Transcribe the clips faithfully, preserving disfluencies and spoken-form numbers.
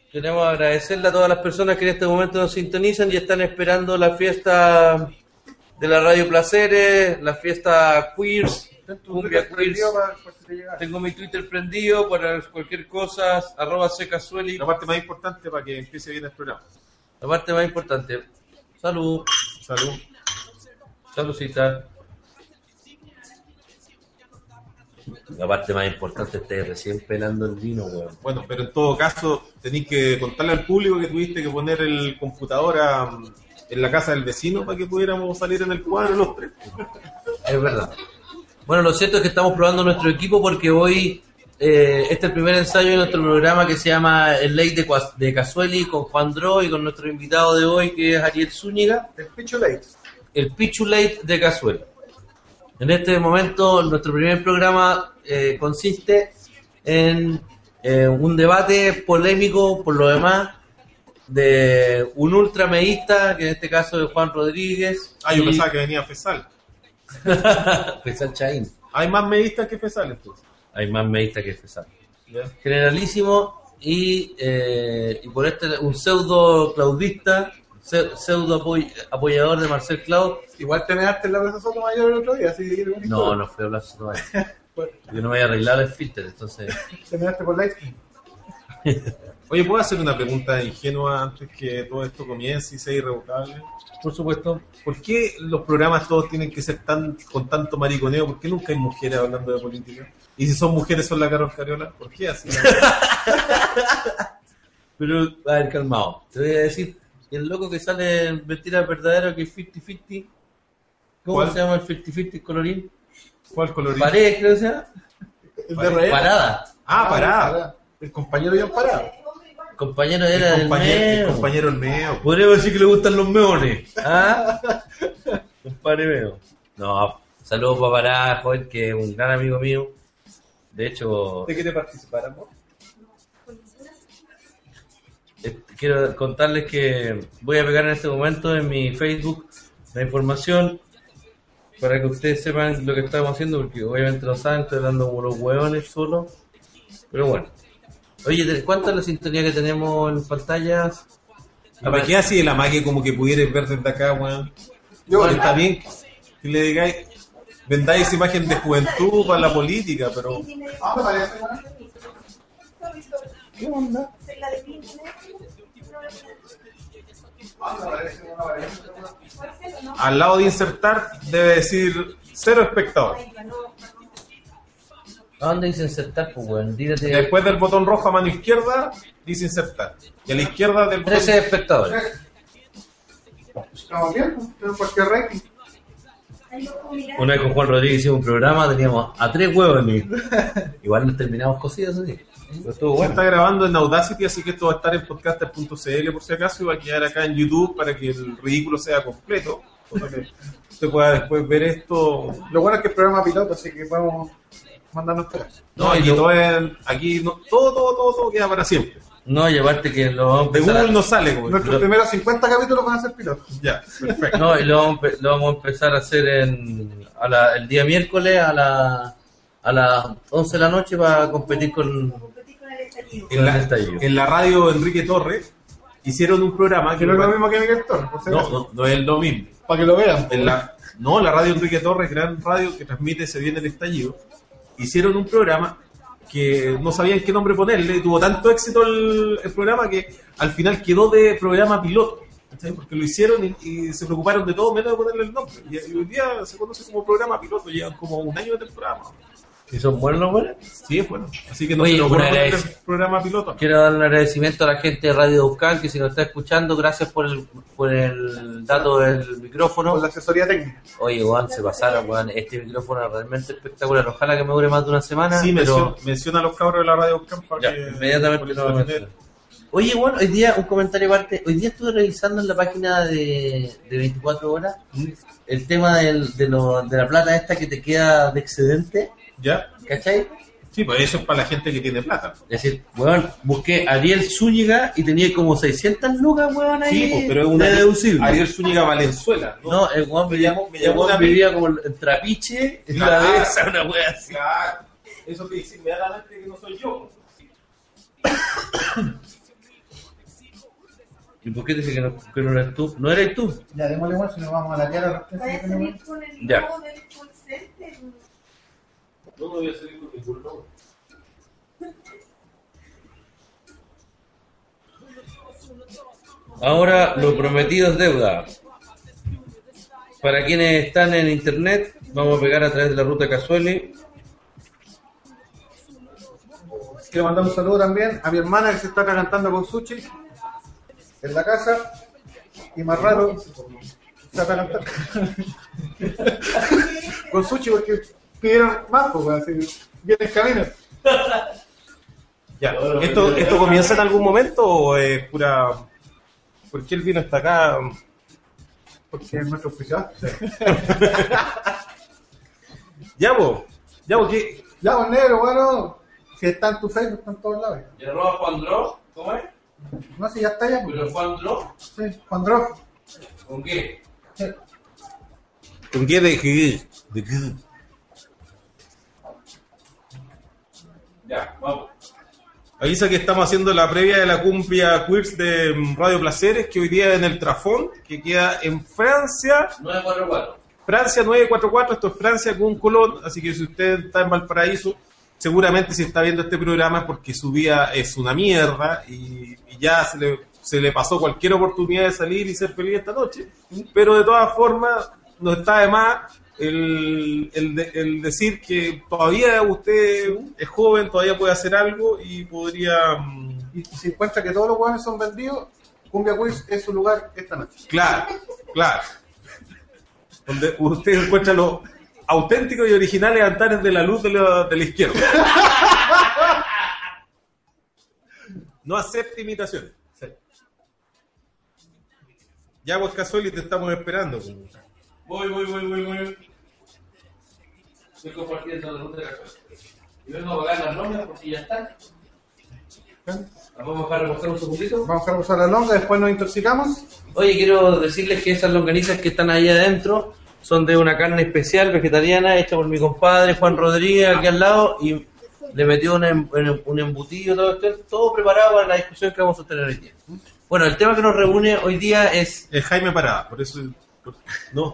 Queremos agradecerle a todas las personas que en este momento nos sintonizan y están esperando la fiesta de la Radio Placeres, la fiesta Queers, Cumbia Queers. Tengo mi Twitter prendido para cualquier cosa, arroba secasueli. La parte más importante para que empiece bien el programa. La parte más importante. Salud. Salud. Saludcita. La parte más importante, estáis recién pelando el vino, weón. Bueno, pero en todo caso, tenéis que contarle al público que tuviste que poner el computador a, en la casa del vecino para que pudiéramos salir en el cuadro los tres. Es verdad. Bueno, lo cierto es que estamos probando nuestro equipo porque hoy eh, este es el primer ensayo de nuestro programa que se llama El Late de, de Casueli con Juan Dro y con nuestro invitado de hoy que es Ariel Zúñiga. El Pichu Late. El Pichu Late de Casueli. En este momento, nuestro primer programa eh, consiste en eh, un debate polémico, por lo demás, de un ultrameísta, que en este caso es Juan Rodríguez. Ah, yo y... pensaba que venía Fesal. Fesal Chaín. Hay más medistas que Fesal, entonces. Hay más meístas que Fesal. Yeah. Generalísimo y, eh, y por este un pseudo claudista, pseudo apoy, apoyador de Marcel Claud. Igual te measte en la Plaza Sotomayor el otro día, así que no, no fue a Plaza Sotomayor. Yo no me había arreglado el filtro, entonces. Te measte por Lightskin. Oye, ¿puedo hacer una pregunta ingenua antes que todo esto comience y sea irrevocable? Por supuesto. ¿Por qué los programas todos tienen que ser tan con tanto mariconeo? ¿Por qué nunca hay mujeres hablando de política? Y si son mujeres son la Carol Cariola, ¿por qué así? Pero, a ver, calmado. Te voy a decir, el loco que sale en Mentiras Verdaderas que es cincuenta cincuenta, ¿cómo ¿Cuál? se llama el cincuenta cincuenta colorín? ¿Cuál colorín? Paredes, creo que se llama. El de Real. Parada. Ah, parada. El compañero John Parada. Compañero era El del compañero, el meo. compañero el meo. Podríamos decir que le gustan los meones. ¿Ah? Compadre meo. No, saludos para Parada, joven, que es un gran amigo mío. De hecho, ¿De qué te participáramos? eh, quiero contarles que voy a pegar en este momento en mi Facebook la información para que ustedes sepan lo que estamos haciendo, porque obviamente lo saben, estoy hablando como los hueones solo. Pero bueno. Oye, ¿cuánta es la sintonía que tenemos en pantallas? ¿Para qué así de la magia como que pudierais ver desde acá, weón? Yo, Bueno, está bien que le digáis, vendáis esa imagen de juventud para la política, pero... Ah, me parece. ¿Qué onda? Ah, me parece, me parece. Al lado de insertar debe decir cero espectador. ¿A dónde dice insertar, pues, weón? Dígate. Después del botón rojo a mano izquierda dice insertar. Y a la izquierda del botón... trece espectadores. Estamos bien, tenemos cualquier rating. Una vez con Juan Rodríguez hicimos un programa, teníamos a tres huevos en mí. Igual nos terminamos cosidos así. Pero estuvo Se bueno. está grabando en Audacity, así que esto va a estar en podcaster punto c l por si acaso y va a quedar acá en YouTube para que el ridículo sea completo. Para que usted pueda después ver esto. Lo bueno es que el programa piloto, así que podemos mandarnos para. No, aquí, todo, es- aquí no, todo, todo, todo, todo queda para siempre. No, y aparte que lo vamos a De empezar Google a... no sale, como Nuestros Lo- primeros cincuenta capítulos van a ser pilotos. Ya, perfecto. No, y lo vamos, a empe- lo vamos a empezar a hacer en, a la, el día miércoles a, la, a las once de la noche para competir con... En la, el estallido. en la radio Enrique Torres hicieron un programa Que no es lo mismo que Miguel Torres, por si no, acaso. no, no es lo mismo. Para que lo vean. En la, no, la radio Enrique Torres, gran radio que transmite Se Viene el Estallido, hicieron un programa que no sabían qué nombre ponerle, y tuvo tanto éxito el, el programa que al final quedó de programa piloto, ¿cachai? Porque lo hicieron y, y se preocuparon de todo menos de ponerle el nombre. Y, y hoy día se conoce como programa piloto, llevan como un año de temporada. ¿Y son buenos los buenos? Sí, es bueno. Así que no Oye, se lo una ponerle el agradec- programa piloto. Quiero dar un agradecimiento a la gente de Radio Euskal que si nos está escuchando, gracias por el, por el dato del micrófono. Con la asesoría técnica. Oye, Juan, se pasaron, Juan. Este micrófono es realmente espectacular. Ojalá que me dure más de una semana. Sí, pero... menciona, menciona a los cabros de la radio Camp para Ya, que inmediatamente lo vamos a hacer. Oye, bueno, hoy día, un comentario aparte. Hoy día estuve revisando en la página de, de veinticuatro horas el tema del, de, lo, de la plata esta que te queda de excedente. ¿Ya? ¿Cachai? Sí, pues eso es para la gente que tiene plata. Es decir, weón, busqué a Ariel Zúñiga y tenía como seiscientas lucas, weón, ahí. Sí, pues, pero es una de deducible. Ariel Zúñiga Valenzuela. ¿no? No, el weón Me vivía, llamó- me el llamó weón una amiga. vivía como en Trapiche, en Claro. la dehesa, una wea así. Claro, eso te dice inmediatamente que no soy yo. ¿Y por qué dice que no, que no eres tú? ¿No eres tú? Ya, démosle igual si nos vamos a la tierra los tres. Vaya a que tenemos. salir con el Ya. logo del call center. No, no voy a salir con ningún logo. Ahora lo prometido es deuda. Para quienes están en internet, vamos a pegar a través de la ruta Casueli. Quiero mandar un saludo también a mi hermana que se está atragantando con sushi en la casa. Y más raro, se atragantando con sushi porque pidieron más, pues, así, viene en camino. Ya, ¿esto, ¿esto comienza en algún momento o es pura... ¿Por qué el vino está acá? Porque es nuestro oficial. Ya, vos, ya, vos, ¿qué? Ya, pues negro, bueno, si está en tu Facebook, está en todos lados. ¿Y arroba Juan Dro? ¿Cómo es? No, si ya está ya. Pues. ¿Pero Juan Dro? Sí, Juan Dro. ¿Con qué? Sí. ¿Con qué de qué? ¿De qué? Ya, vamos. Avisa que estamos haciendo la previa de la cumbia Queers de mm, Radio Placeres, que hoy día en el Trafón, que queda en Francia, nueve cuatro cuatro. Francia nueve cuatro cuatro, esto es Francia con Colón, así que si usted está en Valparaíso, seguramente si está viendo este programa es porque su vida es una mierda y, y ya se le, se le pasó cualquier oportunidad de salir y ser feliz esta noche, pero de todas formas no está de más el, el, de- el decir que todavía usted es joven, todavía puede hacer algo y podría... mm, Y si encuentra que todos los hueones son vendidos, Cumbia Quiz es su lugar esta noche. Claro, claro. Donde usted encuentra los auténticos y originales altares de la luz de la, de la izquierda. No acepte imitaciones. Ya, pues, Casueli, te estamos esperando. Voy, voy, voy, voy, voy. Estoy compartiendo la ruta de Casueli. Y vengo a pagar las nóminas porque ya están. ¿Las vamos a dejar reposar un segundito? Vamos a usar la longa, después nos intoxicamos. Oye, quiero decirles que esas longanizas que están ahí adentro son de una carne especial vegetariana hecha por mi compadre Juan Rodríguez aquí al lado y le metió un, em- un embutido, todo, esto, todo preparado para la discusión que vamos a tener hoy día. Bueno, el tema que nos reúne hoy día es Es Jaime Parada, por eso... por- no.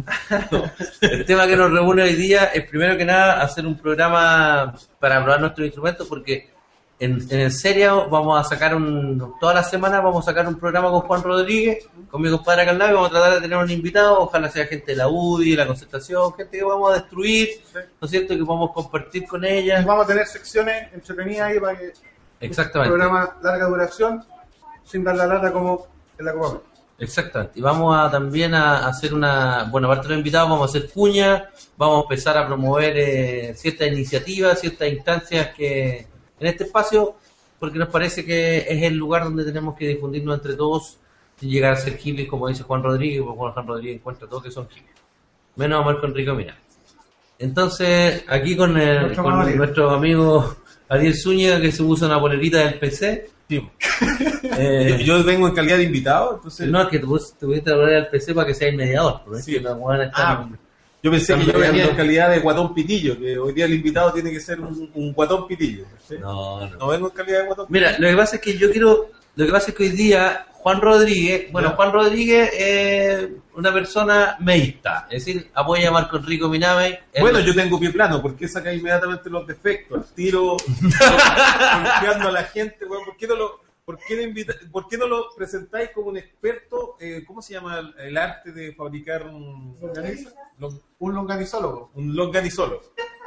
el tema que nos reúne hoy día es primero que nada hacer un programa para probar nuestros instrumentos porque en, en serio vamos a sacar un todas las semanas vamos a sacar un programa con Juan Rodríguez, con mi compadre acá al lado y vamos a tratar de tener un invitado, ojalá sea gente de la U D I, de la Concertación, gente que vamos a destruir, ¿no es cierto? Que vamos a compartir con Y ella. vamos a tener secciones entretenidas ahí para que Exactamente. un programa larga duración, sin dar la lata como en la Copa. Exactamente, y vamos a también a hacer una, bueno, aparte de los invitados, vamos a hacer cuña, vamos a empezar a promover eh, ciertas iniciativas, ciertas instancias que en este espacio, porque nos parece que es el lugar donde tenemos que difundirnos entre todos sin llegar a ser hippies, como dice Juan Rodríguez, porque Juan Rodríguez encuentra todos que son hippies, menos a Marco Enrico Mina. Entonces, aquí con, el, Nuestro con amigo. nuestro amigo Ariel Zúñiga, que se puso una polerita del P C. Sí. eh, Yo vengo en calidad de invitado, entonces... no, es que tú tuviste que poner al P C para que sea el mediador, porque Sí. es que los hueones están- Ah, yo pensé que están yo venía peleando. en calidad de guatón pitillo, que hoy día el invitado tiene que ser un, un guatón pitillo. ¿Sí? No, no. No vengo en calidad de guatón Mira, lo que pasa es que yo quiero, lo que pasa es que hoy día Juan Rodríguez, bueno, Ya. Juan Rodríguez es una persona meísta, es decir, apoya a Marco Enrico Miname. Él- Bueno, yo tengo pie plano, ¿por qué saca inmediatamente los defectos? Al tiro, confiando a la gente, weón, ¿por qué no lo, por qué no invita- por qué no lo presentáis como un experto? Eh, ¿Cómo se llama el, el arte de fabricar un, ¿Longaniza? long- Un longanizólogo. un longanizolo?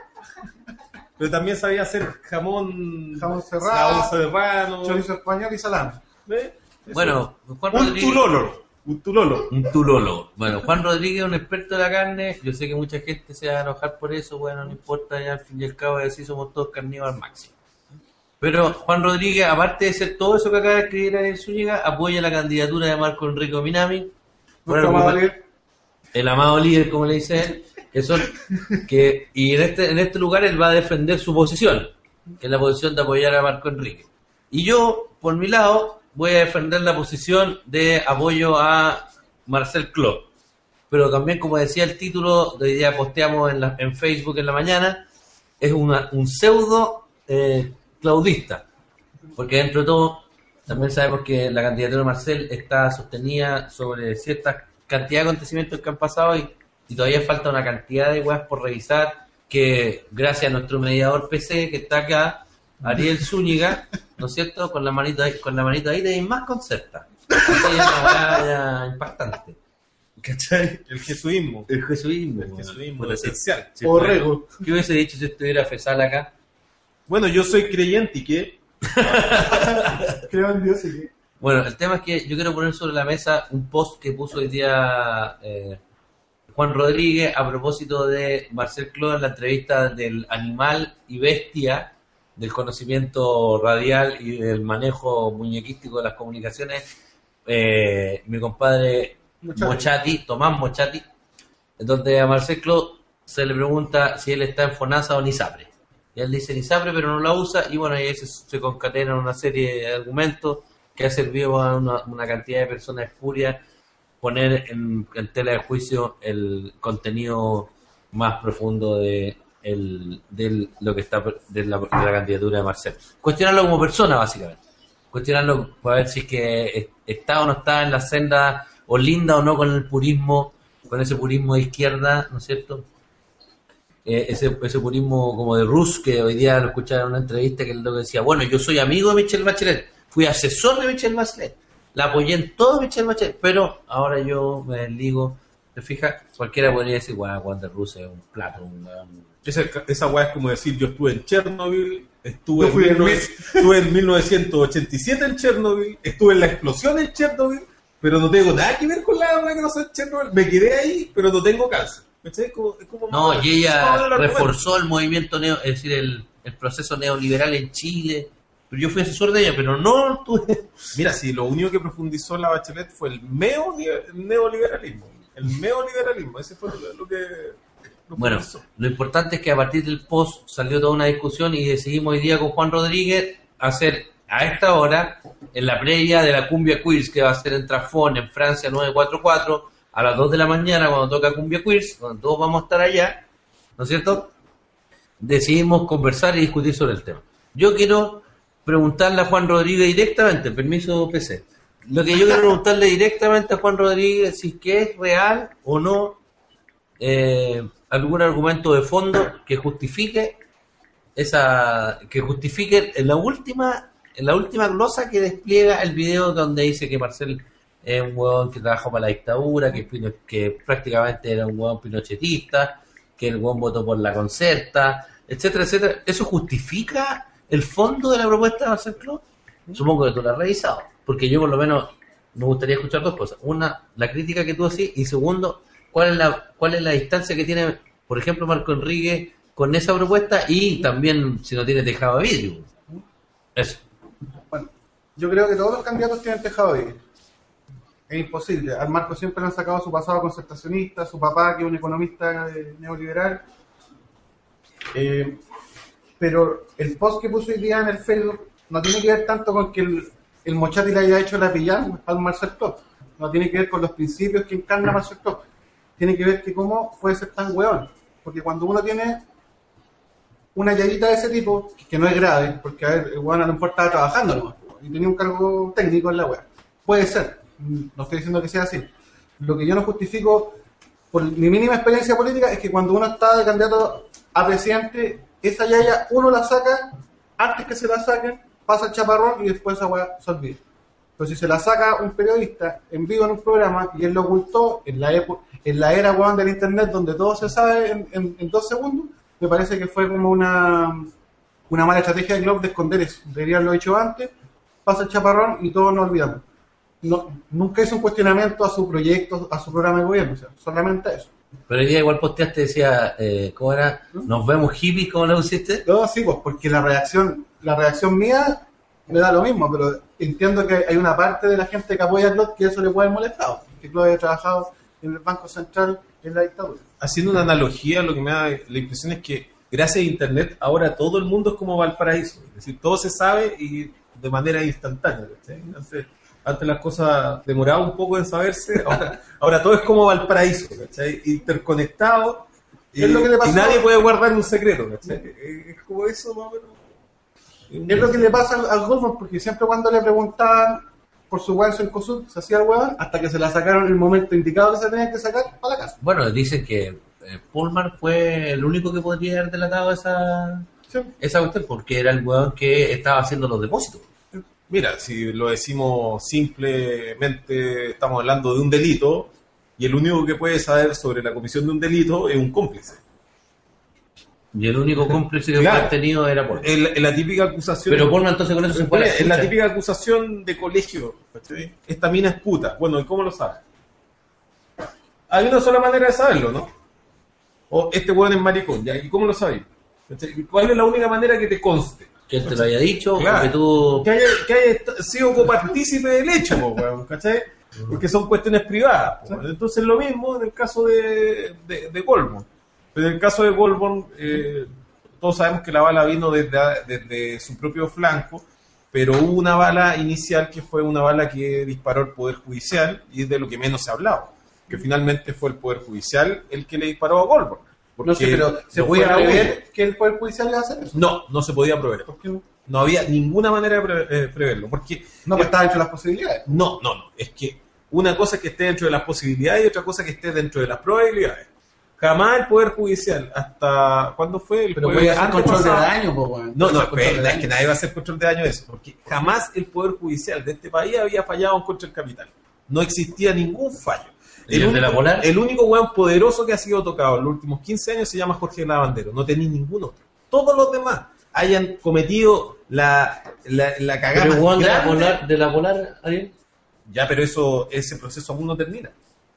Pero también sabía hacer jamón, Jamón serrano, jamón serrano, Chorizo español y salami. ¿eh? Eso. Bueno, Juan un Rodríguez. tulolo, un tulolo. Un tulolo. Bueno, Juan Rodríguez es un experto de la carne. Yo sé que mucha gente se va a enojar por eso. Bueno, no importa, ya al fin y al cabo, así somos todos carnívoros al máximo. Pero Juan Rodríguez, aparte de ser todo eso que acaba de escribir Ariel Zúñiga, apoya la candidatura de Marco Enrico Minami. Nuestro Bueno, amado líder. el amado líder, como le dice él, que son que y en este en este lugar él va a defender su posición, que es la posición de apoyar a Marco Enrique. Y yo, por mi lado, voy a defender la posición de apoyo a Marcel Clot. Pero también, como decía el título, de hoy día posteamos en, la, en Facebook en la mañana, es una, un pseudo eh, claudista, porque dentro de todo También sabemos que la candidatura de Marcel está sostenida sobre cierta cantidad de acontecimientos que han pasado y, y todavía falta una cantidad de weas por revisar que gracias a nuestro mediador P C que está acá, Ariel Zúñiga, ¿no es cierto? Con la manita ahí, con la manita ahí de más concerta. Así es una wea ya impactante. ¿Cachai? El jesuismo. El jesuismo. El jesuismo Bueno, esencial. sí, O sí, rego. ¿qué hubiese dicho si estuviera Fesal acá? Bueno, yo soy creyente y que... Creo en Dios y que... Bueno, el tema es que yo quiero poner sobre la mesa un post que puso hoy día eh, Juan Rodríguez a propósito de Marcel Cló en la entrevista del animal y bestia del conocimiento radial y del manejo muñequístico de las comunicaciones, eh, mi compadre Mochati. Mochati, Tomás Mochati, donde a Marcel Cló se le pregunta si él está en FONASA o en ISAPRE. Y él dice en ISAPRE, pero no la usa, y bueno, ahí se, se concatenan una serie de argumentos que ha servido a una, una cantidad de personas de furia poner en, en tela de juicio el contenido más profundo de, el, de lo que está de la, de la candidatura de Marcel. Cuestionarlo como persona, básicamente. Cuestionarlo para ver si es que está o no está en la senda, o linda o no con el purismo, con ese purismo de izquierda, ¿no es cierto? Eh, ese, ese purismo como de Rus, que hoy día lo escuchaba en una entrevista que él lo decía, bueno, yo soy amigo de Michelle Bachelet, fui asesor de Michelle Bachelet, la apoyé en todo Michelle Bachelet, pero ahora yo me desligo. ¿Te fijas? Cualquiera podría decir, bueno, Juan de Rus es un plato. Un, un... Esa, esa weá es como decir, yo estuve en Chernobyl, estuve, Yo fui en, en mil, estuve en mil novecientos ochenta y siete en Chernobyl, estuve en la explosión en Chernobyl, pero no tengo nada que ver con la weá que no sé en Chernobyl. Me quedé ahí, pero no tengo cáncer. Es como, es como No, más, y ella más reforzó el movimiento, neo, es decir, el, el proceso neoliberal en Chile. Pero yo fui asesor de ella, pero no tuve... Mira, si lo único que profundizó la Bachelet fue el, meo, el neoliberalismo. El neoliberalismo, ese fue lo, lo que... Lo Bueno, profundizó. lo importante es que a partir del post salió toda una discusión y decidimos hoy día con Juan Rodríguez hacer a esta hora, en la previa de la Cumbia Queers, que va a ser en Trafón, en Francia nueve cuatro cuatro, a las dos de la mañana cuando toca Cumbia Queers, donde todos vamos a estar allá, ¿no es cierto? Decidimos conversar y discutir sobre el tema. Yo quiero preguntarle a Juan Rodríguez directamente, permiso P C. Lo que yo quiero preguntarle directamente a Juan Rodríguez, si es que es real o no eh, algún argumento de fondo que justifique esa, que justifique en la última, en la última glosa que despliega el video donde dice que Marcel es un huevón que trabajó para la dictadura, que, que prácticamente era un huevón pinochetista, que el huevón votó por la concerta, etcétera, etcétera. ¿Eso justifica el fondo de la propuesta de Marcel Cló? Supongo que tú lo has revisado, porque yo por lo menos me gustaría escuchar dos cosas. Una, la crítica que tú haces, y segundo, cuál es la cuál es la distancia que tiene, por ejemplo, Marco Enrique con esa propuesta, y también si no tiene tejado de vidrio. Eso. Bueno, yo creo que todos los candidatos tienen tejado de vidrio. Es imposible. Al Marco siempre le han sacado su pasado concertacionista, su papá que es un economista eh, neoliberal. Eh, pero el post que puso hoy día en el Facebook no tiene que ver tanto con que el, el Mochati le haya hecho la pillada al Marcel Cló. No tiene que ver con los principios que encarna Marcel Cló. Tiene que ver que cómo puede ser tan hueón. Porque cuando uno tiene una llaguita de ese tipo, que no es grave, porque a ver, el hueón a lo mejor estaba trabajando nomás, y tenía un cargo técnico en la web. Puede ser. No estoy diciendo que sea así. Lo que yo no justifico por mi mínima experiencia política es que cuando uno está de candidato a presidente, esa yaya uno la saca, antes que se la saquen, pasa el chaparrón y después esa weá se olvida. Pero si se la saca un periodista en vivo en un programa y él lo ocultó en la, epo, en la era weón del internet donde todo se sabe en, en, en dos segundos, me parece que fue como una, una mala estrategia de Globo de esconder eso. Debería haberlo hecho antes, pasa el chaparrón y todos nos olvidamos. No, nunca hizo un cuestionamiento a su proyecto, a su programa de gobierno, o sea, solamente eso. Pero hoy día igual posteaste, decía, eh, ¿cómo era? ¿Nos vemos hippies? ¿Cómo lo pusiste? No, sí, pues porque la reacción, la reacción mía me da lo mismo, pero entiendo que hay una parte de la gente que apoya a Claude que eso le puede haber molestado, que Claude haya trabajado en el Banco Central en la dictadura. Haciendo una analogía, lo que me da la impresión es que gracias a Internet ahora todo el mundo es como Valparaíso, es decir, todo se sabe y de manera instantánea, ¿sí? Entonces, antes las cosas demoraban un poco en saberse, ahora, ahora todo es como Valparaíso, ¿cachai? Interconectado, y, es lo que le pasó, y nadie puede guardar un secreto, ¿cachai? Es como eso más o menos. Es lo que le pasa al, al Goldberg, porque siempre cuando le preguntaban por su weón en Cosud, se hacía el weón, hasta que se la sacaron en el momento indicado que se tenían que sacar para la casa. Bueno, dicen que eh, Pullman fue el único que podría haber delatado esa, Sí. esa cuestión, porque era el weón que estaba haciendo los depósitos. Mira, si lo decimos simplemente, estamos hablando de un delito y el único que puede saber sobre la comisión de un delito es un cómplice. Y el único cómplice que Claro. puede haber tenido era Pullman. Es la, es la típica acusación. Pero Pullman entonces con eso se fue a la es la chucha. típica acusación de colegio. ¿Cachai? Esta mina es puta. Bueno, ¿y cómo lo sabes? Hay una sola manera de saberlo, ¿no? O este weón es maricón, ¿ya? ¿Y cómo lo sabes? ¿Cachai? ¿Cuál es la única manera que te conste? Que él te lo haya dicho, Claro. o que tú... Que haya, que haya est- sido copartícipe del hecho, po, weón, ¿cachai? Porque son cuestiones privadas. Po, weón. Entonces lo mismo en el caso de, de, de Goldborn. Pero en el caso de Goldborn, eh, todos sabemos que la bala vino desde, desde su propio flanco, pero hubo una bala inicial que fue una bala que disparó el Poder Judicial, y es de lo que menos se ha hablado, que finalmente fue el Poder Judicial el que le disparó a Goldborn. No sé, pero ¿se no podía fue la U D I. prever que el Poder Judicial iba a hacer eso? No, no se podía prever. ¿Por qué no? No había ninguna manera de pre- eh, preverlo, porque No, pues estaba dentro de las posibilidades. no, no, no, es que una cosa es que esté dentro de las posibilidades y otra cosa es que esté dentro de las probabilidades. Jamás el Poder Judicial, hasta ¿cuándo fue? El Pero jueves voy a hacer antes control de pasado. daño, pues, weón. No, no, Control de espera, es daño. que nadie va a hacer control de daño de eso, porque jamás el Poder Judicial de este país había fallado en contra del capital. No existía ningún fallo. ¿Y el de único, la Polar? el único weón poderoso que ha sido tocado en los últimos quince años se llama Jorge Lavandero. No tenía ningún otro. Todos los demás hayan cometido la, la, la cagada Pero el más weón de la grande. polar, de la polar, Ariel. Ya, pero eso, ese proceso aún no termina.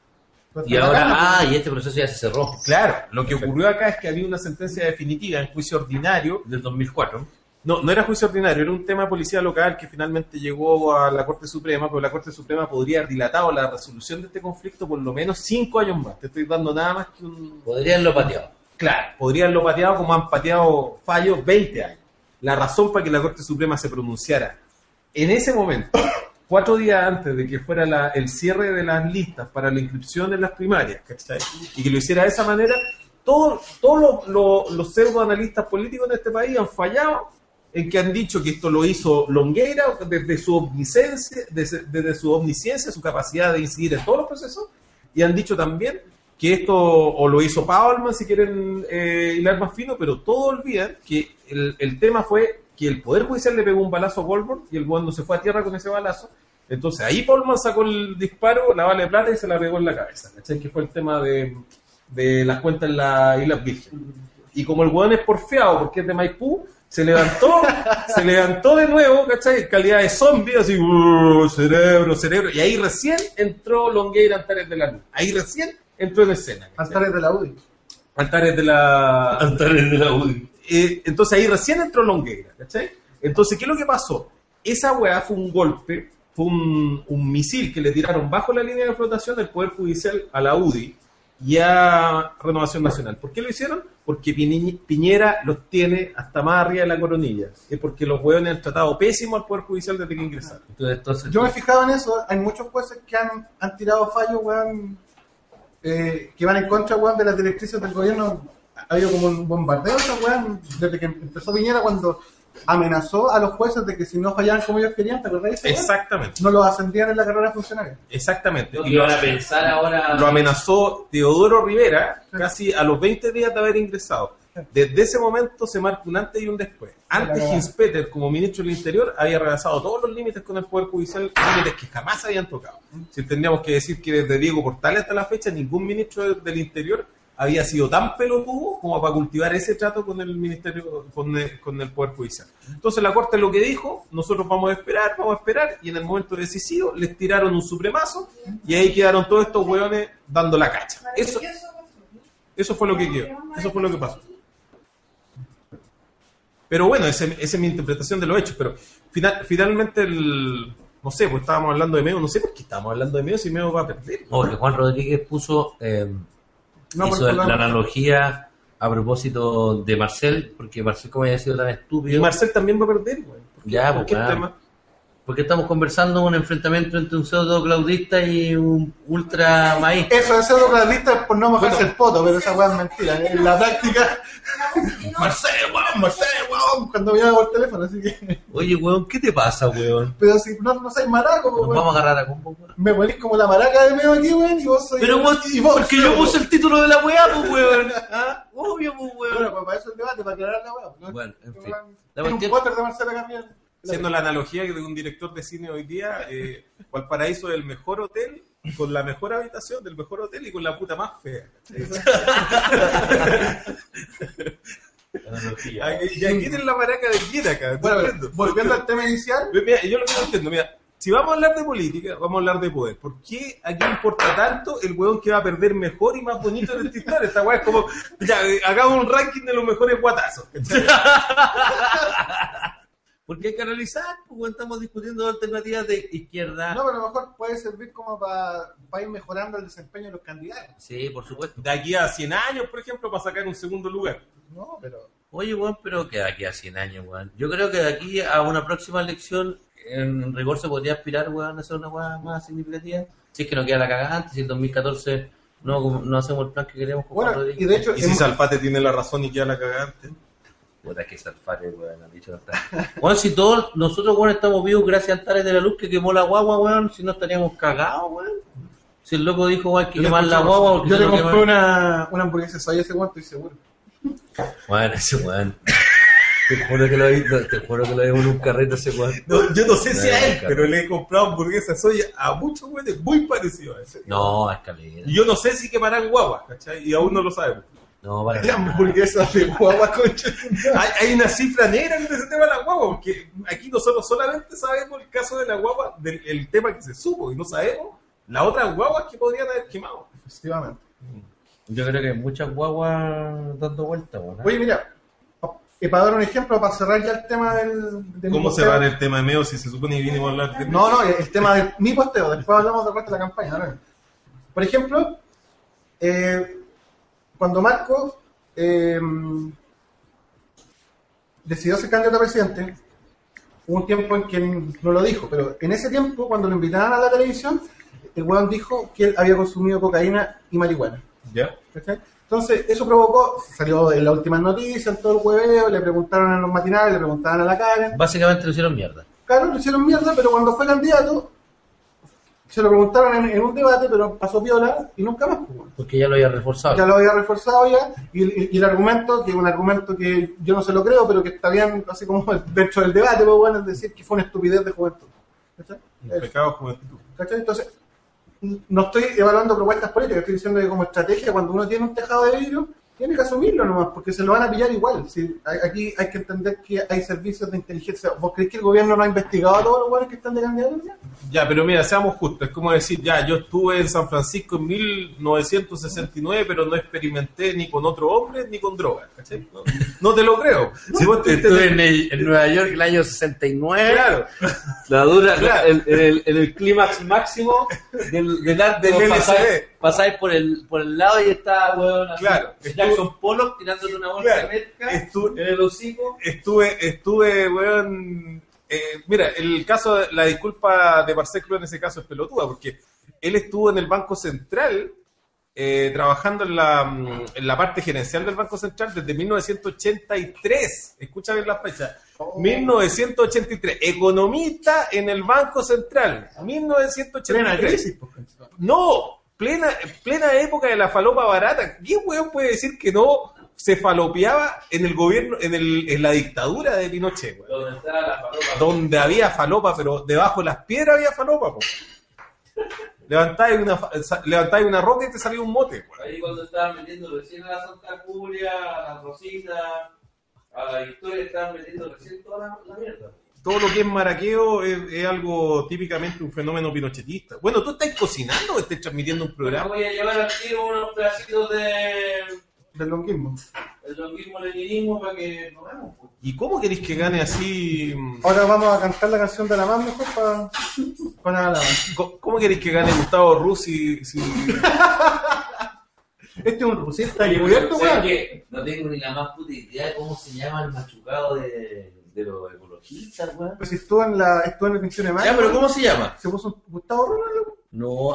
Y ahora, ah, y este proceso ya se cerró. Claro, lo que ocurrió acá es que había una sentencia definitiva en juicio ordinario. Del dos mil cuatro. No, no era juicio ordinario, era un tema de policía local que finalmente llegó a la Corte Suprema, pero la Corte Suprema podría haber dilatado la resolución de este conflicto por lo menos cinco años más. Te estoy dando nada más que un... Podrían lo pateado. Claro, podrían haberlo pateado como han pateado fallos veinte años. La razón para que la Corte Suprema se pronunciara en ese momento, cuatro días antes de que fuera la- el cierre de las listas para la inscripción en las primarias, ¿cachai? Y que lo hiciera de esa manera, todos todos los, los, los pseudoanalistas políticos de este país han fallado en que han dicho que esto lo hizo Longueira desde su omnisciencia, desde, desde su omnisciencia, su capacidad de incidir en todos los procesos, y han dicho también que esto o lo hizo Paulman, si quieren eh, hilar más fino, pero todos olvidan que el, el tema fue que el Poder Judicial le pegó un balazo a Goldberg y el cuando se fue a tierra con ese balazo. Entonces ahí Paulman sacó el disparo, la bala de plata y se la pegó en la cabeza. ¿Cachai? Que fue el tema de, de las cuentas en la Islas Vírgenes. Y como el hueón es porfiado porque es de Maipú, se levantó, se levantó de nuevo, ¿cachai? En calidad de zombie, así, "Uh, cerebro, cerebro". Y ahí recién entró Longueira Antares de la Luz. Ahí recién entró en escena. ¿cachai? Altares de la U D I. Antares de la... Antares de la U D I. Eh, entonces ahí recién entró Longueira, ¿cachai? Entonces, ¿qué es lo que pasó? Esa weá fue un golpe, fue un, un misil que le tiraron bajo la línea de flotación del Poder Judicial a la U D I y a Renovación Nacional. ¿Por qué lo hicieron? Porque Piñi- Piñera los tiene hasta más arriba de la coronilla. Es porque los hueones han tratado pésimo al Poder Judicial desde que ingresaron. Entonces, entonces, Yo me he fijado en eso. Hay muchos jueces que han, han tirado fallos, weón, eh, que van en contra, weón, de las directrices del gobierno. Ha habido como un bombardeo, esa weón, desde que empezó Piñera, cuando amenazó a los jueces de que si no fallaban como ellos querían, ¿te acordás de eso, weón? Exactamente, No los ascendían en la carrera funcionaria. exactamente. lo Y que lo, van a pensar ahora... lo amenazó Teodoro Rivera casi a los veinte días de haber ingresado. Desde ese momento se marca un antes y un después. Antes, Hinspeter, como ministro del Interior, había rebasado todos los límites con el Poder Judicial, límites que jamás se habían tocado. Si tendríamos que decir que desde Diego Portales hasta la fecha, ningún ministro del, del Interior había sido tan pelotudo como para cultivar ese trato con el Ministerio, con el, con el Poder Judicial. Entonces la Corte lo que dijo, nosotros vamos a esperar, vamos a esperar, y en el momento decisivo les tiraron un supremazo, y ahí quedaron todos estos hueones dando la cacha. Eso, eso fue lo que quedó, eso fue lo que pasó. Pero bueno, esa esa es mi interpretación de los hechos, pero final, finalmente el... No sé, pues estábamos hablando de Meo, no sé por qué estábamos hablando de Meo si Meo va a perder. Porque Juan Rodríguez puso... Eh, No, hizo porque la lo- analogía a propósito de Marcel, porque Marcel como había sido tan Y estúpido... Marcel también va a perder, güey. ¿Por qué? Ya, ¿Por pues, qué el claro. tema? Porque estamos conversando un enfrentamiento entre un pseudo claudista y un ultra maíz. Eso de pseudo claudista es por no mojarse el poto, pero esa weá es mentira. En la práctica, Marcelo, weón, Marcelo, weón, cuando me llama por teléfono, así que. Oye, weón, ¿qué te pasa, weón? Pero si no, no sois maraco, Nos weón. vamos a agarrar a combo, weón. Me ponís como la maraca de medio aquí, weón, y vos sois. Pero vos, y vos, porque yo puse el título de la weá, pues, weón. ¿Ah? Obvio, pues, Bueno, weón. pues para eso el debate, para aclarar la weá. ¿No? Bueno, en fin. La Tiene un cuestión- póster de Marcelo Carriel. Haciendo la analogía de un director de cine hoy día, eh, Valparaíso es el mejor hotel, con la mejor habitación del mejor hotel y con la puta más fea. Aquí- Ya quieren la maraca de quién acá. Bueno, ¿Entiendes? volviendo al tema inicial, Mira, yo lo que no entiendo, mira, si vamos a hablar de política, vamos a hablar de poder. ¿Por qué aquí importa tanto el hueón que va a perder mejor y más bonito en esta historia? Esta hueá es como, ya, eh, hagamos un ranking de los mejores guatazos. ¿Cachai? Porque hay que analizar, pues, weón, estamos discutiendo alternativas de izquierda. no, pero a lo mejor puede servir como para, para ir mejorando el desempeño de los candidatos. Sí, por supuesto. De aquí a cien años, por ejemplo, para sacar un segundo lugar. No, pero. Oye, weón, pero que de aquí a cien años, weón. Yo creo que de aquí a una próxima elección, en rigor se podría aspirar, weón, a hacer una weá más significativa. Si es que no queda la cagada antes, si en dos mil catorce no, no hacemos el plan que queremos. con Bueno, Juan Rodríguez. y de hecho, Y si hemos- Salfate tiene la razón y queda la cagante. Puta que Salfate, weón, han dicho hasta. Weón, si todos nosotros, weón, estamos vivos gracias al Tales de la Luz que quemó la guagua, weón, si no estaríamos cagados, weón. Si el loco dijo, weón, hay que yo le quemar la escuché- guagua porque yo si le no compré quema- una, una hamburguesa soya ese guante, estoy seguro. Weón, ese weón. Te juro que lo he visto, te juro que lo vimos en un carrete ese weón. No, yo no sé si No, a él, claro. pero le he comprado hamburguesas soya a muchos güeyes muy parecidos a ese. No, escalera. Y yo no sé si quemarán guaguas, ¿cachai? Y aún no lo sabemos. No, vale. La hamburguesa de guagua concha. Hay, hay una cifra negra en ese tema de la guagua, porque aquí nosotros solamente sabemos el caso de la guagua, del el tema que se supo, y no sabemos las otras guaguas que podrían haber quemado. Efectivamente. Yo creo que hay muchas guaguas dando vueltas, weón. Oye, mira, y para dar un ejemplo, para cerrar ya el tema del. de mi ¿Cómo posteo. cerrar el tema de Meo si se supone que vinimos a hablar de No, no, el tema de mi posteo, después hablamos del resto de la campaña. ¿No? Por ejemplo, eh, cuando Marcos eh, decidió ser candidato a presidente, hubo un tiempo en que no lo dijo, pero en ese tiempo, cuando lo invitaban a la televisión, el weón dijo que él había consumido cocaína y marihuana. ¿Ya? ¿Cachai? Entonces, eso provocó, salió en las últimas noticias, en todo el hueveo, le preguntaron en los matinales, le preguntaban a la Karen. Básicamente lo hicieron mierda. Claro, le hicieron mierda, pero cuando fue candidato, se lo preguntaron en, en un debate, pero pasó piola y nunca más. Pues, bueno. Porque ya lo había reforzado. Ya lo había reforzado ya, y, y- y el argumento, que es un argumento que yo no se lo creo, pero que está bien, así como dentro del debate, pues bueno, es decir que fue una estupidez de juventud. ¿Cachai? Un Eso. pecado juventud. ¿Cachai? Entonces, no estoy evaluando propuestas políticas, estoy diciendo que como estrategia, cuando uno tiene un tejado de vidrio, tiene que asumirlo nomás, porque se lo van a pillar igual. Si, hay- aquí hay que entender que hay servicios de inteligencia. ¿Vos crees que el gobierno no ha investigado a todos los buenos que están de candidatos ya? Ya, pero mira, seamos justos. Es como decir, ya, yo estuve en San Francisco en mil novecientos sesenta y nueve, pero no experimenté ni con otro hombre ni con drogas. ¿Cachai? No, no te lo creo. Si vos te, Estuve te- en, el- en Nueva York el año sesenta y nueve. Claro, La dura, Claro. el, en el, en el clímax máximo del, del arte. Del vos L S D. pasáis, pasáis por el, por el lado y está, weón, así, Claro. Jackson Pollock tirándole una bolsa Claro. de mezcla Estu- en el hocico. estuve, estuve, weón. eh, mira, el caso, de- la disculpa de Marcelo en ese caso es pelotuda, porque él estuvo en el Banco Central eh, trabajando en la, mm, en la parte gerencial del Banco Central desde mil novecientos ochenta y tres. Escucha bien la fecha. mil novecientos ochenta y tres. Economista en el Banco Central. mil novecientos ochenta y Plena tres. crisis, pues, concha. No, plena, plena época de la falopa barata. ¿Quién weón puede decir que no se falopeaba en el gobierno, en, el, en la dictadura de Pinochet, weón? Donde está la falopa. Donde había falopa, pero debajo de las piedras había falopa, po. Levantáis una, fa- sa- levantáis una roca y te salía un mote, weón. Ahí cuando estaban metiendo recién a la Santa Julia, a la Rosita, a la Victoria, estaban metiendo recién toda la, la mierda. Todo lo que es maraqueo es, es algo típicamente un fenómeno pinochetista. Bueno, ¿tú estás cocinando o estás transmitiendo un Ahora programa? voy a llevar al tiro unos pedacitos de Del longuismo. el longuismo leninismo para que lo veamos. pues. ¿Y cómo queréis que gane así? Ahora vamos a cantar la canción de la más mejor para con la más. ¿Cómo cómo queréis que gane Gustavo Ruz si, si- Este es un rusista Oye, encubierto, ¿sabes weón. qué? No tengo ni la más puta idea de cómo se llama el machucado de, de los ecologistas, weón. Pues si estuvo en la, estuvo en el Diccionario de Ya, Mayo, pero ¿cómo se llama? se puso un Gustavo Runa, loco. No.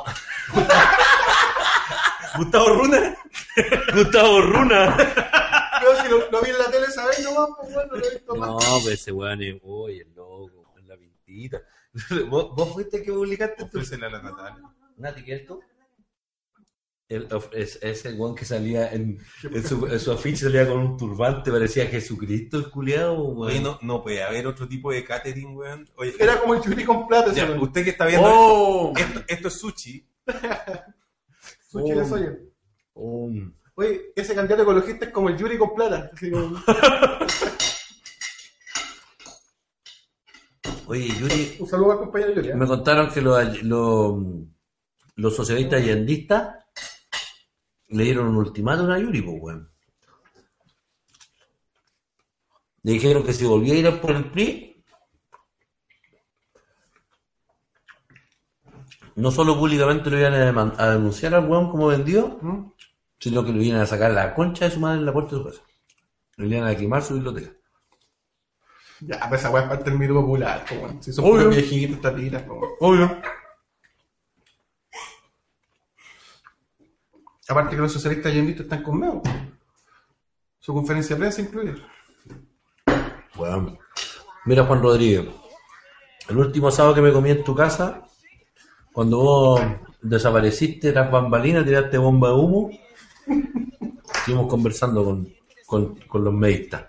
Gustavo Runa. Gustavo Runa. Pero si lo, lo vi en la tele esa vez nomás, pues bueno, no lo he visto más. No, pues ese weón es, uy, el loco, es la pintita. ¿Vos, vos fuiste el que publicaste tu... Ofrécele a la Natalia. Nati, ¿qué es tú? El, es, es el weón que salía en, en, su, en su afiche, salía con un turbante, parecía Jesucristo el culiado, weón. Oye, no, no puede haber otro tipo de catering, weón. Oye, Era como el churi con plata, ese ya, weón. usted que está viendo ¡Oh! esto, esto es sushi. Sushi de soya. Oh. Oye, ese candidato ecologista es como el Yuri con plata. Así como... Oye, Yuri, Un saludo al compañero Yuri. ¿eh? me contaron que los, los, los socialistas allendistas le dieron un ultimátum a Yuri, pues, weón. Le dijeron que si volvía a ir por el P R I, no solo públicamente lo iban a, deman- a denunciar al weón como vendido, ¿Mm? sino que lo iban a sacar la concha de su madre en la puerta de su casa. Lo iban a quemar su biblioteca. Ya, pues esa weá es parte del mito popular, pues bueno. Si son Obvio. puros viejitos, tapitas, pues bueno. Obvio. Aparte que los socialistas allendistas están con Meo. Su conferencia de prensa incluida. Bueno. Mira, Juan Rodríguez, el último sábado que me comí en tu casa, cuando vos desapareciste las bambalinas, tiraste bomba de humo, estuvimos conversando con, con, con los medistas.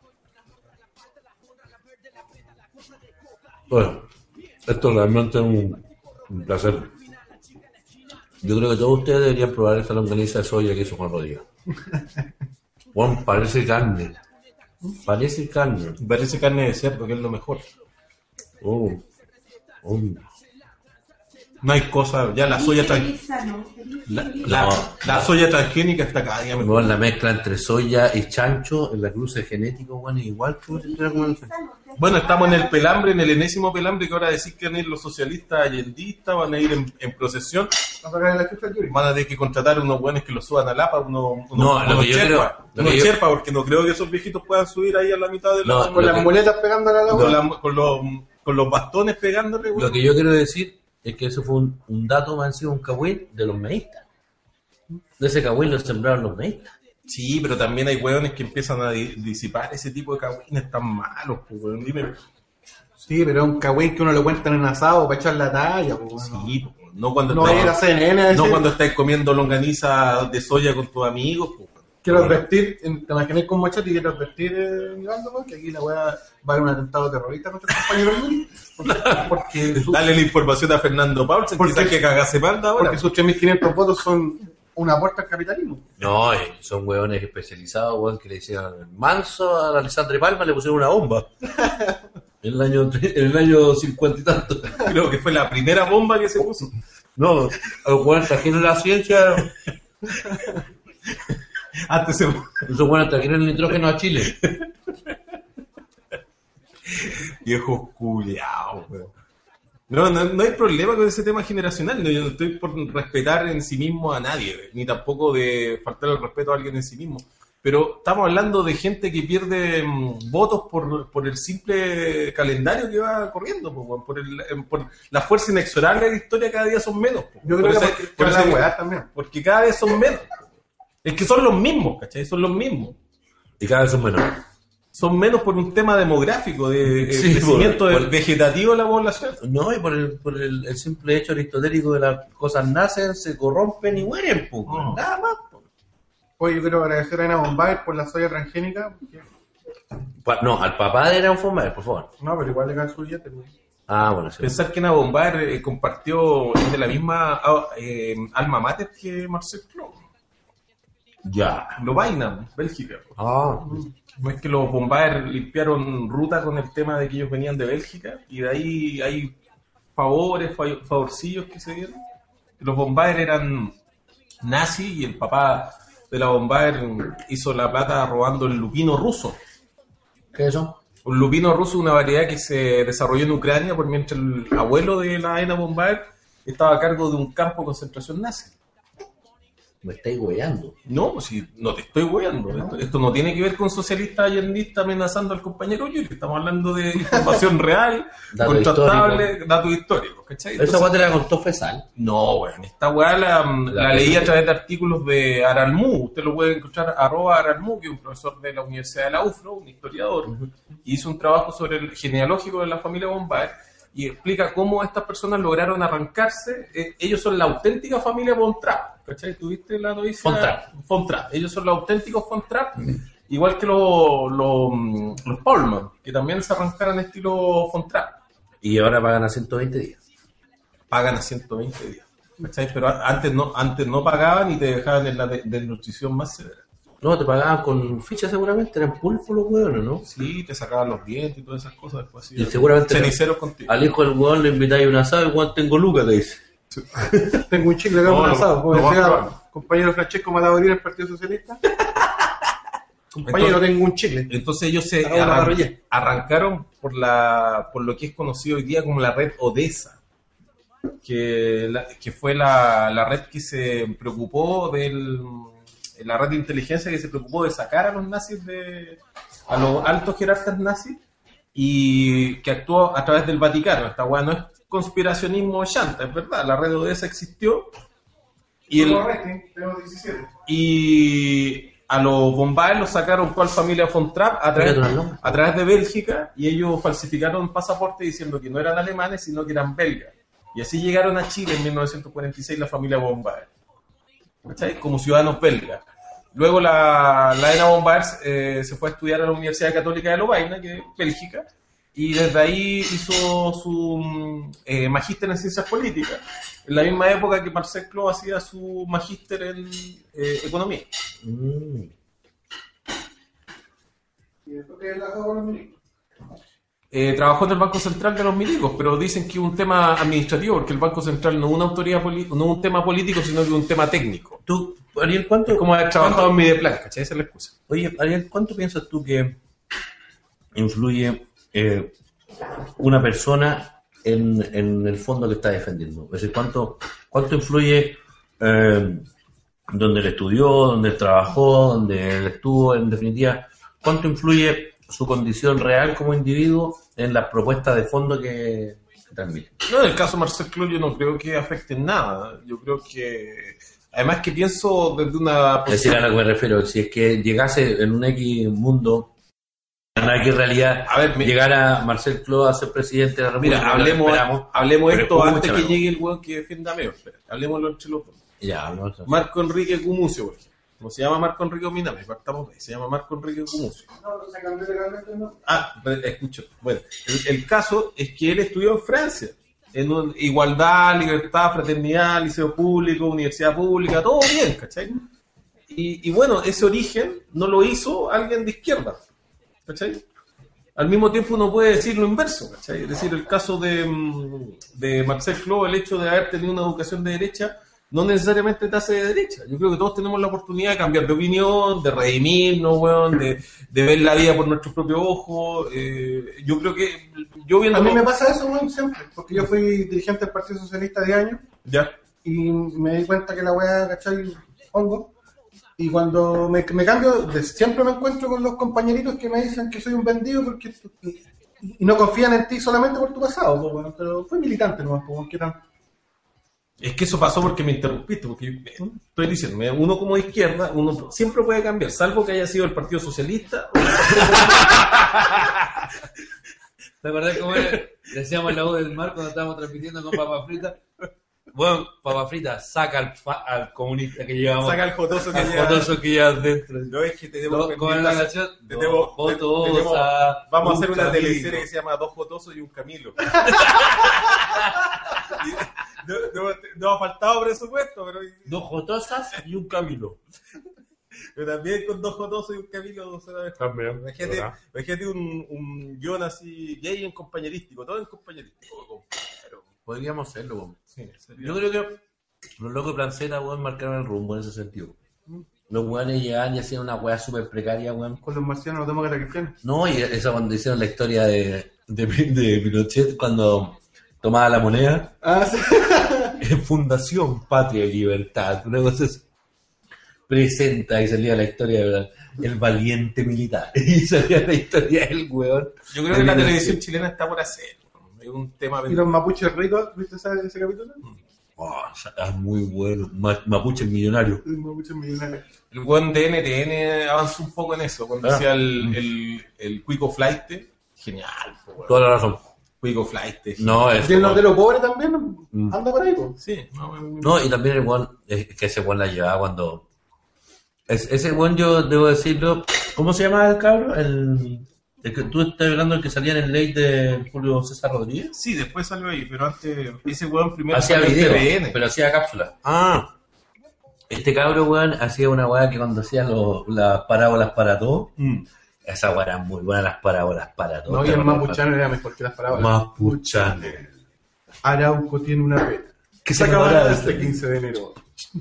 Bueno, esto realmente es un, un placer. Yo creo que todos ustedes deberían probar esta longaniza de soya que hizo Juan Rodríguez. Juan, parece carne. Parece carne. Parece carne de cerdo, que es lo mejor. Oh, oh. No hay cosa, ya la soya tan, la, la, No. la soya transgénica está cada día mejor. Bueno, la mezcla entre soya y chancho en la cruce genético, bueno, igual que Bueno, estamos en el pelambre, en el enésimo pelambre, que ahora decís que van a ir los socialistas allendistas, van a ir en, en procesión, ¿Va a sacar la chucha al Yuri? van a tener que contratar unos buenos que los suban a Lapa, unos, unos, No, lo unos que yo cherpas, creo- lo unos que yo- cherpas, porque no creo que esos viejitos puedan subir ahí a la mitad de la... No, Con lo las que- muletas pegándole a la con, weá. la- con los, con los bastones pegándole, güey. Lo que yo quiero decir es que eso fue un, un dato más encima, un cagüín de los meístas. De ese cagüín lo sembraron los meístas. Sí, pero también hay hueones que empiezan a di- disipar ese tipo de cagüines tan malos, pues, weón. Dime. Sí, pero es un cagüín que uno lo cuenta en asado para echar la talla, pues bueno. Sí, pues, no cuando No estáis- ir a C N N a no decir, cuando estáis comiendo longaniza de soya con tus amigos, pues. quiero advertir, en- te imaginé con Machete y quiero advertir, eh, Iván, ¿no? Que aquí la weá va a haber un atentado terrorista contra el compañero Yuri. Porque, porque, su- Dale la información a Fernando Paulsen, Porque- quizás que cagase manda ahora. porque sus tres mil quinientos votos son una aporte al capitalismo. No, eh, son hueones especializados, hueón, que le hicieron manso a Alessandra Palma, le pusieron una bomba. En el año, en el año cincuenta y tanto. Creo que fue la primera bomba que se puso. No, los hueones trajeron la ciencia, Antes se... esos hueones trajeron el nitrógeno a Chile. Viejos culiados, weón. No, no, no hay problema con ese tema generacional. No, yo no estoy por respetar en sí mismo a nadie, ni tampoco de faltar el respeto a alguien en sí mismo. Pero estamos hablando de gente que pierde mm, votos por, por el simple calendario que va corriendo, po, weón. por, el, eh, por la fuerza inexorable de la historia. Cada día son menos. Po. Yo Por creo que eso- porque, por por eso- la weá también. porque cada vez son menos. Po. Es que son los mismos, ¿cachai? Son los mismos. Y cada vez son menos. Son menos por un tema demográfico, de eh, Sí, crecimiento por- del por- vegetativo de la población. No, y por el, por el, el simple hecho aristotélico de las cosas nacen, se corrompen y mueren, pues, Mm. nada más. Po. Oye, yo quiero agradecer a Ana Bombay por la soya transgénica. porque- Pa- No, al papá de Era un Fomar, por favor. No, pero igual le cae su billete, pues. Ah, bueno, sí. Pensar que Ana Bombar eh, compartió es de la misma ah, eh, alma mater que Marcel Clou. Ya. Lovaina, Bélgica. Ah, No es que los Bombaer limpiaron ruta con el tema de que ellos venían de Bélgica y de ahí hay favores, fa- favorcillos que se dieron. Los Bombaer eran nazis y el papá de la Bombaer hizo la plata robando el lupino ruso. ¿qué es eso? Un lupino ruso es una variedad que se desarrolló en Ucrania por mientras el abuelo de la Ana Bombaer estaba a cargo de un campo de concentración nazi. Me estáis hueando. No, pues si no te estoy hueando. Esto, esto no tiene que ver con socialista allendista amenazando al compañero Yuri. Estamos hablando de información real, Dato contrastable, histórico. datos históricos. ¿Cachai? Esa Entonces, weá te la contó Fesal. no, weón. Esta weá la, la, La- leí a través de artículos de Aralmú. Usted lo puede encontrar arroba Aralmú, que es un profesor de la Universidad de la U F R O, un historiador. Y hizo un trabajo sobre el genealógico de la familia Bombay y explica cómo estas personas lograron arrancarse. Eh, ellos son la auténtica familia Von Trapp, ¿cachai? ¿Tuviste la noticia? Von Trapp. Von Trapp. Ellos son los auténticos Von Trapp, igual que los, los, los Paulman, que también se arrancaron estilo Von Trapp. Y ahora pagan a ciento veinte días. Pagan a ciento veinte días, ¿cachai? Pero a- antes no, antes no pagaban y te dejaban en la de- desnutrición más severa. No, te pagaban con ficha seguramente, eran pulpo los hueones, ¿no? Sí, te sacaban los dientes y todas esas cosas. Después sí, Y seguramente ceniceros contigo. al hijo del hueón le invitáis un asado y Juan tengo lucas, te dice. Tengo un chicle acá No, un lo- asado. Como lo más decía probable. compañero Francesco Maladorí del Partido Socialista. Compañero, Entonces- tengo un chicle. Entonces ellos se Ahora arran- arrollé. arrancaron por la por lo que es conocido hoy día como la red Odessa, que, la- que fue la, la red que se preocupó del la red de inteligencia que se preocupó de sacar a los nazis de a los altos jerarcas nazis y que actuó a través del Vaticano. Esta weá no es conspiracionismo chanta, es verdad, la red Odessa existió y el, Tengo diecisiete. y a los Bombay los sacaron cual familia Von Trapp a través, Fíjate los nombres. a través de Bélgica y ellos falsificaron pasaporte diciendo que no eran alemanes sino que eran belgas. Y así llegaron a Chile en mil novecientos cuarenta y seis la familia Bombay, ¿cachai? Como ciudadanos belgas. Luego la, la Ena Bombay eh, se fue a estudiar a la Universidad Católica de Lovaina, que es Bélgica, y desde ahí hizo su mm, eh, magíster en ciencias políticas, en la misma época que Marcel Clos hacía su magíster en eh, economía. Mm. Y después que la hago con los milicos. Eh, trabajó en el Banco Central de los milicos, pero dicen que es un tema administrativo, porque el Banco Central no es una autoridad poli- no es un tema político, sino que es un tema técnico. ¿Tú, Ariel, cuánto? Es como haber trabajado en Mideplan, ¿cachai? Esa es la excusa. Oye, Ariel, ¿cuánto piensas tú que influye eh, una persona en, en el fondo que está defendiendo? Es decir, ¿cuánto, cuánto influye eh, donde él estudió, donde él trabajó, donde él estuvo, en definitiva, cuánto influye su condición real como individuo en las propuestas de fondo que, que transmite? No, en el caso de Marcel Clos yo no creo que afecte en nada. Yo creo que, además que pienso desde una Es decir, a lo que me refiero, si es que llegase en un X mundo, en una X realidad, A ver, mi- llegara Marcel Clos a ser presidente de la República, Mira, no lo hablemos, esperamos, hablemos pero esto antes que escúchame. llegue el weón que defienda a Meo. Espera, hablemoslo entre los dos. Ya, hablamos de eso. Marco Enrique Gumucio, por ejemplo. No se llama Marco Enrique Minami, partamos de ahí. Se llama Marco Enrique Gumucio. No, se cambió legalmente, ¿no? Ah, re- escucho. Bueno, el, el caso es que él estudió en Francia. En un- igualdad, libertad, fraternidad, liceo público, universidad pública, todo bien, ¿cachai? Y, y bueno, ese origen no lo hizo alguien de izquierda, ¿cachai? Al mismo tiempo uno puede decir lo inverso, ¿cachai? Es decir, el caso de, mm, de Marcel Clos, el hecho de haber tenido una educación de derecha, no necesariamente te hace de derecha. Yo creo que todos tenemos la oportunidad de cambiar de opinión, de redimirnos, weón, de, de ver la vida por nuestros propios ojos. Eh, yo creo que yo viendo... A mí me pasa eso, weón, siempre. Porque yo fui dirigente del Partido Socialista de años Ya. y me di cuenta que la weá, ¿cachai? Hongo. Y cuando me, me cambio, de- siempre me encuentro con los compañeritos que me dicen que soy un vendido porque tú- y, y no confían en ti solamente por tu pasado, pues, bueno, pero fui militante nomás, pues, ¿qué tal? Es que eso pasó porque me interrumpiste, porque yo- estoy diciendo, uno como de izquierda, uno siempre puede cambiar, salvo que haya sido el Partido Socialista. ¿Te acordás cómo era? Decíamos en la voz del mar cuando estábamos transmitiendo con Papa Frita? Bueno, Papa Frita, saca al, fa- al comunista que llevamos. Saca el jotoso que al lleva. jotoso que llevas dentro. No, es que tenemos No, como en la pendiente- canción, tenemos- dos jotosas, tenemos- vamos a hacer un una Camilo. teleserie que se llama Dos Jotosos y un Camilo. no, no, no ha faltado presupuesto, pero, Dos jotosas y un Camilo. pero también con Dos Jotosos y un Camilo se va a ver. También. Imagínate, imagínate un, un guión así gay en compañerístico, todo en compañerístico. Pero, Podríamos hacerlo, weón. sí, sería- Yo creo que los locos de Planceta, weón, marcaron el rumbo en ese sentido. Los weones llegaban y hacían una weá súper precaria, weón. Con los marcianos, los demócratas cristianos. No, y esa cuando hicieron la historia de, de, de Pinochet cuando tomaba la moneda. Ah, sí. Fundación Patria y Libertad. Una cosa así. presenta y salía la historia de el valiente militar. Y salía la historia del weón. Yo creo que la televisión chilena está por hacer. Es un tema... ¿Y los mapuches ricos? ¿Viste ese, ese capítulo? Oh, es muy bueno. Ma- Mapuche millonario. Los mapuches millonarios. El weón de N T N avanzó un poco en eso. Cuando Ah. hacía el, el, el Cuico Flight. Genial, po, weón. Toda la razón. Cuico Flight. No, es. ¿Y el nortero pobre también? Mm. Anda por ahí, po. Sí, no, No, y también el weón, es que ese weón la llevaba cuando. Es, ese weón, yo debo decirlo. ¿Cómo se llama el cabro? El, el que tú estás hablando, el que salía en el ley de Julio César Rodríguez. Sí, después salió ahí, pero antes ese weón primero Hacía salió en video, T V N. pero hacía cápsulas. Ah. Este cabro, weón, hacía una weá que cuando hacía los- las parábolas para todo, Mm. esa weá era muy buena, las parábolas para todo. No, y el mapuchano era mejor que las palabras. Mapuchano. Arauco tiene una pena. Que Se se acabará acabará este quince de enero.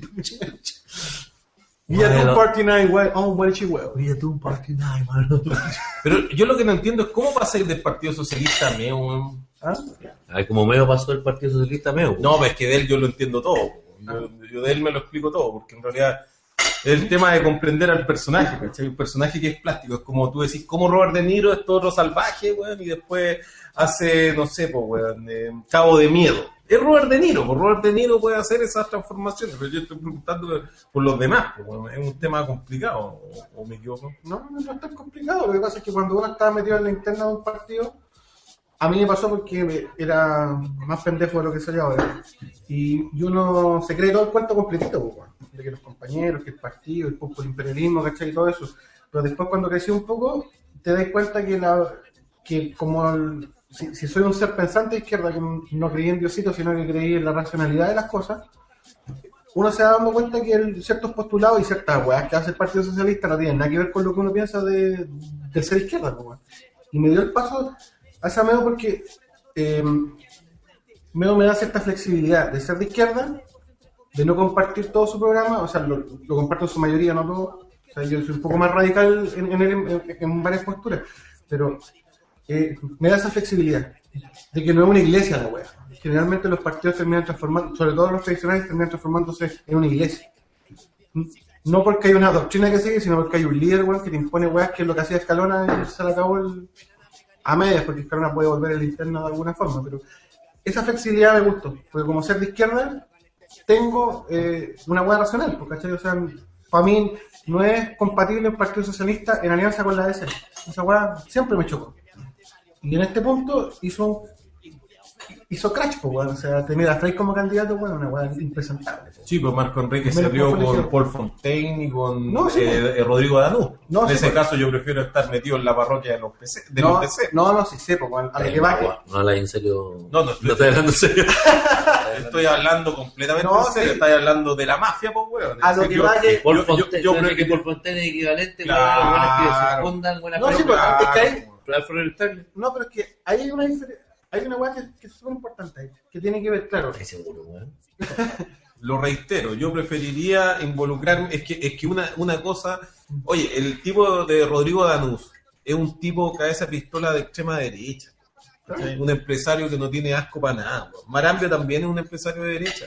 Y Bueno. a tu party night, wey, oh, wey, chihuahua. Oye, tú un party night, mano. Pero yo lo que no entiendo es cómo va a ser del Partido Socialista meo, weón. ¿Ah? Ay, como medio pasó el Partido Socialista, medio. No, pues es que de él yo lo entiendo todo. Yo, yo de él me lo explico todo, porque en realidad es el tema de comprender al personaje, ¿cachai? Un personaje que es plástico. Es como tú decís, como Robert De Niro es todo otro salvaje, weón, y después hace, no sé, pues, weón, eh, Cabo de Miedo. Es Robert De Niro, pues Robert De Niro puede hacer esas transformaciones, pero yo estoy preguntando por los demás, pues, weón. Es un tema complicado, o, o me equivoco. No, no, no es tan complicado. Lo que pasa es que cuando uno estaba metido en la interna de un partido, a mí me pasó porque me- era más pendejo de lo que soy ahora. Y, y uno se cree todo el cuento completito, pues, weón. De que los compañeros, que el partido, el poco el imperialismo, ¿cachai? Y todo eso. Pero después cuando crecí un poco, te das cuenta que la que como el- si, si soy un ser pensante de izquierda que no creí en Diosito, sino que creí en la racionalidad de las cosas, uno se va dando cuenta que el- ciertos postulados y ciertas weas que hace el Partido Socialista no tienen nada que ver con lo que uno piensa de, de ser izquierda, pues, weón. Y me dio el paso a esa Meo porque eh, Meo me da cierta flexibilidad de ser de izquierda, de no compartir todo su programa, o sea, lo, lo comparto en su mayoría, no todo. O sea, yo soy un poco más radical en, en, en- en varias posturas, pero eh, me da esa flexibilidad de que no es una iglesia la wea. Generalmente los partidos terminan transformando, sobre todo los tradicionales, terminan transformándose en una iglesia. No porque hay una doctrina que sigue, sino porque hay un líder, weón, que te impone weas, que es lo que hacía Escalona y se le acabó el, a medias, porque Escalona puede volver el interno de alguna forma, pero esa flexibilidad me gustó, porque como ser de izquierda, tengo eh, una wea racional, porque, ¿cachai? O sea, para mí no es compatible el Partido Socialista en alianza con la D C. Esa wea siempre me chocó. Y en este punto hizo hizo crash, pues, weón. O sea, tener a Frey como candidato, bueno, una weá impresentable. Sí, pues Marco Enrique Menos salió por con colegio. Paul Fontaine y con No, sí, eh, eh, Rodrigo Danú. No, en sí, ese pues. caso yo prefiero estar metido en la parroquia de los P C. De no, los P C. no, no, sí sé, pues, weón. A lo que va que... No habla en serio. No, no estoy- estoy hablando en serio. Estoy hablando completamente No, en serio. sí. Estás hablando de la mafia, pues, weón. A lo Sí, que yo- va que- Paul yo- yo- Fontaine, yo yo creo que prefiero- Paul Fontaine es equivalente Claro. a los buenos que se fundan buenas No, sí, películas. pues, es que hay- Para el Florentino. No, pero es que ahí hay una diferencia. Hay una weá que, que es súper importante ahí, que tiene que ver, claro. Estoy seguro, weón. Lo reitero, yo preferiría involucrarme, es que, es que una, una cosa, oye, el tipo de Rodrigo Danús es un tipo cabeza pistola de extrema derecha, ¿cachai? Un empresario que no tiene asco para nada. weón. Marambio también es un empresario de derecha.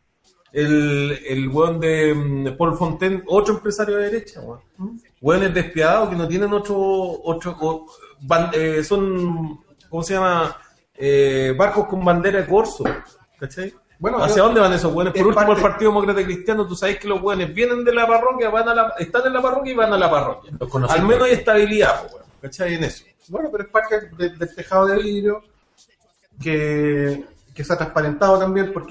El, el weón de mm, Paul Fontaine, otro empresario de derecha, weón. Weones despiadados que no tienen otro, otro o- ban- eh, son, ¿cómo se llama? Eh, barcos con bandera de corso, ¿cachai? Bueno, ¿Hacia yo- dónde van esos weones? Por es último, parte- el Partido Demócrata Cristiano, tú sabes que los weones vienen de la parroquia, van a la, están en la parroquia y van a la parroquia. Los conocemos. Al menos hay estabilidad, pues, weón, ¿cachai? En eso. Bueno, pero es parte de- del tejado de vidrio que, que se ha transparentado también porque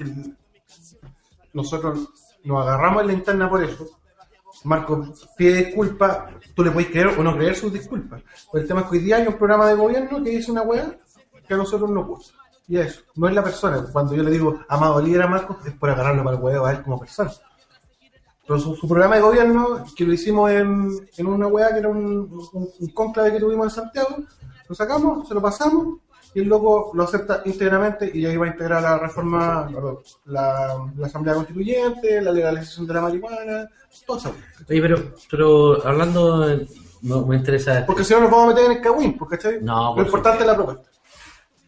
nosotros nos agarramos en la interna por eso. Marco pide disculpas, tú le puedes creer o no creer sus disculpas. Pero el tema es que hoy día hay un programa de gobierno que dice una weá que a nosotros nos gusta. Y eso, no es la persona. Cuando yo le digo amado líder a Marco, es por agarrarlo para el huevo a él como persona. Pero su, su programa de gobierno, que lo hicimos en, en una weá que era un, un, un cónclave que tuvimos en Santiago, lo sacamos, se lo pasamos, y el loco lo acepta íntegramente y ahí va a integrar la reforma, la, la Asamblea Constituyente, la legalización de la marihuana, todo eso. Oye, pero, pero hablando, eh, no, me interesa. Porque si no nos vamos a meter en el cagüín, porque ¿cachai? No, lo por importante es la propuesta.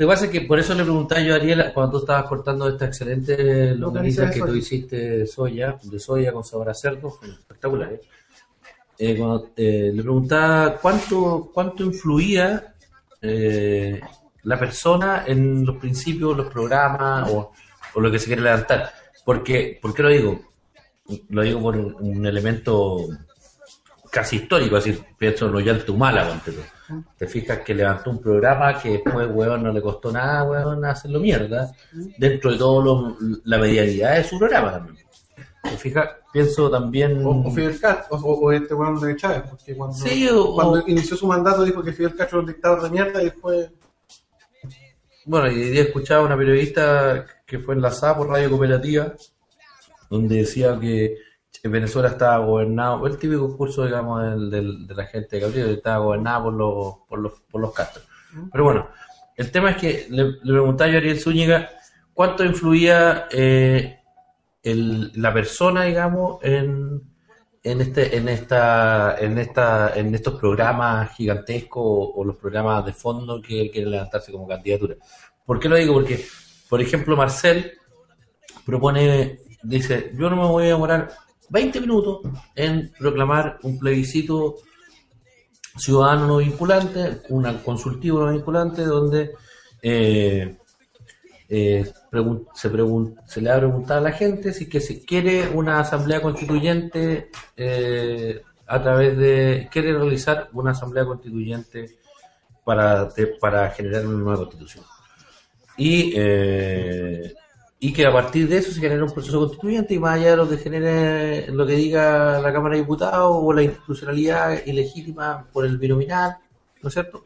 que pasa es que por eso le preguntaba yo a Ariel, cuando tú estabas cortando esta excelente longaniza que tú hiciste de soya, de soya con sabor a cerdo, fue espectacular, ¿eh? Eh, cuando, eh, le preguntaba cuánto cuánto influía eh, la persona en los principios, los programas o, o lo que se quiere levantar. Porque, ¿por qué lo digo? Lo digo por un elemento casi histórico, así pienso en Ollanta Humala, te fijas que levantó un programa que después, weón, no le costó nada, weón, hacerlo mierda, dentro de todo lo, la medialidad de su programa también. Te fijas, pienso también... O, o Fidel Castro, o, o este weón de Chávez, porque cuando, sí, o, cuando o... inició su mandato dijo que Fidel Castro era un dictador de mierda y después... Bueno, y hoy día escuchaba a una periodista que fue enlazada por Radio Cooperativa, donde decía que Venezuela estaba gobernado, el típico discurso, digamos, del, del, de la gente de Gabriel, estaba gobernada por los, por los, por los Castro. Pero bueno, el tema es que le, le preguntaba yo a Ariel Zúñiga cuánto influía eh, el, la persona, digamos, en, en este, en esta, en esta, en estos programas gigantescos o, o los programas de fondo que él quiere levantarse como candidatura. ¿Por qué lo digo? Porque, por ejemplo, Marcel propone, dice, yo no me voy a demorar veinte minutos en proclamar un plebiscito ciudadano no vinculante, un consultivo no vinculante, donde eh, eh, pregun- se, pregun- se le va a preguntar a la gente si que se quiere una asamblea constituyente eh, a través de, quiere realizar una asamblea constituyente para, de, para generar una nueva constitución. Y eh, y que a partir de eso se genera un proceso constituyente y más allá de lo que genere, lo que diga la Cámara de Diputados o la institucionalidad ilegítima por el binominal, ¿no es cierto?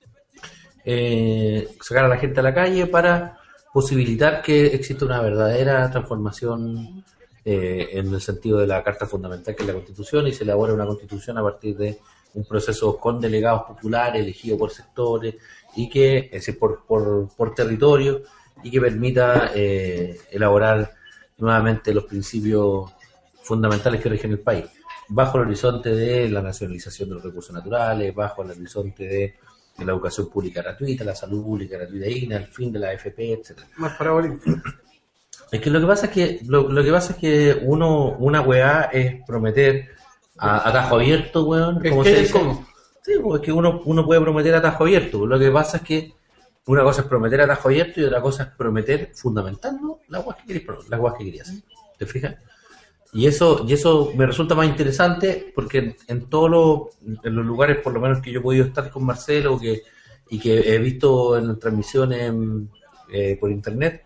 Eh, sacar a la gente a la calle para posibilitar que exista una verdadera transformación eh, en el sentido de la Carta Fundamental que es la Constitución y se elabora una Constitución a partir de un proceso con delegados populares elegidos por sectores y que, es decir, por, por, por territorio y que permita eh, elaborar nuevamente los principios fundamentales que rigen el país, bajo el horizonte de la nacionalización de los recursos naturales, bajo el horizonte de, de la educación pública gratuita, la salud pública gratuita y digna, el fin de la A F P, etcétera. Más para Bolivia. Es que lo que pasa es que lo, lo que pasa es que uno una weá es prometer a, a tajo abierto, weón, como se dice. ¿Cómo? Sí, pues es que uno, uno puede prometer a tajo abierto. Lo que pasa es que una cosa es prometer a tajo abierto y otra cosa es prometer fundamentando las cosas que querías, las cosas que querías. ¿Te fijas? Y eso, y eso me resulta más interesante porque en, en todos los, en los lugares, por lo menos que yo he podido estar con Marcelo que, y que he visto en transmisiones eh, por internet,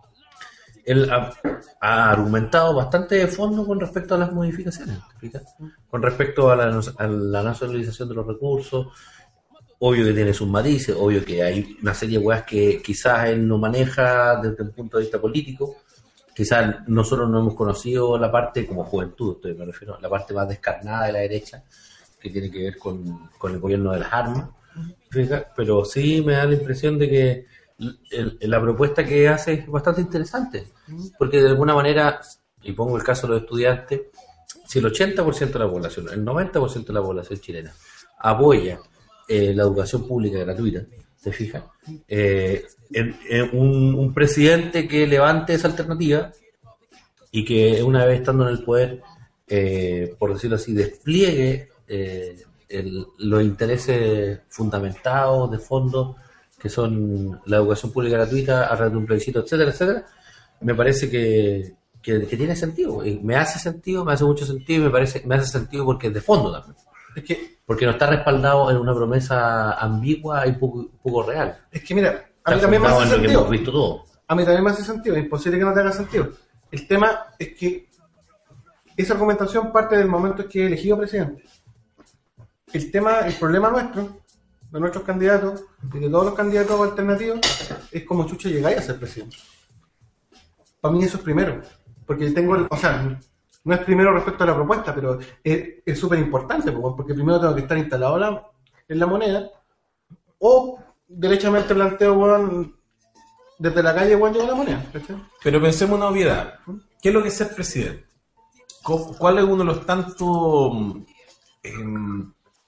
él ha, ha argumentado bastante de fondo con respecto a las modificaciones, ¿te fijas? Con respecto a la, a la nacionalización de los recursos. Obvio que tiene sus matices, obvio que hay una serie de weas que quizás él no maneja desde el punto de vista político, quizás nosotros no hemos conocido la parte, como juventud, estoy, me refiero, la parte más descarnada de la derecha, que tiene que ver con, con el gobierno de las armas, fíjate, pero sí me da la impresión de que el, el, la propuesta que hace es bastante interesante, porque de alguna manera, y pongo el caso de los estudiantes, si el ochenta por ciento de la población, el noventa por ciento de la población chilena apoya Eh, la educación pública gratuita, ¿te fijas? Eh, en, en un, un presidente que levante esa alternativa y que una vez estando en el poder, eh, por decirlo así, despliegue eh, el, los intereses fundamentados de fondo que son la educación pública gratuita a través de un plebiscito, etcétera, etcétera, me parece que, que, que tiene sentido, y me hace sentido, me hace mucho sentido y me parece, me hace sentido porque es de fondo también. Es que, porque no está respaldado en una promesa ambigua y poco, poco real. Es que mira, a está mí también me hace en lo que sentido. hemos visto todo. A mí también me hace sentido, es imposible que no te haga sentido. El tema es que esa argumentación parte del momento en que he elegido presidente. El tema, el problema nuestro, de nuestros candidatos y de todos los candidatos alternativos, es como chucha llegáis a ser presidente. Para mí eso es primero, porque tengo, el, o sea, no es primero respecto a la propuesta, pero es súper importante, porque primero tengo que estar instalado la, en la moneda, o derechamente planteo, bueno, desde la calle, bueno, llego a la moneda. ¿Cachai? Pero pensemos una obviedad. ¿Qué es lo que es ser presidente? ¿Cuál es uno de los tantos eh,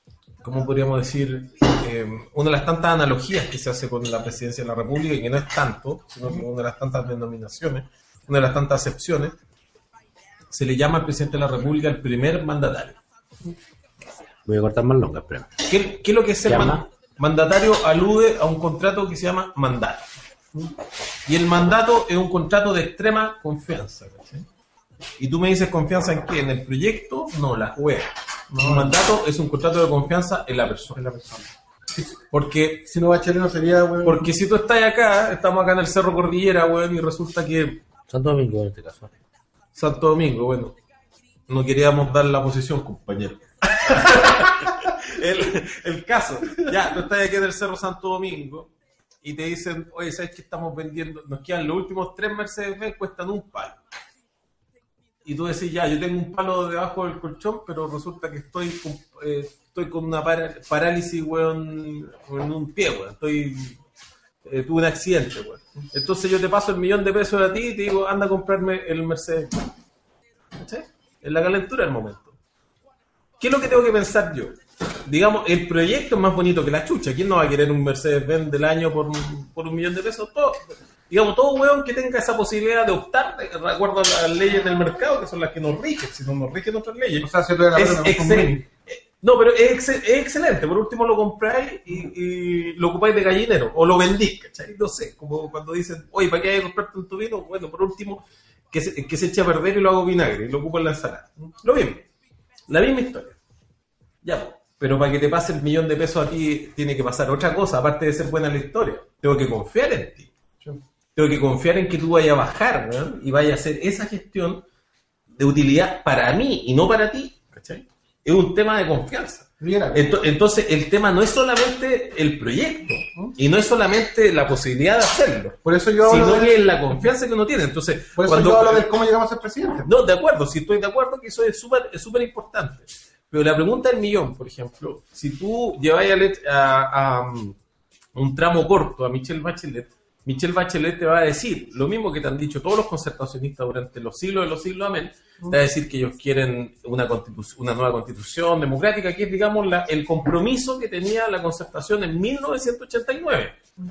¿cómo podríamos decir? Eh, una de las tantas analogías que se hace con la presidencia de la República, y que no es tanto, sino que una de las tantas denominaciones, una de las tantas acepciones, se le llama al presidente de la República el primer mandatario. Voy a cortar más longa, espera. ¿Qué, qué es lo que es el ¿Llama? man- mandatario? Alude a un contrato que se llama mandato. Y el mandato es un contrato de extrema confianza, ¿cachai? Y tú me dices, ¿confianza en qué? ¿En el proyecto? No, la juega. Un mandato es un contrato de confianza en la persona. En la persona. Porque, Si no Bachelet no sería, weón. porque si tú estás acá, estamos acá en el Cerro Cordillera, weón, y resulta que Santo Domingo en este caso. Santo Domingo, bueno, no queríamos dar la posición, compañero. el, el caso, ya, tú estás aquí en el Cerro Santo Domingo y te dicen, oye, ¿sabes qué estamos vendiendo? Nos quedan los últimos tres Mercedes-Benz, cuestan un palo. Y tú decís, ya, yo tengo un palo debajo del colchón, pero resulta que estoy con, eh, estoy con una para- parálisis, weón, en un pie, weón. Estoy, eh, tuve un accidente, weón. Entonces yo te paso el millón de pesos a ti y te digo, anda a comprarme el Mercedes. ¿Cachai? En la calentura del momento. ¿Qué es lo que tengo que pensar yo? Digamos, el proyecto es más bonito que la chucha. ¿Quién no va a querer un Mercedes-Benz del año por, por un millón de pesos? Todo, digamos, todo hueón que tenga esa posibilidad de optar de, de acuerdo a las leyes del mercado, que son las que nos rigen, si no nos rigen otras leyes. O sea, si tú eres la Es persona con excelente. No, pero es, ex- es excelente. Por último lo compráis y, y lo ocupáis de gallinero. O lo vendís, ¿cachai? No sé, como cuando dicen, oye, ¿para qué hay que comprarte un tubino? Bueno, por último, que se, que se eche a perder y lo hago vinagre y lo ocupo en la ensalada. Lo mismo. La misma historia. Ya, po. Pero para que te pase el millón de pesos a ti, tiene que pasar otra cosa, aparte de ser buena la historia. Tengo que confiar en ti. Tengo que confiar en que tú vayas a bajar, ¿no? Y vayas a hacer esa gestión de utilidad para mí y no para ti, ¿cachai? Es un tema de confianza. Liderazgo. Ento- Entonces, el tema no es solamente el proyecto y no es solamente la posibilidad de hacerlo, Por eso yo hablo sino de- que es la confianza que uno tiene. Entonces, Por eso cuando, yo hablo de cómo llegamos a ser presidente. no, de acuerdo, si estoy de acuerdo que eso es súper es súper importante. Pero la pregunta del millón, por ejemplo, si tú llevas a, let- a- a, um, un tramo corto a Michelle Bachelet, Michelle Bachelet te va a decir lo mismo que te han dicho todos los concertacionistas durante los siglos de los siglos, amén. Te va a decir que ellos quieren una, constitu- una nueva constitución democrática, que es, digamos, la- el compromiso que tenía la concertación en mil novecientos ochenta y nueve.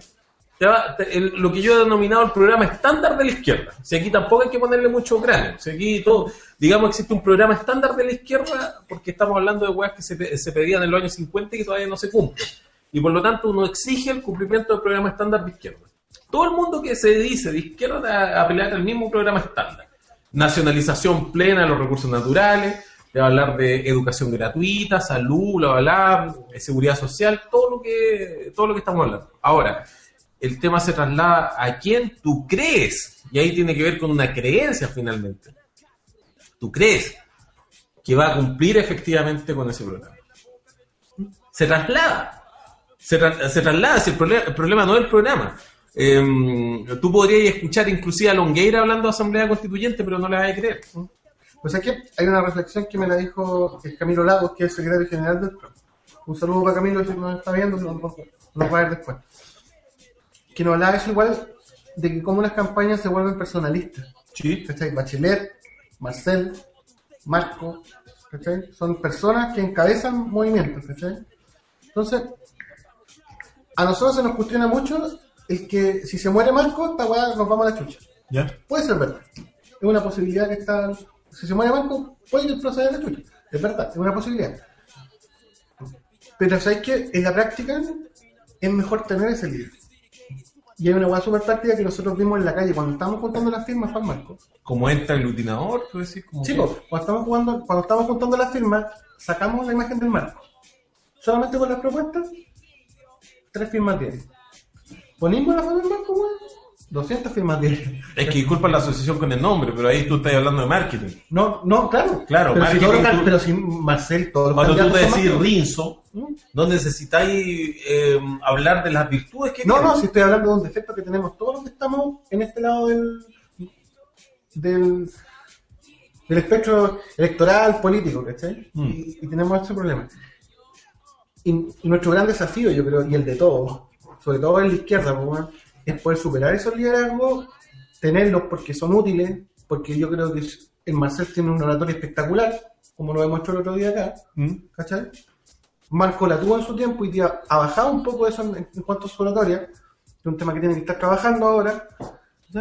Te va- te- el- lo que yo he denominado el programa estándar de la izquierda. Si aquí tampoco hay que ponerle mucho cráneo. Si aquí todo, digamos, existe un programa estándar de la izquierda porque estamos hablando de weas que se, pe- se pedían en los años cincuenta y que todavía no se cumplen. Y por lo tanto uno exige el cumplimiento del programa estándar de izquierda. Todo el mundo que se dice de izquierda a pelear el mismo programa estándar. Nacionalización plena de los recursos naturales, te va a hablar de educación gratuita, salud, bla, bla, bla, eh, seguridad social, todo lo que todo lo que estamos hablando. Ahora, el tema se traslada a quién tú crees, y ahí tiene que ver con una creencia finalmente. Tú crees que va a cumplir efectivamente con ese programa. Se traslada, se, tra- se traslada, si el, problema, el problema no es el programa. Eh, tú podrías escuchar inclusive a Longueira hablando de Asamblea Constituyente, pero no le vas a creer. Pues aquí hay una reflexión que me la dijo el Camilo Lagos, que es el secretario general del P R O. Un saludo para Camilo, si nos está viendo, nos, nos- nos va a ver después. Que nos hablaba eso igual de que cómo las campañas se vuelven personalistas. Sí. ¿Cachai? Bachelet, Marcel, Marco, ¿cachai? Son personas que encabezan movimientos, ¿cachai? Entonces, a nosotros se nos cuestiona mucho el que si se muere Marco, esta weá nos vamos a la chucha. ¿Ya? Puede ser verdad. Es una posibilidad que está. Si se muere Marco, puede que proceda a la chucha. Es verdad, es una posibilidad. Pero sabéis que en la práctica es mejor tener ese líder. Y hay una hueá súper táctica que nosotros vimos en la calle cuando estábamos juntando las firmas para Marco. Como ente aglutinador, tú decís, como Chicos, cuando estamos jugando, cuando estamos juntando las firmas, sacamos la imagen del Marco. Solamente con las propuestas, tres firmas diarias. Ponimos la foto del Marco, weón, doscientas firmas diarias. Es que disculpa la asociación con el nombre, pero ahí tú estás hablando de marketing. No, no, claro. Claro, pero si, marketing, todos los can- tú- pero si Marcel, todos los Cuando tú te candidatos son decís Marco. Rinzo, no necesitáis eh, hablar de las virtudes que No, tiene. no, si estoy hablando de un defecto que tenemos todos los que estamos en este lado del del, del espectro electoral, político, ¿cachai? Mm. Y, y tenemos ese problema. Y, y nuestro gran desafío, yo creo, y el de todos, sobre todo en la izquierda, pues, bueno, es poder superar esos liderazgos, tenerlos porque son útiles, porque yo creo que el Marcel tiene una oratoria espectacular, como lo demostró el otro día acá, ¿Mm? ¿cachai? Marco la tuvo en su tiempo y te ha ha bajado un poco eso en, en cuanto a su oratoria, es un tema que tiene que estar trabajando ahora, ¿sí?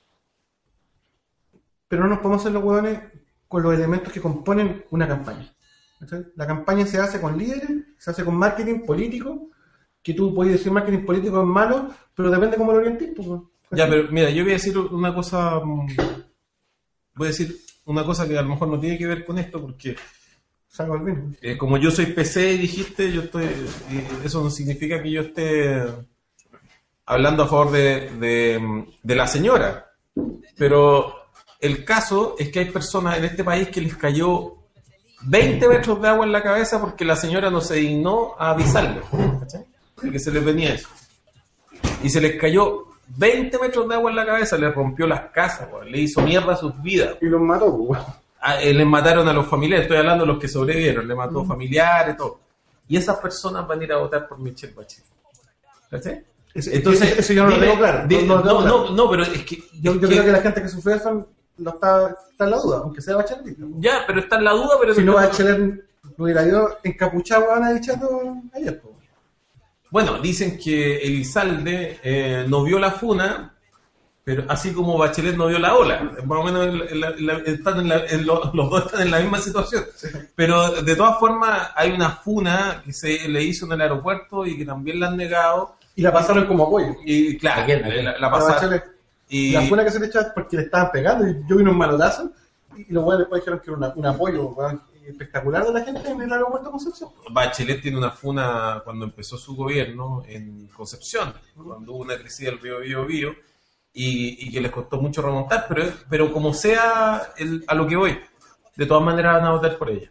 Pero no nos podemos hacer los hueones con los elementos que componen una campaña. ¿Sí? La campaña se hace con líderes, se hace con marketing político, que tú puedes decir marketing político es malo, pero depende cómo lo orientes. Pues, ya, pero mira, yo voy a decir una cosa, voy a decir una cosa que a lo mejor no tiene que ver con esto, porque salgo al vino. Eh, como yo soy P C, dijiste, yo estoy, eh, eso no significa que yo esté hablando a favor de, de, de la señora, pero el caso es que hay personas en este país que les cayó veinte metros de agua en la cabeza porque la señora no se dignó a avisarle, ¿cachai? De que se les venía eso. Y se les cayó veinte metros de agua en la cabeza, les rompió las casas, güey, le hizo mierda a sus vidas. Y los mató, güey. Ah, eh, les mataron a los familiares, estoy hablando de los que sobrevivieron, le mató mm. familiares, todo. Y esas personas van a ir a votar por Michelle Bachelet. ¿Cachai? Entonces, eso yo no lo tengo claro. Dime, no, no, no, no, no, no, pero es que... Yo, es yo que, creo que la gente que sufrió eso no está, está en la duda, aunque sea Bachelet. Ya, pero está en la duda, pero... Si no, Bachelet lo hubiera ido encapuchado a dichato ayer. Pues. Bueno, dicen que Elizalde eh, no vio la funa, pero así como Bachelet no vio la ola. Más o menos en la, en la, están en la, en lo, los dos están en la misma situación. Pero de todas formas hay una funa que se le hizo en el aeropuerto y que también la han negado. Y la pasaron como apoyo. Y claro, ¿A quién? la, la La pasaron. Y la funa que se le echó es porque le estaban pegando y yo vi unos manotazos y los güeyes después dijeron que era una, un apoyo bueno, espectacular de la gente en el aeropuerto de Concepción. Bachelet tiene una funa cuando empezó su gobierno en Concepción, cuando hubo una crisis del río Bío Bío y, y que les costó mucho remontar, pero, pero como sea el, a lo que voy, de todas maneras van a votar por ella.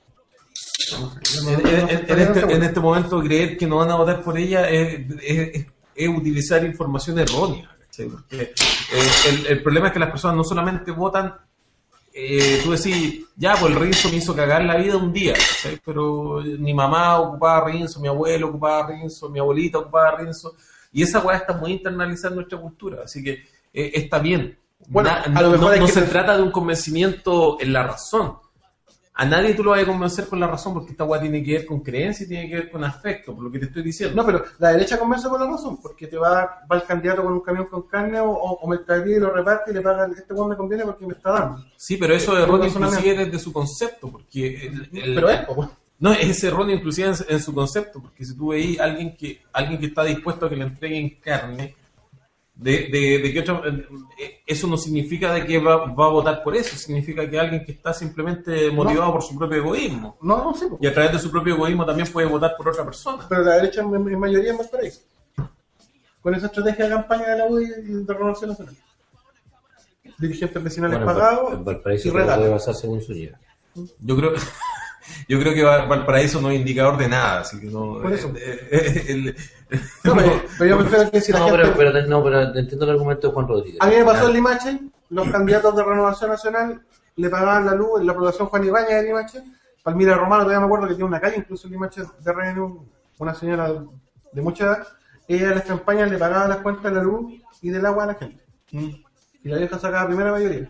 En, en, en, este, en este momento creer que no van a votar por ella es, es, es utilizar información errónea, ¿cachai? Porque eh, el, el problema es que las personas no solamente votan, eh, tú decís, ya, pues el Rinzo me hizo cagar la vida un día, ¿cachai? Pero mi mamá ocupaba Rinzo, mi abuelo ocupaba Rinzo, mi abuelita ocupaba Rinzo, y esa weá está muy internalizada en nuestra cultura, así que eh, está bien. Bueno, Na, a lo mejor no no que se te... trata de un convencimiento en la razón. A nadie tú lo vas a convencer con la razón porque esta weá tiene que ver con creencia y tiene que ver con afecto, por lo que te estoy diciendo. No, pero la derecha convence con la razón, porque te va, va el candidato con un camión con carne o, o, o mercadería y lo reparte y le paga, este weón me conviene porque me está dando. Sí, pero eso es erróneo Pero inclusive desde su concepto, porque... El, el, pero es, pues. No, es erróneo inclusive en, en su concepto, porque si tú veis a alguien que, alguien que está dispuesto a que le entreguen carne, de, de, de que otro, eso no significa de que va, va a votar por eso, significa que alguien que está simplemente motivado no. por su propio egoísmo. No, no, sí. Pues. Y a través de su propio egoísmo también puede votar por otra persona. Pero la derecha en, en mayoría es más por ahí. Con esa estrategia de campaña de la U y de Renovación Nacional. Dirigentes vecinales bueno, pagados el Valparaíso y regalos. puede basar según su idea. Yo creo... Yo creo que Valparaíso no es indicador de nada, así que no... Por eso. Eh, eh, el, no, no, pero, pero yo prefiero que si la no, gente... pero, pero, no, pero entiendo el argumento de Juan Rodríguez. A mí me pasó en Limache, los candidatos de Renovación Nacional le pagaban la luz, la aprobación Juan Ibáñez de Limache, Palmira Romano, todavía me acuerdo que tiene una calle, incluso en Limache de Reino, una señora de mucha edad, ella en las campañas le pagaba las cuentas de la luz y del agua a la gente. Mm. Y la vieja sacaba primera mayoría.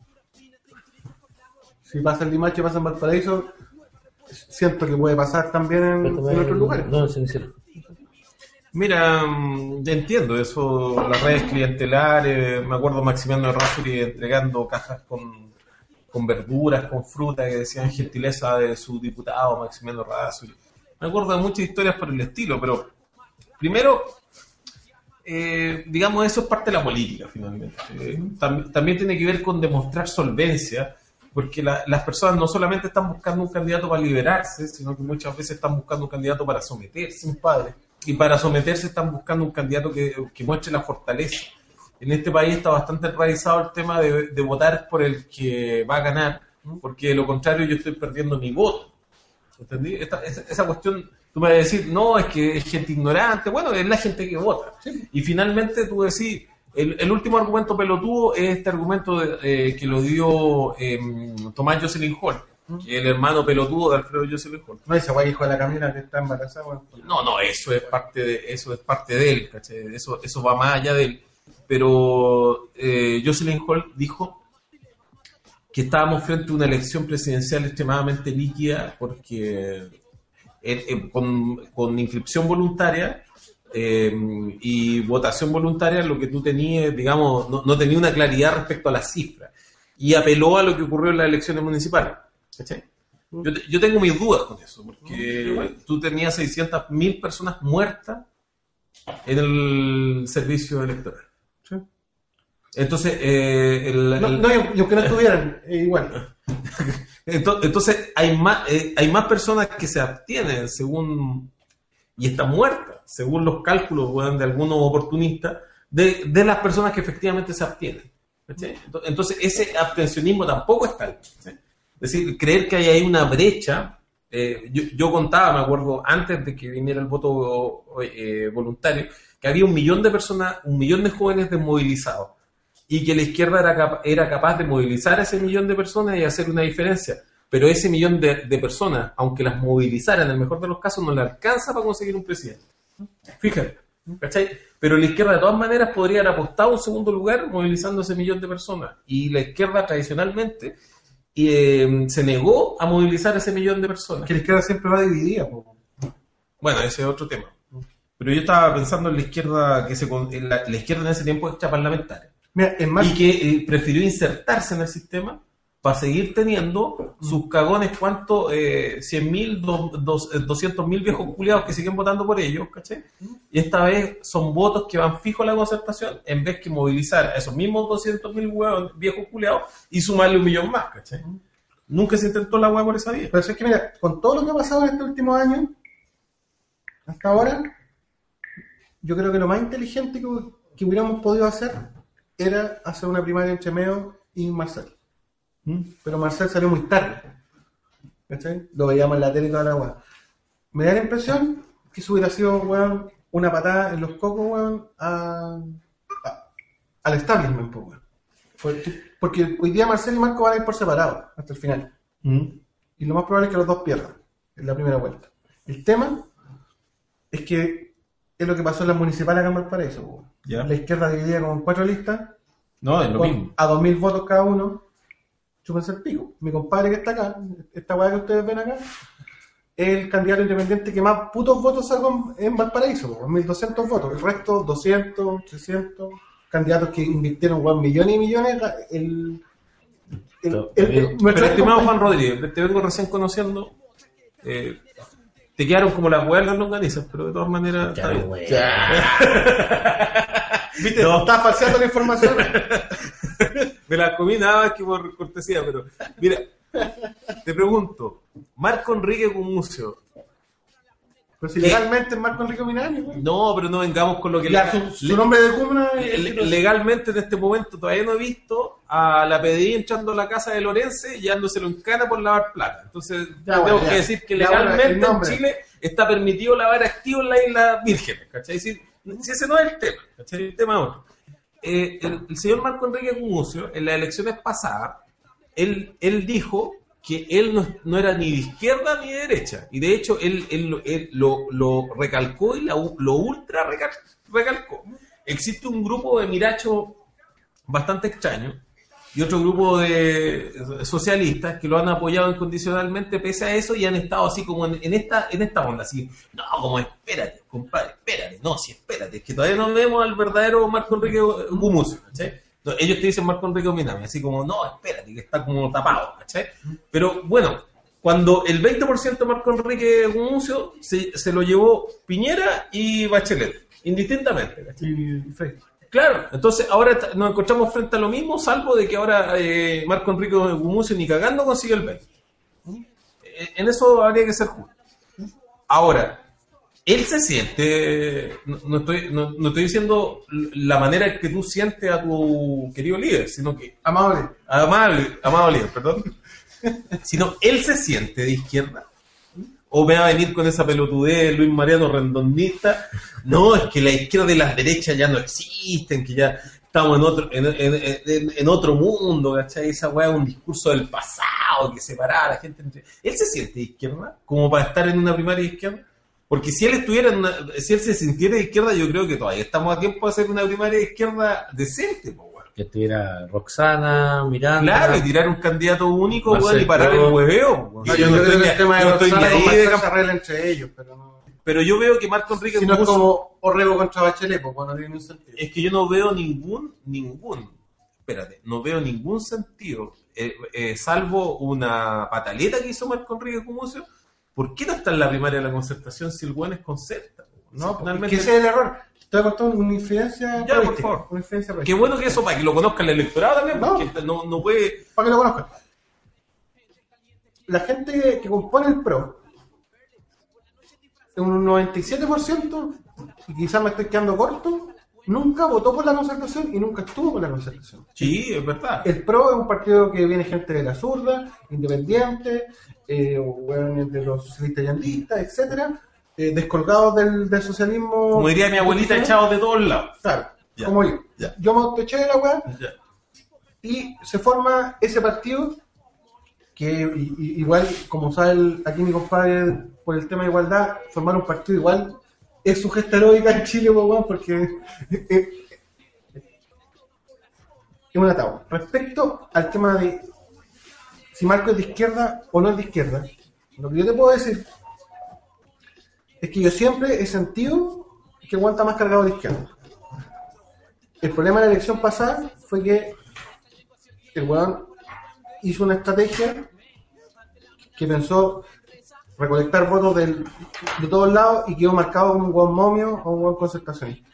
Si pasa en Limache, pasa en Valparaíso, siento que puede pasar también en, en otros lugares. No, sincero. Mira, entiendo eso, las redes clientelares, me acuerdo Maximiano Errázuriz entregando cajas con, con verduras, con fruta, que decían gentileza de su diputado Maximiano Errázuriz. Me acuerdo de muchas historias por el estilo, pero primero, eh, digamos, eso es parte de la política, finalmente. Eh, tam, también tiene que ver con demostrar solvencia, porque la, las personas no solamente están buscando un candidato para liberarse, sino que muchas veces están buscando un candidato para someterse. Un padre. Y para someterse están buscando un candidato que, que muestre la fortaleza. En este país está bastante enraizado el tema de, de votar por el que va a ganar, porque de lo contrario yo estoy perdiendo mi voto. ¿Entendí? Esta, esa, esa cuestión, tú me vas a decir, no, es que es gente ignorante. Bueno, es la gente que vota. ¿Sí? Y finalmente tú decís, el, el último argumento pelotudo es este argumento de, eh, que lo dio eh, Tomás Jocelyn Hall, que es el hermano pelotudo de Alfredo Jocelyn Hall. No, ese guay hijo de la Camila que está embarazada. Bueno. No, no, eso es parte de, eso es parte de él, ¿cachai? Eso, eso va más allá de él. Pero eh, Jocelyn Hall dijo que estábamos frente a una elección presidencial extremadamente líquida porque eh, eh, con, con inscripción voluntaria eh, y votación voluntaria, lo que tú tenías, digamos, no, no tenía una claridad respecto a las cifras. Y apeló a lo que ocurrió en las elecciones municipales. ¿Cachai? Yo, te- yo tengo mis dudas con eso, porque tú tenías seiscientas mil personas muertas en el servicio electoral. Sí. Entonces, eh, el- No, el- no, y aunque no estuvieran, eh, igual. ento- entonces hay más, eh, hay más personas que se abstienen según y están muertas, según los cálculos, weón, de algunos oportunistas, de, de las personas que efectivamente se abstienen. ¿Cachai? Ento- Entonces ese abstencionismo tampoco es tal. ¿Cachai? Es decir, creer que hay ahí una brecha. eh, yo, yo contaba, me acuerdo, antes de que viniera el voto eh, voluntario, que había un millón de personas, un millón de jóvenes desmovilizados, y que la izquierda era, capa- era capaz de movilizar a ese millón de personas y hacer una diferencia. Pero ese millón de, de personas, aunque las movilizara en el mejor de los casos, no le alcanza para conseguir un presidente. Fíjate, ¿cachai? Pero la izquierda de todas maneras podría haber apostado un segundo lugar movilizando ese millón de personas. Y la izquierda tradicionalmente eh, se negó a movilizar ese millón de personas. Que la izquierda siempre va dividida, po. Bueno, ese es otro tema. Pero yo estaba pensando en la izquierda, que se, con- en la, la izquierda en ese tiempo es parlamentaria. Mira, es más, Y que eh, prefirió insertarse en el sistema para seguir teniendo sus cagones, ¿cuánto? Eh, cien mil, doscientos mil viejos culiados que siguen votando por ellos, ¿cachai? Y esta vez son votos que van fijo a la concertación, en vez que movilizar a esos mismos doscientos mil viejos culiados y sumarle un millón más, ¿cachai? Nunca se intentó la hueá por esa vía. pero es que mira, con todo lo que ha pasado en este último año, hasta ahora, yo creo que lo más inteligente que, que hubiéramos podido hacer era hacer una primaria entre Meo y Marcel. ¿Mm? Pero Marcel salió muy tarde. ¿Cachai? Lo veíamos en la tele y toda la weá. Me da la impresión que eso hubiera sido, weón, una patada en los cocos, weón, a, a- al establishment, pues, weón. Porque, porque hoy día Marcel y Marco van a ir por separado hasta el final. Y lo más probable es que los dos pierdan en la primera vuelta. El tema es que es lo que pasó en las municipales acá en Valparaíso, weón. Ya. La izquierda dividida como en cuatro listas, No, es lo con- mismo. a dos mil votos cada uno. Chúpense el pico. Mi compadre que está acá, esta weá que ustedes ven acá, es el candidato independiente que más putos votos sacó en Valparaíso, con mil doscientos votos. El resto, doscientos, trescientos candidatos que invirtieron weón, millones y millones. El, el, el- el- nuestro Pero estimado compañero- Juan Rodríguez, te vengo recién conociendo. eh, te quedaron como las hueas las longanizas, pero de todas maneras. está bien. ¿Viste? Estás falseando la información. Me la comí nada más que por cortesía, pero mira, te pregunto, Marco Enrique Gumucio, Pero si ¿Qué? legalmente es Marco Enrique Minami, weón. no, pero no vengamos con lo que Ya, le- su, su nombre de cumbre le- es- le- legalmente en este momento todavía no he visto a la P D I entrando a la casa de Lorense y llevándoselo en cara por lavar plata. Entonces, Ya, tengo bueno, que ya. decir que Ya, bueno, el legalmente en nombre. Chile está permitido lavar activo en la isla Vírgenes, ¿cachai? Si, si ese no es el tema, ¿cachai? El tema es otro. Eh, el, el señor Marco Enrique Gumucio, en las elecciones pasadas, él, él dijo que él no, no era ni de izquierda ni de derecha. Y de hecho, él, él, él lo, lo recalcó y la- lo ultra recal- recalcó. Existe un grupo de mirachos bastante extraño y otro grupo de socialistas que lo han apoyado incondicionalmente pese a eso y han estado así como en, en esta en esta onda, así, no, como espérate, compadre, espérate, no, sí, espérate, es que todavía no vemos al verdadero Marco Enrique Gumucio, ¿cachai? No, ellos te dicen Marco Enrique Minami, así como, no, espérate, que está como tapado, ¿cachai? Pero bueno, cuando el veinte por ciento de Marco Enrique Gumucio se, se lo llevó Piñera y Bachelet, indistintamente, ¿cachai? y Frey. Claro, entonces ahora t- nos encontramos frente a lo mismo, salvo de que ahora eh, Marco Enrique Gumucio ni cagando consigue el veinte. Eh, En eso habría que ser justo. Ahora, él se siente, no, no estoy, no, no estoy diciendo la manera en que tú sientes a tu querido líder, sino que, Amable. amable, amado líder, perdón, sino él se siente de izquierda. O me va a venir con esa pelotudez Luis Mariano redondista. No, es que la izquierda y las derechas ya no existen, que ya estamos en otro en, en, en, en otro mundo, ¿cachai? Esa weá es un discurso del pasado que separa a la gente entre... ¿Él se siente de izquierda? ¿Como para estar en una primaria de izquierda? Porque si él estuviera en una, si él se sintiera de izquierda, yo creo que todavía estamos a tiempo de hacer una primaria de izquierda decente, po, weón. que estuviera Roxana, Miranda. Claro, y tirar un candidato único, Marcel weón, y parar Pro. el hueveo. weón. No, Yo yo no creo estoy que ni- el tema yo de no estoy ni Roxana con ahí de Marcel se camp- arregla entre ellos, pero no. Pero yo veo que Marco Enrique Si no es Gumucio- como Orrego contra Bachelet, pues bueno, no tiene ningún sentido. es que yo no veo ningún, ningún, espérate, no veo ningún sentido, eh, eh, salvo una pataleta que hizo Marco Enrique Gumucio. ¿Por qué no está en la primaria de la concertación si el weón es concerta? No, Si porque ese es el error. Te voy a contar una infidencia Ya, por política, favor. una infidencia Qué política. bueno que eso, para que lo conozca el electorado también, No. porque no, no puede... Para que lo conozcan. La gente que compone el PRO, un noventa y siete por ciento, y quizás me estoy quedando corto, nunca votó por la concertación y nunca estuvo por la concertación. Sí, es verdad. El PRO es un partido que viene gente de la zurda, independiente, eh, bueno, de los socialistas y andistas, etcétera, eh, descolgados del, del socialismo. Como diría mi abuelita, echados de todos lados. Claro, Ya, como yo. ya. Yo me autoeché de la weá Ya. y se forma ese partido que y- y- igual, como sabe el- aquí mi compadre, por el tema de igualdad, formar un partido igual es su gesta heroica en Chile, pues, weón, porque eh, eh, es un atado. Respecto al tema de si Marco es de izquierda o no es de izquierda, lo que yo te puedo decir es que yo siempre he sentido que el weón está más cargado de izquierda. El problema de la elección pasada fue que el weón hizo una estrategia que pensó recolectar votos del- de todos lados y quedó marcado como un weón momio o un weón concertacionista.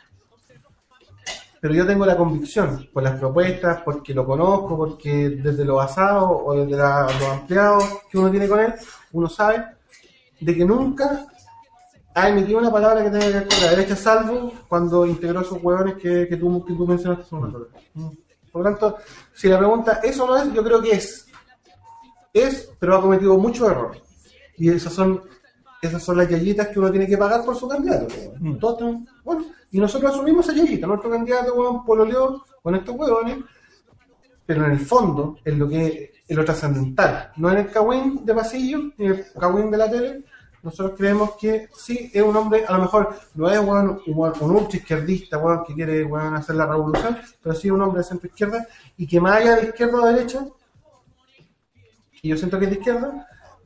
Pero yo tengo la convicción, por las propuestas, porque lo conozco, porque desde lo basado o desde la- los ampliados que uno tiene con él, uno sabe de que nunca ha emitido una palabra que tenga que ver con la derecha, salvo cuando integró esos huevones que, que, tú, que tú mencionaste hace un rato. Por lo tanto, si la pregunta es o no es, yo creo que es. Es, pero ha cometido muchos errores. Y esas son esas son las yayitas que uno tiene que pagar por su candidato. Mm. Todos tenemos- bueno, y nosotros asumimos esa yayita. Nuestro candidato, weón, pololeó con estos huevones, pero en el fondo, en lo que en lo trascendental, no en el cagüín de pasillo, ni en el cagüín de la tele. Nosotros creemos que sí es un hombre, a lo mejor no es weón, un, weón, un ultra izquierdista, weón, que quiere weón, hacer la revolución, pero sí es un hombre de centro izquierda y que más allá de izquierda o derecha, y yo siento que es de izquierda,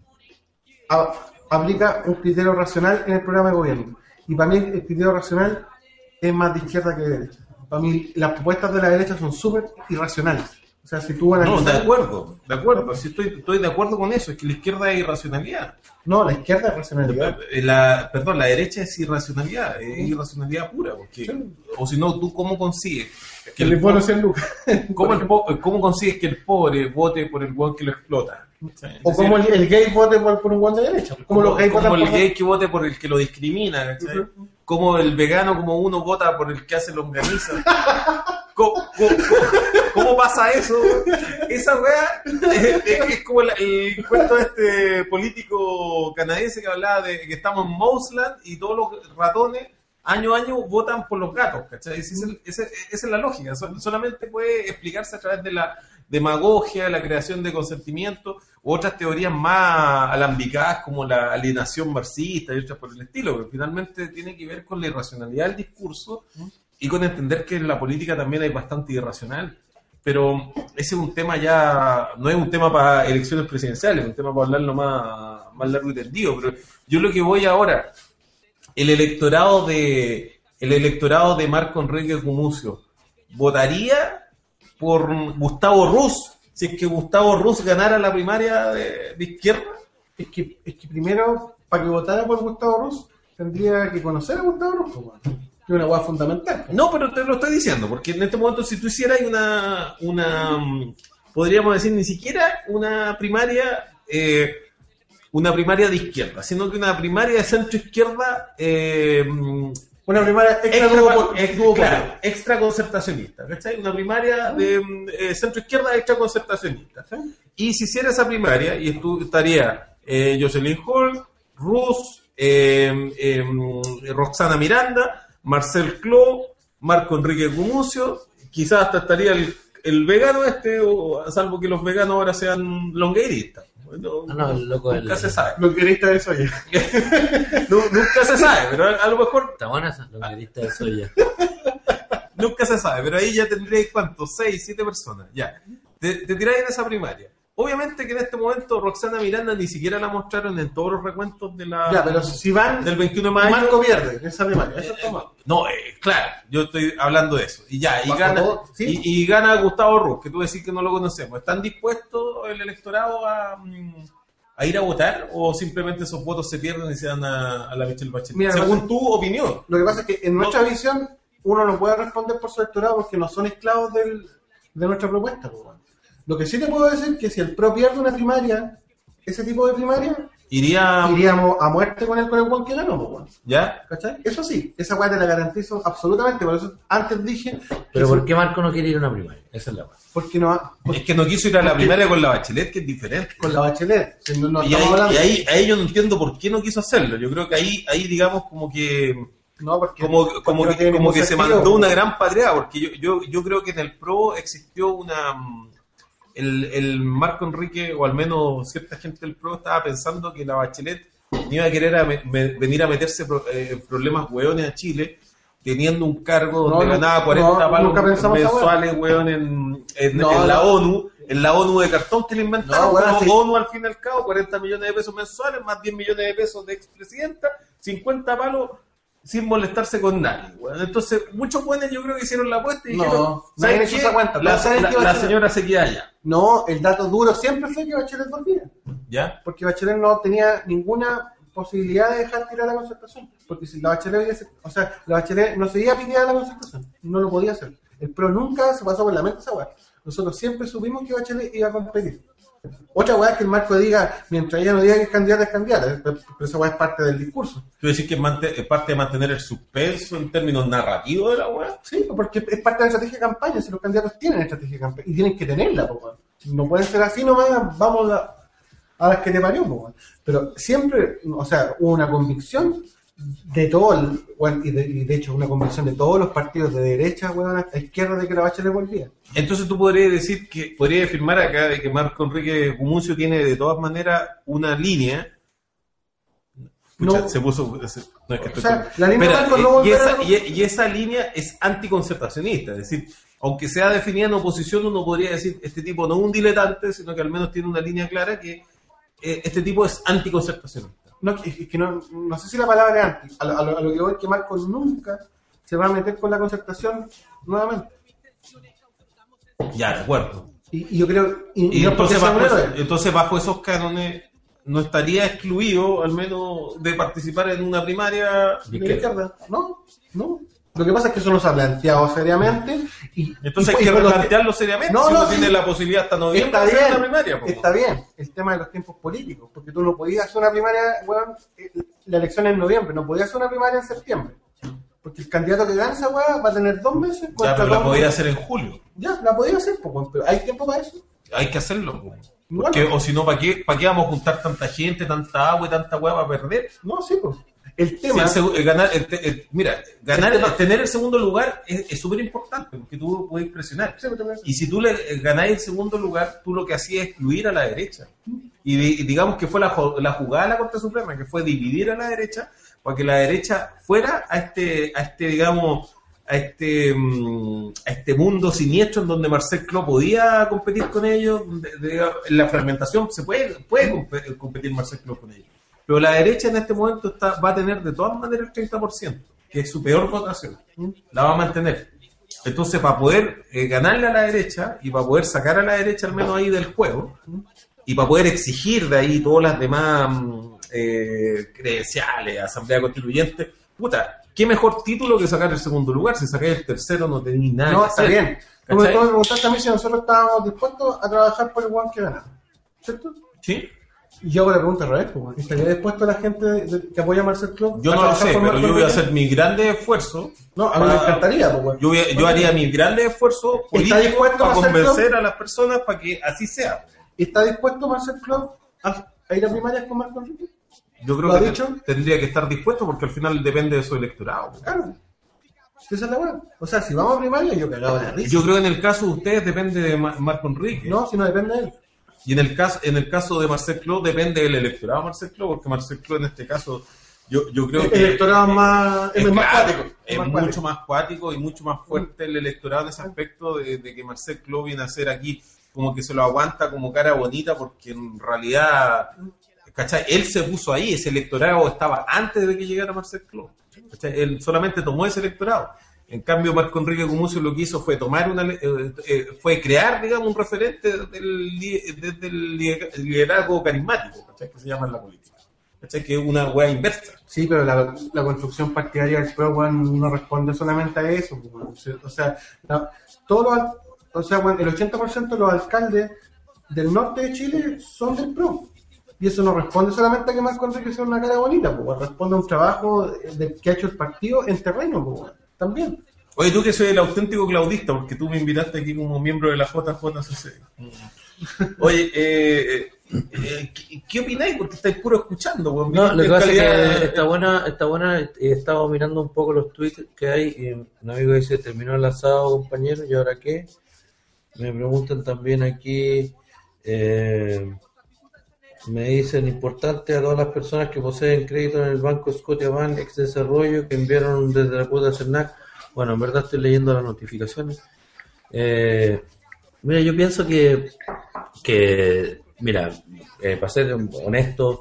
a- aplica un criterio racional en el programa de gobierno. Y para mí el criterio racional es más de izquierda que de derecha. Para mí las propuestas de la derecha son súper irracionales. O sea, si tú No, analizas... de acuerdo, de acuerdo. Sí, estoy, estoy de acuerdo con eso. Es que la izquierda es irracionalidad. No, la izquierda es racionalidad. Eh, La, perdón, la derecha es irracionalidad, es irracionalidad pura. Porque, Sí. o si no, ¿tú cómo consigues? Que el bono sea lucas. ¿Cómo, el po- ¿Cómo consigues que el pobre vote por el weón que lo explota? O como el, el gay vote por, por un guante de derecha. Como los gays votan como el por... gay que vote por el que lo discrimina, ¿cachai? Ujú. Como el vegano, como uno vota por el que hace longaniza. ¿Cómo, cómo, cómo- cómo pasa eso? Esa weá es, es- es como la- el cuento de este político canadiense que hablaba de que estamos en Mouseland y todos los ratones año a año votan por los gatos, ¿cachai? Esa es, el- esa- esa es la lógica, Sol- solamente puede explicarse a través de la demagogia, la creación de consentimiento u otras teorías más alambicadas como la alienación marxista y otras por el estilo, que finalmente tiene que ver con la irracionalidad del discurso y con entender que en la política también hay bastante irracional. Pero ese es un tema ya, no es un tema para elecciones presidenciales, es un tema para hablarlo más, más largo y tendido. Pero yo lo que voy ahora, el electorado de el electorado de Marco Enrique Gumucio votaría por Gustavo Ruz si es que Gustavo Ruz ganara la primaria de, de izquierda. Es que, es que primero, para que votara por Gustavo Ruz, tendría que conocer a Gustavo Ruz, pues, bueno, que es una hueá fundamental. No, pero te lo estoy diciendo, porque en este momento si tú hicieras una, una mm, podríamos decir ni siquiera una primaria, eh, una primaria de izquierda, sino que una primaria de centro izquierda, eh, mm, Una primaria extra, extra, duopo- ex- duopo- claro, extra concertacionista, ¿cachai? Una primaria de mm, eh, centro izquierda extra concertacionista. Y si hiciera esa primaria, y tú estaría eh, Jocelyn Hall, Ruz, eh, eh, Roxana Miranda, Marcel Cló, Marco Enrique Gumucio, quizás hasta estaría el, el vegano este, o, salvo que los veganos ahora sean longueiristas. Bueno, Ah, no, el loco nunca del- se sabe. Lo que queriste de eso ya. Nu- nunca se sabe, pero a, a lo mejor Está buena esa, lo que diste de soya. Nunca se sabe, pero ahí ya tendréis, ¿cuántos? Seis, siete personas, ya. Te, te tiráis en esa primaria. Obviamente que en este momento Roxana Miranda ni siquiera la mostraron en todos los recuentos de la Ya, pero si van, del veintiuno de mayo. Marco pierde en esa primaria. Eso Eh, está mal. no, eh, claro, yo estoy hablando de eso. Y ya, y Bajo gana, todo, sí. y, y gana Gustavo Ruz, que tú decís que no lo conocemos. ¿Están dispuestos el electorado a, mm, a ir a votar o simplemente esos votos se pierden y se dan a, a la Michelle Bachelet? Mira, Según no- tu opinión. Lo que pasa es que en No. nuestra visión uno no puede responder por su electorado porque no son esclavos del, de nuestra propuesta. Pues, bueno. Lo que sí te puedo decir es que si el P R O pierde una primaria, ese tipo de primaria, Iría, iríamos a muerte con el con el Juan que ganó. Pues, bueno. ¿ya? ¿Cachai? Eso sí, esa weá te la garantizo absolutamente. Por eso antes dije Pero que ¿por si- qué Marco no quiere ir a una primaria? Esa es la cosa. porque no va- Es que no quiso ir a la primaria con la Bachelet, que es diferente. con la Bachelet. Si no, no Y estamos ahí, hablando- y ahí, ahí yo no entiendo por qué no quiso hacerlo. Yo creo que ahí, ahí digamos, como que no, porque, como, porque como no que, tiene como ningún que se sentido, mandó pues. una gran patria, porque yo, yo, yo creo que en el P R O existió una... mm, El, el Marco Enrique, o al menos cierta gente del P R O, estaba pensando que la Bachelet iba a querer a me- me- venir a meterse pro- eh, en problemas hueones a Chile, teniendo un cargo donde No, no, ganaba cuarenta no, palos nunca pensamos esa mensuales, hueón, en, en, No, en la no. ONU, en la ONU de cartón que le inventaron, No, bueno, pero sí. ONU al fin y al cabo, cuarenta millones de pesos mensuales, más diez millones de pesos de expresidenta, cincuenta palos sin molestarse con nadie, weón. Entonces, muchos buenos yo creo que hicieron la apuesta y No, dijeron, nadie ¿sabes hizo qué? esa cuenta, La, todos saben la- que la Bachelet- señora se queda allá, No, el dato duro siempre fue que Bachelet volvía. ¿ya? Porque Bachelet no tenía ninguna posibilidad de dejar tirar la concertación. Porque si la Bachelet hubiese- o sea, la Bachelet no seguía pidiendo la concertación, no lo podía hacer. El P R O nunca se pasó por la mente esa weá. Nosotros siempre supimos que Bachelet iba a competir. Otra weá es que el Marco diga, mientras ella no diga que es candidata, es candidata. Pero esa weá es parte del discurso. Tú decís que es, mante- es parte de mantener el suspenso en términos narrativos de la weá. Sí, porque es parte de la estrategia de campaña. Si los candidatos tienen estrategia de campaña y tienen que tenerla, po, weón. No pueden ser así nomás, vamos a, a las que te parió, po, weón. Pero siempre, o sea, hubo una convicción de todo, el, bueno, y, de, y de hecho una convicción de todos los partidos de derecha, weón, hasta izquierda, de que la Bachelet volvía. Entonces tú podrías decir que, podrías afirmar acá de que Marco Enrique Gumucio tiene de todas maneras una línea. Pucha, No. se puso. se- no, es que O estoy- sea, la línea Espera, Marco eh, no y, volverá esa, a- y, y esa línea es anticoncertacionista, es decir, aunque sea definida en oposición, uno podría decir este tipo no es un diletante, sino que al menos tiene una línea clara que eh, este tipo es anticoncertacionista. No, es que, que no, no sé si la palabra es anti. A lo, a lo- a lo que voy es que Marco nunca se va a meter con la concertación nuevamente. Ya, de acuerdo. Y, y yo creo. Y, Y no es porque entonces sea bajo, un eso- héroe. entonces bajo esos cánones no estaría excluido al menos de participar en una primaria. De la izquierda. No, no. Lo que pasa es que eso no se ha planteado seriamente. Y, Entonces y- hay y que por lo replantearlo seriamente No, si no, uno sí. tiene la posibilidad hasta noviembre Está de hacer bien, una primaria. po. está bien. El tema de los tiempos políticos. Porque tú no podías hacer una primaria, weón, eh, la elección es en noviembre. No podías hacer una primaria en septiembre. Porque el candidato que gana esa weá va a tener dos meses. Ya, contra pero la dos podía meses. hacer en julio. Ya, la podía hacer, pues, weón, pero ¿hay tiempo para eso? Hay que hacerlo. po. Bueno. Porque, o si no, ¿para qué, ¿para qué vamos a juntar tanta gente, tanta agua y tanta hueá para perder? No, sí, pues. El Si tema. el segu- el ganar, el te- el- mira, ganar, El tema- tener el segundo lugar es es súper importante porque tú puedes presionar. Sí, pero- Y si tú le eh, ganás el segundo lugar, tú lo que hacías es excluir a la derecha. Y, di- y digamos que fue la, jo- la jugada de la Corte Suprema, que fue dividir a la derecha para que la derecha fuera a este, a este digamos, a este, mm, a este mundo siniestro en donde Marcel Cló podía competir con ellos. De- de- en la fragmentación se puede, puede compe- competir Marcel Cló con ellos. Pero la derecha en este momento está, va a tener de todas maneras el treinta por ciento, que es su peor votación. La va a mantener. Entonces, para poder eh, ganarle a la derecha y para poder sacar a la derecha al menos ahí del juego y para poder exigir de ahí todas las demás mm, eh, credenciales, asamblea constituyente, puta, qué mejor título que sacar el segundo lugar. Si sacáis el tercero no tenéis nada No, que está hacer. bien. Tú me, ¿Cachai? tú me preguntaste a mí si nosotros estábamos dispuestos a trabajar por el one que ganaba. ¿Cierto? ¿Sí? Y yo hago la pregunta al revés, pues, ¿estaría dispuesto la gente de- de- que apoya a Marcel Club? Yo no lo sé, pero yo voy a hacer mi grande esfuerzo. No, a mí me para- encantaría, pues, bueno. Yo, voy a- yo haría mi grande esfuerzo ¿Está político dispuesto para a hacer convencer club? a las personas para que así sea. ¿Está dispuesto Marcel Club a, a ir a primarias con Marco Enrique? Yo creo ¿Lo ha que dicho? te- tendría que estar dispuesto porque al final depende de su electorado. Claro. Esa es la weá. O sea, si vamos a primaria, yo cagaba la risa. Yo creo que en el caso de ustedes depende de Ma- Marco Enrique. No, si no depende de él. Y en el caso en el caso de Marcel Cló depende del electorado de Marcel Cló, porque Marcel Cló en este caso Yo, yo creo El que electorado más, es es, más claro, cuático. es más mucho cuático. más cuático y mucho más fuerte el electorado en ese aspecto de, de que Marcel Clos viene a hacer aquí como que se lo aguanta como cara bonita, porque en realidad, ¿cachai? Él se puso ahí, ese electorado estaba antes de que llegara Marcel Clos, ¿cachai? Él solamente tomó ese electorado. En cambio, Marco Enrique Gumucio lo que hizo fue tomar una, eh, eh, fue crear, digamos, un referente del, del, del liderazgo carismático, ¿cachai? Que se llama en la política, ¿cachai? Que es una hueá inversa. Sí, pero la, la construcción partidaria del P R O, weón, no responde solamente a eso, weón. O sea, la, todos los, al- o sea, weón, el ochenta por ciento de los alcaldes del norte de Chile son del P R O. Y eso no responde solamente a que Marco Enrique sea una cara bonita, pues, weón. Responde a un trabajo de, que ha hecho el partido en terreno, pues, weón. También. Oye, tú que soy el auténtico claudista, porque tú me invitaste aquí como miembro de la J J C C. Oye, eh, eh, ¿qué, ¿qué opináis? Porque estáis puro escuchando. Weón. No, lo que En pasa es calidad- que está buena, está buena, he estado mirando un poco los tweets que hay y un amigo dice, terminó el asado, compañero, ¿y ahora qué? Me preguntan también aquí, eh, me dicen, importante a todas las personas que poseen crédito en el banco Scotiabank ex desarrollo que enviaron desde la cuota CERNAC. Bueno, en verdad estoy leyendo las notificaciones. Eh, mira, yo pienso que, que mira, eh, para ser honesto,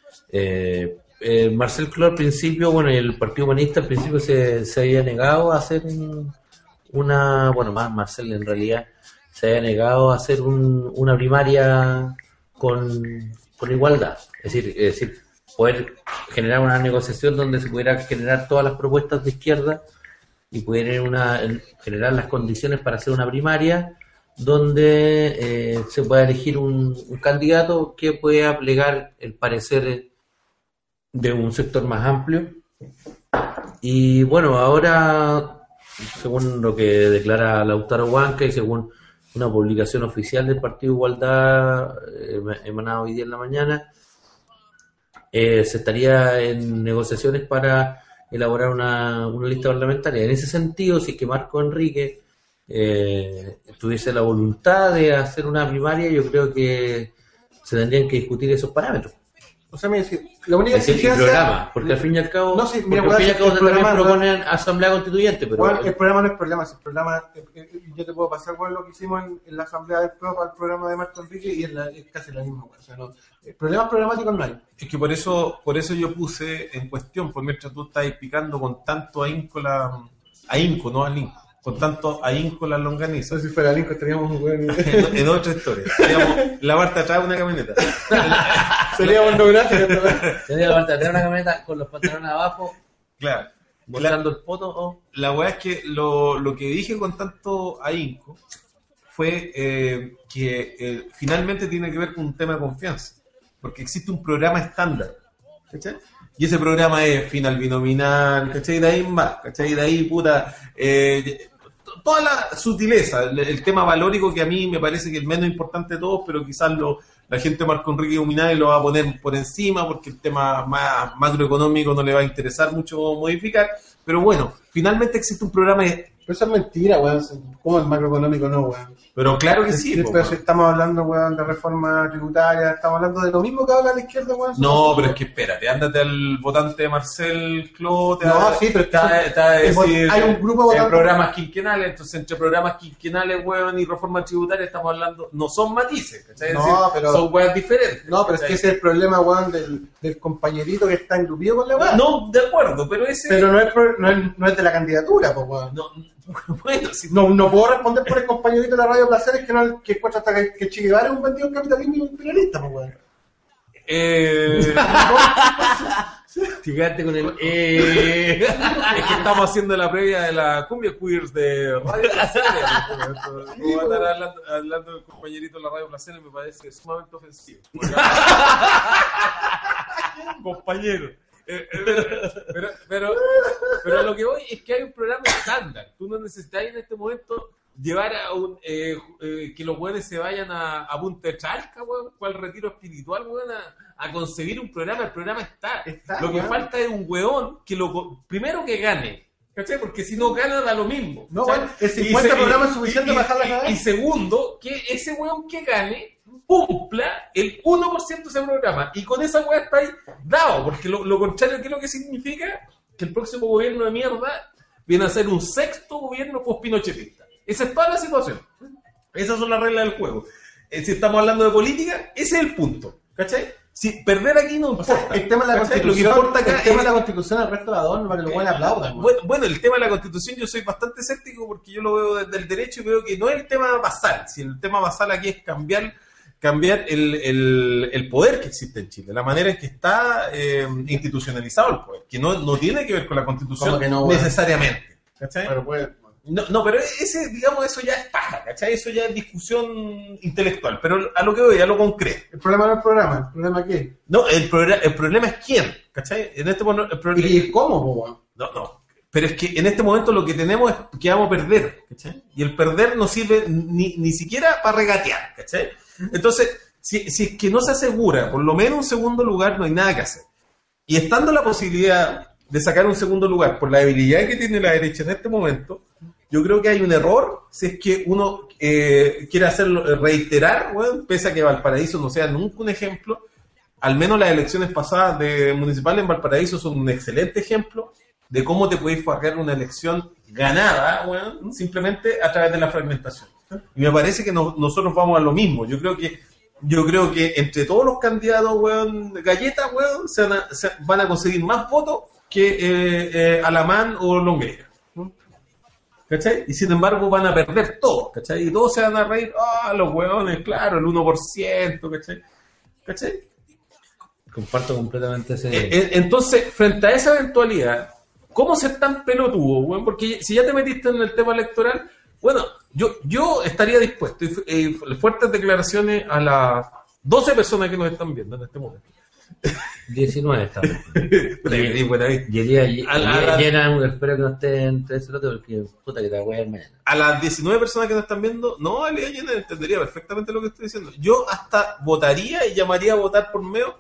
eh, eh, Marcel Clos al principio, bueno, y el Partido Humanista al principio se, se había negado a hacer un- una, bueno, más Marcel en realidad, se había negado a hacer un- una primaria con, con igualdad. Es decir, es decir, poder generar una negociación donde se pudiera generar todas las propuestas de izquierda y poder una, generar las condiciones para hacer una primaria donde eh, se pueda elegir un, un candidato que pueda plegar el parecer de un sector más amplio. Y bueno, ahora, según lo que declara Lautaro Huanca y según una publicación oficial del Partido Igualdad eh, emanada hoy día en la mañana, eh, se estaría en negociaciones para elaborar una, una lista parlamentaria. En ese sentido, si es que Marco Enrique eh, tuviese la voluntad de hacer una primaria, yo creo que se tendrían que discutir esos parámetros. O sea, mira, si, la única Es decir, el exigencia... programa, porque al fin y al cabo, No, sí, porque mira, al fin y al weón, cabo el también programa, proponen asamblea constituyente, pero Bueno, el programa no es problema, si el programa, eh, eh, yo te puedo pasar bueno, lo que hicimos en, en la asamblea del P R O para el programa de Marco Enrique y es, la, es casi la misma, o sea, no, el problema programático no hay. Es que por eso, por eso yo puse en cuestión, por mientras tú estás picando con tanto ahínco la, ahínco, no ahínco, con tanto ahínco la longaniza. Entonces, si fuera Lincoln estaríamos un buen... en, en otra historia. Digamos, la parte atrás de una camioneta. Seríamos no gratis. tenía que levantar una camioneta con los pantalones abajo, Claro. La, mostrando el poto. Oh. la weá es que lo, lo que dije con tanto ahínco fue eh, que eh, finalmente tiene que ver con un tema de confianza. Porque existe un programa estándar. ¿Cachai? Y ese programa es final binominal, ¿cachai? De ahí más, ¿cachai? De ahí, puta, eh, toda la sutileza, el, el tema valórico que a mí me parece que es el menos importante de todos, pero quizás lo, la gente de Marco Enrique Huminay lo va a poner por encima porque el tema más macroeconómico no le va a interesar mucho modificar. Pero bueno, finalmente existe un programa de... Pero eso es mentira, weón. ¿Cómo el macroeconómico no, weón? Pero claro que sí. Sí, po, pero weón. si estamos hablando, weón, de reforma tributaria, estamos hablando de lo mismo que habla la izquierda, weón. No, pero es que espérate, ándate al votante de Marcel Clos, te No, va- sí, pero te va- te va a es- decir hay un grupo de en votantes- programas quinquenales, entonces entre programas quinquenales, weón, y reforma tributaria estamos hablando, no son matices, ¿cachai? Es No, decir, pero- son weas diferentes. No, pero es que ¿cachai? ese es el problema, weón, del, del compañerito que está engrupido con la weón. No, de acuerdo, pero ese... Pero no es, pro- no es, no es de la candidatura, pues, weón. No, bueno, si No, no puedo responder por el compañerito de la radio Placeres que, no, que encuentra hasta que, que Che Guevara es un vendido del capitalismo y un imperialista, pues, weón. Eh, Fíjate con el. Eh. es que estamos haciendo la previa de la cumbia queers de Radio Placeres. Como va a estar hablando, hablando del compañerito de la Radio Placeres me parece sumamente ofensivo. Compañero. Eh, eh, pero, pero, pero lo que voy es que hay un programa estándar. Tú no necesitas en este momento llevar a un eh, eh, que los hueones se vayan a, a Punta de Chalca, weón, o al retiro espiritual, weón, a, a concebir un programa. El programa está. Está, lo que weón. falta es un weón que lo co- primero que gane. ¿Cachai? Porque si no gana da lo mismo. No, ¿cachai? weón, el Y cincuenta se- programas es y- suficiente y- para bajar la y- cabeza. Y segundo, que ese weón que gane cumpla el uno por ciento de ese programa. Y con esa weá está ahí dado, porque lo, lo contrario, ¿qué es lo que significa? Que el próximo gobierno de mierda viene a ser un sexto gobierno post-pinochetista. Esa es toda la situación. Esas son las reglas del juego. Eh, si estamos hablando de política, ese es el punto. ¿Cachai? Si perder aquí no importa. O sea, el tema de la ¿cachai? constitución, Lo que importa acá el tema es- de la constitución, el resto de adorno para que lo buenos aplaudan. weón. Bueno, bueno, el tema de la constitución yo soy bastante escéptico porque yo lo veo desde el derecho y veo que no es el tema basal. Si el tema basal aquí es cambiar cambiar el, el, el poder que existe en Chile, la manera en que está eh, institucionalizado el poder, que no, no tiene que ver con la constitución ¿Cómo que no, weón? necesariamente. ¿Cachai? Pero pues, No, no, pero ese, digamos, eso ya es paja, ¿cachai? Eso ya es discusión intelectual. Pero a lo que voy, a lo concreto. el problema no es el programa, el problema es qué. No, el, progr- el problema es quién, ¿cachai? En este momento, el problema... ¿Y cómo, po, weón? No, no. Pero es que en este momento lo que tenemos es que vamos a perder, ¿cachai? Y el perder no sirve ni, ni siquiera para regatear, ¿cachai? Entonces, si, si es que no se asegura por lo menos un segundo lugar, no hay nada que hacer. Y estando la posibilidad de sacar un segundo lugar por la debilidad que tiene la derecha en este momento, yo creo que hay un error si es que uno eh, quiere hacerlo, reiterar, bueno, pese a que Valparaíso no sea nunca un ejemplo, al menos las elecciones pasadas de municipales en Valparaíso son un excelente ejemplo de cómo te puedes farrear una elección ganada, bueno, simplemente a través de la fragmentación. Y me parece que no- nosotros vamos a lo mismo. Yo creo que yo creo que entre todos los candidatos, weón, galletas, weón, se van, a, se van a conseguir más votos que eh, eh, Alamán o Longueira. ¿Cachai? Y sin embargo van a perder todo, ¿cachai? Y todos se van a reír, ah, los hueones, claro, el uno por ciento, ¿cachai? ¿Cachai? Comparto completamente ese... Eh, eh, Entonces, frente a esa eventualidad, ¿cómo ser tan pelotudo, weón? Porque si ya te metiste en el tema electoral, bueno, yo, yo estaría dispuesto, y, eh, fuertes declaraciones a las doce personas que nos están viendo en este momento. diecinueve estamos. Puta, que di buena vista. Y el día ll- A la- llenan, espero que no esté entre ese lote porque puta que te voy a ver mañana. A las diecinueve personas que nos están viendo, no, Elia Llena entendería perfectamente lo que estoy diciendo. Yo hasta votaría y llamaría a votar por medio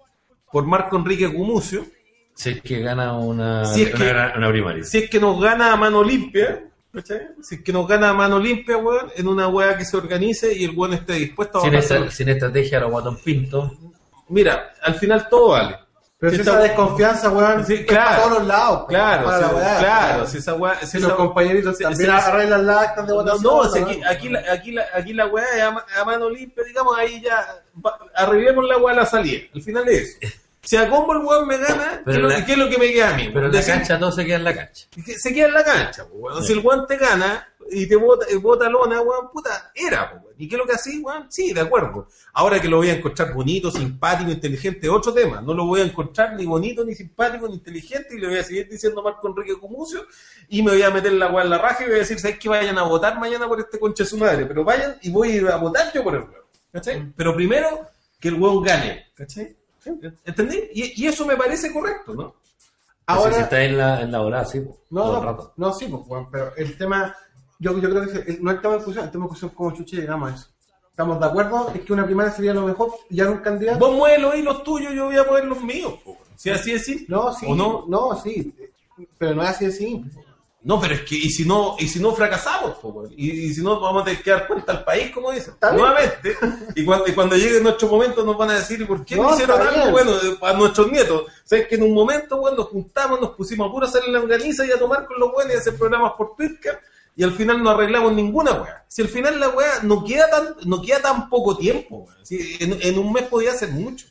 por Marco Enrique Gumucio, Si es que gana una, Si es una, que- gran- una primaria. si es que nos gana a mano limpia, ¿cachai? Si es que nos gana a mano limpia, weón, en una weá que se organice y el weón esté dispuesto a Sin, bajar. esta- sin estrategia, los guatón pinto. Mira, al final todo vale. Pero Si si esta- esa desconfianza, weón, Sí, es claro. para todos los lados. po, Claro, para si, la weá, claro, si esa weá... Si Si los esa- compañeritos si- también si- arreglan las actas de No, votación. no, si ¿no? aquí, aquí, la, aquí, la, aquí la weá es a, ma- a mano limpia, digamos, ahí ya va- arreglemos la weá a la salida. Al final es eso. Si a combo el weón me gana, ¿qué es, Pero lo, la- que- qué es lo que me queda a mí? Pero en la Decir- cancha todo se queda en la cancha. que se queda en la cancha, po, weón. Sí. Si el weón te gana y te vota, y vota lona, weón, puta, era, po, weón. ¿Y qué es lo que así, weón? Sí, de acuerdo. Ahora que lo voy a encontrar bonito, simpático, inteligente, otro tema. No lo voy a encontrar ni bonito, ni simpático, ni inteligente, y le voy a seguir diciendo a Marco Enrique Gumucio, y me voy a meter la weá en la raja y voy a decir, ¿sabes que vayan a votar mañana por este concha de su madre? Pero vayan y voy a ir a votar yo por el weón. ¿Cachai? Pero primero, que el weón gane. ¿Cachai? ¿Entendí? Y, y eso me parece correcto, ¿no? Ahora, Ahora, si está en la, en la hora, sí. po, no, todo el no, rato. no, sí, pues, weón, pero el tema, yo, yo creo que es- no es el tema de discusión, el tema de discusión es cómo chuche llegamos a eso. ¿Estamos de acuerdo? Es que una primaria sería lo mejor, ya no un candidato. Vos mueves los hilos tuyos, yo voy a mover los míos. po. Si así es, sí. No, sí, ¿O no? no, sí, pero no es así de simple. No, pero es que, y si no, y si no fracasamos, po, weón. y, y si no vamos a tener que dar cuenta al país, como dicen, Está bien. nuevamente, y cuando, y cuando llegue nuestro momento nos van a decir, ¿y por qué no, No, hicieron está algo? bien. Bueno, eh, a nuestros nietos, sabes que en un momento, bueno, nos juntamos, nos pusimos a puro hacer la organiza y a tomar con los buenos y a hacer programas por Twitter, y al final no arreglamos ninguna weá. Si al final la weá no queda tan, no queda tan poco tiempo, weón. Si en, en un mes podía hacer mucho.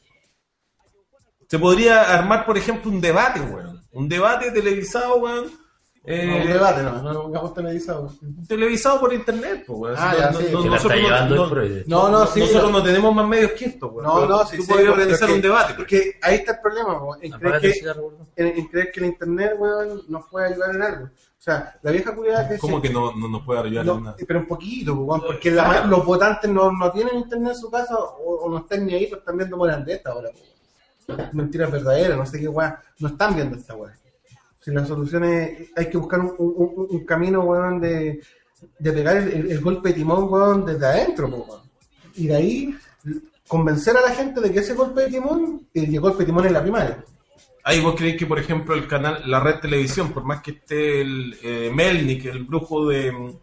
Se podría armar, por ejemplo, un debate, weón. Un debate televisado, weón. Eh, No, un debate, no, no, no, no, televisado. televisado por internet, pues, weón. Ah, Si ya, no- sí, no- que la está nosotros llevando no, el proyecto. No, no, sí. nosotros no, no tenemos más medios que esto, weón. no, Pero no, sí, tú sí, podrías pero organizar que- un debate. Porque ahí está el problema, weón, en creer Apágate el que, cigarro, gordo. en, en creer que el internet, weón, nos puede ayudar en algo. O sea, la vieja culiada que ¿Cómo se- que no, no nos puede ayudar no, en nada? pero un poquito, weón, porque la- Claro. los votantes no, no tienen internet en su casa o, o no están ni ahí, lo están viendo morandeta ahora. weón. Mentiras verdaderas, no sé qué weón, no están viendo esta weón. Si la solución es, hay que buscar un, un, un- un camino, weón, de, de pegar el, el- el golpe de timón, weón, desde adentro, po, weón. Y de ahí convencer a la gente de que ese golpe de timón, el golpe de timón es la primaria. Ahí vos creéis que, por ejemplo, el canal, la red televisión, por más que esté el eh, Melnik, el brujo de,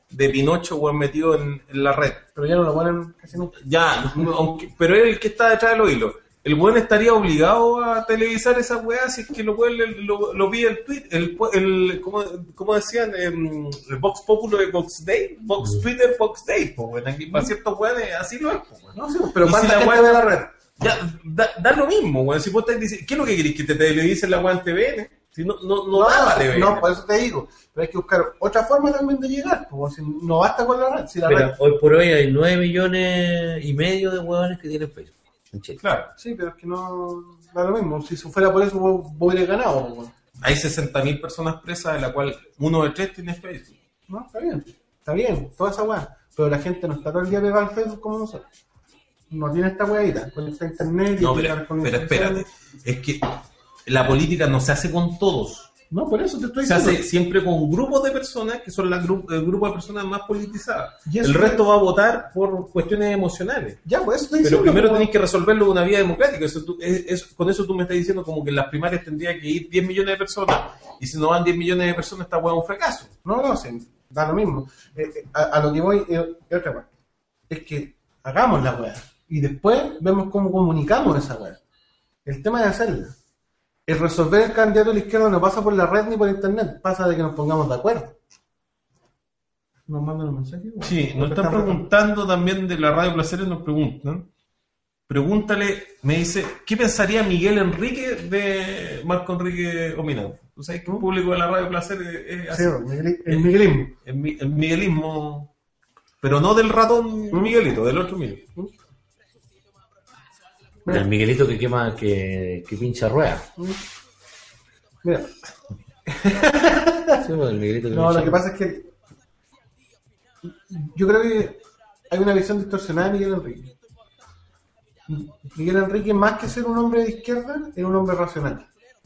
de Pinocho, weón, metido en, en la red. Pero ya no lo ponen casi nunca. Ya, aunque, pero es el que está detrás de los hilos. El weón estaría obligado a televisar esa weá si es que lo weón lo, lo pide el tweet, el, el como, como decían, em, el Vox Popular de Vox Day, Vox Twitter, Vox Day, pues weón, aquí para ciertos weones así lo es, pues weón. No, sí, pero Y ¿cuánta si la gente weá- ve la red? Ya, da, da lo mismo, weón, si vos estás diciendo, ¿qué es lo que querés? ¿Que te televisen la weá en T V N? Si no, no, no, No, da para T V N. no, por eso te digo. Pero hay que buscar otra forma también de llegar. Como si no basta con la red. Si la Pero red. hoy por hoy hay nueve millones y medio de huevones que tienen Facebook en Chile. Claro, Sí, pero es que no da lo mismo. Si fuera por eso, vos, vos hubieras ganado. pues, bueno. hay sesenta mil personas presas, de la cual uno de tres tiene Facebook. No, está bien. Está bien, toda esa weá. Pero la gente no está todo el día pegada al Facebook como nosotros. No tiene esta weadita. Conecta a internet y No, explica pero, las conexiones. pero espérate, es que la política no se hace con todos. No, por eso te estoy Se diciendo. hace siempre con grupos de personas que son la gru- el grupo de personas más politizadas. Y eso El es- resto va a votar por cuestiones emocionales. Ya, pues eso estoy Pero diciendo. primero como- tenéis que resolverlo de una vía democrática. Eso tú- es- es- con eso tú me estás diciendo como que en las primarias tendría que ir diez millones de personas. Y si no van diez millones de personas, esta hueá es un fracaso. No, no, sí, da lo mismo. Eh, eh, a, a lo que voy es es otra parte. Es que hagamos la weá. Y después vemos cómo comunicamos esa weá. El tema de hacerla. El resolver el candidato a la izquierda no pasa por la red ni por internet. Pasa de que nos pongamos de acuerdo. Nos mandan un mensaje. weá. Sí, nos están preguntando también de la Radio Placeres, nos preguntan. Pregúntale, me dice, ¿qué pensaría Miguel Enrique de Marco Enrique Ominado? ¿Tú sabes que el público de la Radio Placeres es así? Sí, el migueli- el miguelismo. El, mi- el miguelismo, pero no del ratón Miguelito, del otro Miguel. Mira. El Miguelito que quema, que, que pincha rueda. Mira, Sí, pues, el Miguelito que no, pincha lo que pasa es que yo creo que hay una visión distorsionada de Miguel Enrique. Miguel Enrique, más que ser un hombre de izquierda, es un hombre racional.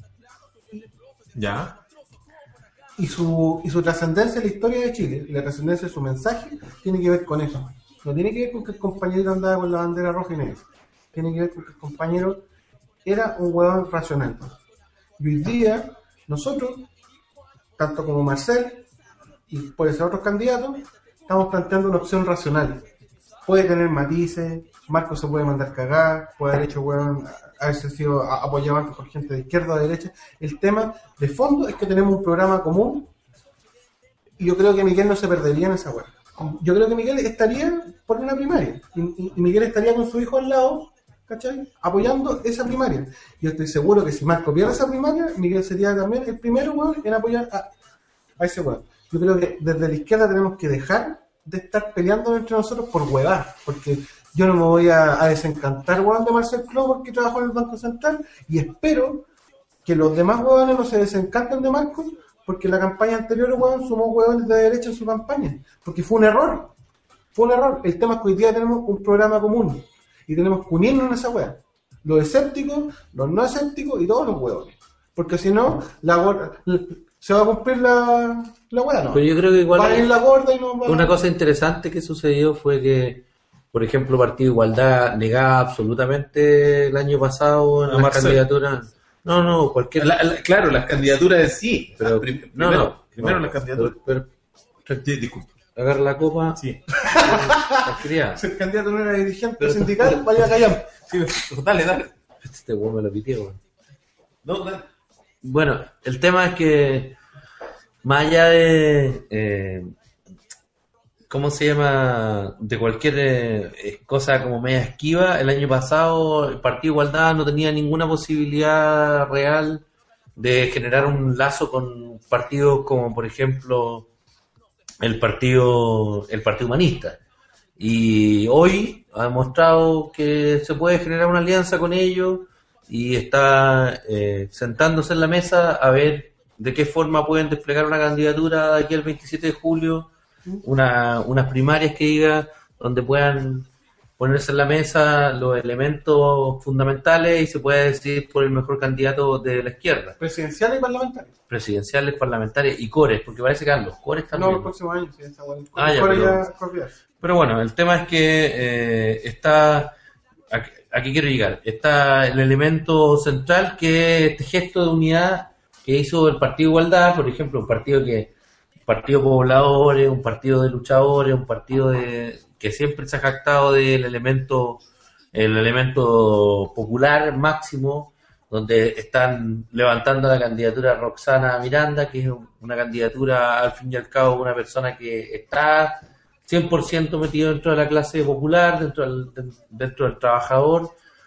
Ya. Y su, y su trascendencia en la historia de Chile, y la trascendencia de su mensaje, tiene que ver con eso. No tiene que ver con que el compañero andaba con la bandera roja y negra. Tiene que ver con que el compañero era un huevón racional. Y hoy día, nosotros, tanto como Marcel, y puede ser otros candidatos, estamos planteando una opción racional. Puede tener matices, Marco se puede mandar cagar, puede haber hecho huevón, haberse sido a- apoyado antes por gente de izquierda o de derecha. El tema de fondo es que tenemos un programa común y yo creo que Miguel no se perdería en esa hueá. Yo creo que Miguel estaría por una primaria y, y- y Miguel estaría con su hijo al lado, ¿cachai? Apoyando esa primaria. Yo estoy seguro que si Marco pierde esa primaria, Miguel sería también el primero hueón en apoyar a, a ese hueón. Yo creo que desde la izquierda tenemos que dejar de estar peleando entre nosotros por huevar, porque yo no me voy a, a desencantar, huevón, de Marcel Cló porque trabajó en el Banco Central y espero que los demás huevones no se desencanten de Marcos porque la campaña anterior, huevón, somos huevones de derecha en su campaña, porque fue un error, fue un error. El tema es que hoy día tenemos un programa común y tenemos que unirnos en esa hueá, los escépticos, los no escépticos y todos los huevones, porque si no, la gorda, se va a cumplir la, la hueá, ¿no? Pero yo creo que igual va a ir la gorda y no va a... una cosa interesante que sucedió fue que, por ejemplo, Partido Igualdad negaba absolutamente el año pasado en A las Marcel. candidaturas. No, no, cualquier. La- la- claro, las candidaturas en sí. pero, Las prim- no, primero, no, primero no, las candidaturas. Pero, pero Sí, disculpa. agarra la copa. Sí. Tranquilidad. Si el candidato no era dirigente sindical, vaya a callar. Sí, dale, dale. Este weón me lo pitió, weón. No, dale. Bueno, el tema es que más allá de eh, ¿cómo se llama? De cualquier eh, cosa como media esquiva, el año pasado el Partido Igualdad no tenía ninguna posibilidad real de generar un lazo con partidos como por ejemplo el partido el Partido Humanista. Y hoy ha demostrado que se puede generar una alianza con ellos y está eh, sentándose en la mesa a ver de qué forma pueden desplegar una candidatura de aquí al veintisiete de julio, una, unas primarias que diga donde puedan ponerse en la mesa los elementos fundamentales y se pueda decidir por el mejor candidato de la izquierda, Presidencial y parlamentario. presidenciales, parlamentarias y cores, porque parece que los cores No, también. los próximos años, sí, esa hueá. Ah, ya, Ahora pero- ya corridas. Pero bueno, el tema es que eh, está, ¿a, qué- a qué quiero llegar? Está el elemento central que es este gesto de unidad que hizo el Partido Igualdad, por ejemplo, un partido que partido pobladores, un partido de luchadores, un partido de que siempre se ha jactado del elemento, el elemento popular máximo, donde están levantando la candidatura Roxana Miranda, que es una candidatura al fin y al cabo de una persona que está cien por ciento metido dentro de la clase popular, dentro del, dentro del trabajador,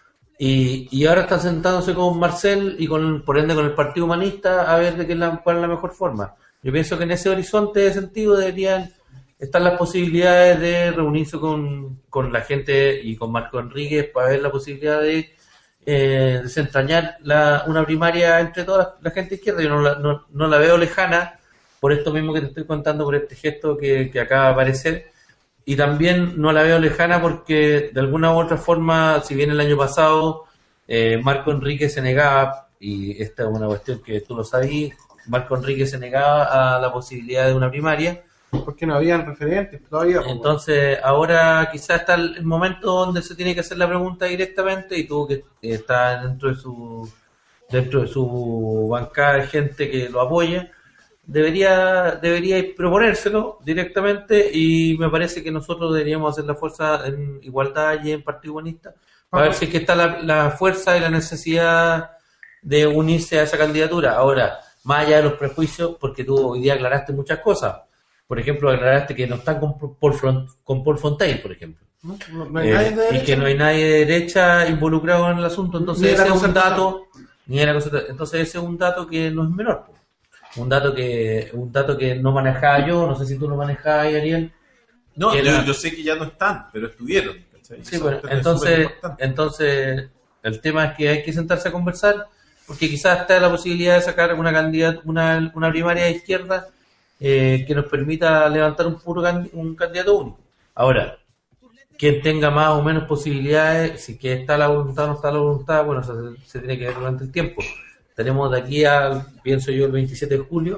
y, y ahora están sentándose con Marcel y con por ende con el Partido Humanista a ver de qué es la, cuál es la mejor forma. Yo pienso que en ese horizonte de sentido deberían estar las posibilidades de reunirse con, con la gente y con Marco Enríquez para ver la posibilidad de eh, desentrañar la, una primaria entre toda la, la gente izquierda. Yo no la, no, no la veo lejana por esto mismo que te estoy contando, por este gesto que, que acaba de aparecer, y también no la veo lejana porque de alguna u otra forma, si bien el año pasado eh, Marco Enríquez se negaba, y esta es una cuestión que tú lo sabías, Marco Enríquez se negaba a la posibilidad de una primaria, porque no habían referentes todavía. entonces ahora quizás está el momento donde se tiene que hacer la pregunta directamente, y tú que está dentro de su dentro de su bancada de gente que lo apoya, debería debería proponérselo directamente, y me parece que nosotros deberíamos hacer la fuerza en Igualdad y en Partido Humanista para ver si es que está la, la fuerza y la necesidad de unirse a esa candidatura. Ahora, más allá de los prejuicios, porque tú hoy día aclaraste muchas cosas. Por ejemplo, aclaraste que no están con Paul, Front, con Paul Fontaine, por ejemplo. No, no, no hay Eh, nadie de y derecha. que no hay nadie de derecha involucrado en el asunto. Ni Entonces de la ese es un concertación. dato, ni de la concertación. Entonces ese es un dato que no es menor, po. Un dato que un dato que no manejaba yo, no sé si tú lo manejabas, Ariel. No, que yo, la- yo sé que ya no están, pero estuvieron. ¿cachai? Sí, Eso bueno, es súper entonces, importante. entonces el tema es que hay que sentarse a conversar, porque quizás está la posibilidad de sacar una candidata, una, una primaria de izquierda eh, que nos permita levantar un puro can- un candidato único. Ahora, quien tenga más o menos posibilidades, si que está la voluntad o no está la voluntad, bueno, eso se, se tiene que ver durante el tiempo. Tenemos de aquí al, pienso yo, el veintisiete de julio,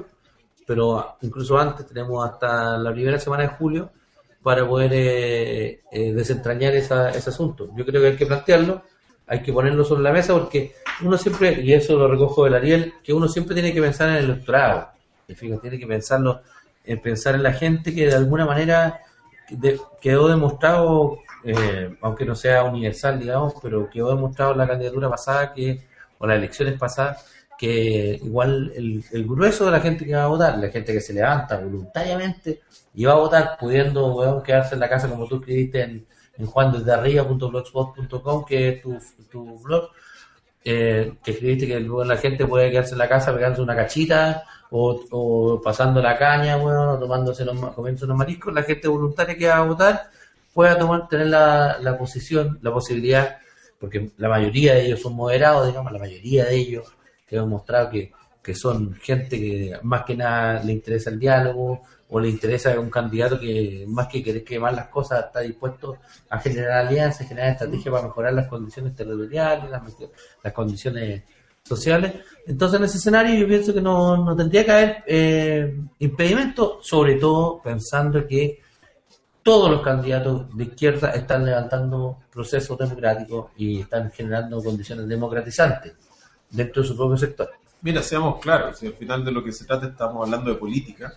pero incluso antes tenemos hasta la primera semana de julio para poder eh, eh, desentrañar esa, ese asunto. Yo creo que hay que plantearlo, hay que ponerlo sobre la mesa, porque uno siempre, y eso lo recojo del Ariel, que uno siempre tiene que pensar en el electorado. En fin, tiene que pensarlo, en pensar en la gente que de alguna manera de- quedó demostrado, eh, aunque no sea universal, digamos, pero quedó demostrado en la candidatura pasada que, o las elecciones pasadas, que igual el, el grueso de la gente que va a votar, la gente que se levanta voluntariamente y va a votar pudiendo, weón, quedarse en la casa, como tú escribiste en, en juan desde arriba punto blogspot punto com, que es tu, tu blog, eh, que escribiste que bueno, la gente puede quedarse en la casa pegándose una cachita o, o pasando la caña, bueno, o tomándose los, ma- comiéndose unos mariscos. La gente voluntaria que va a votar pueda tomar, tener la, la posición, la posibilidad, porque la mayoría de ellos son moderados, digamos, la mayoría de ellos que han demostrado que, que son gente que más que nada le interesa el diálogo, o le interesa un candidato que más que querer quemar las cosas está dispuesto a generar alianzas, generar estrategias para mejorar las condiciones territoriales, las, las condiciones sociales. Entonces en ese escenario yo pienso que no, no tendría que haber eh, impedimento, sobre todo pensando que todos los candidatos de izquierda están levantando procesos democráticos y están generando condiciones democratizantes dentro de su propio sector. Mira, seamos claros, si al final de lo que se trata estamos hablando de política,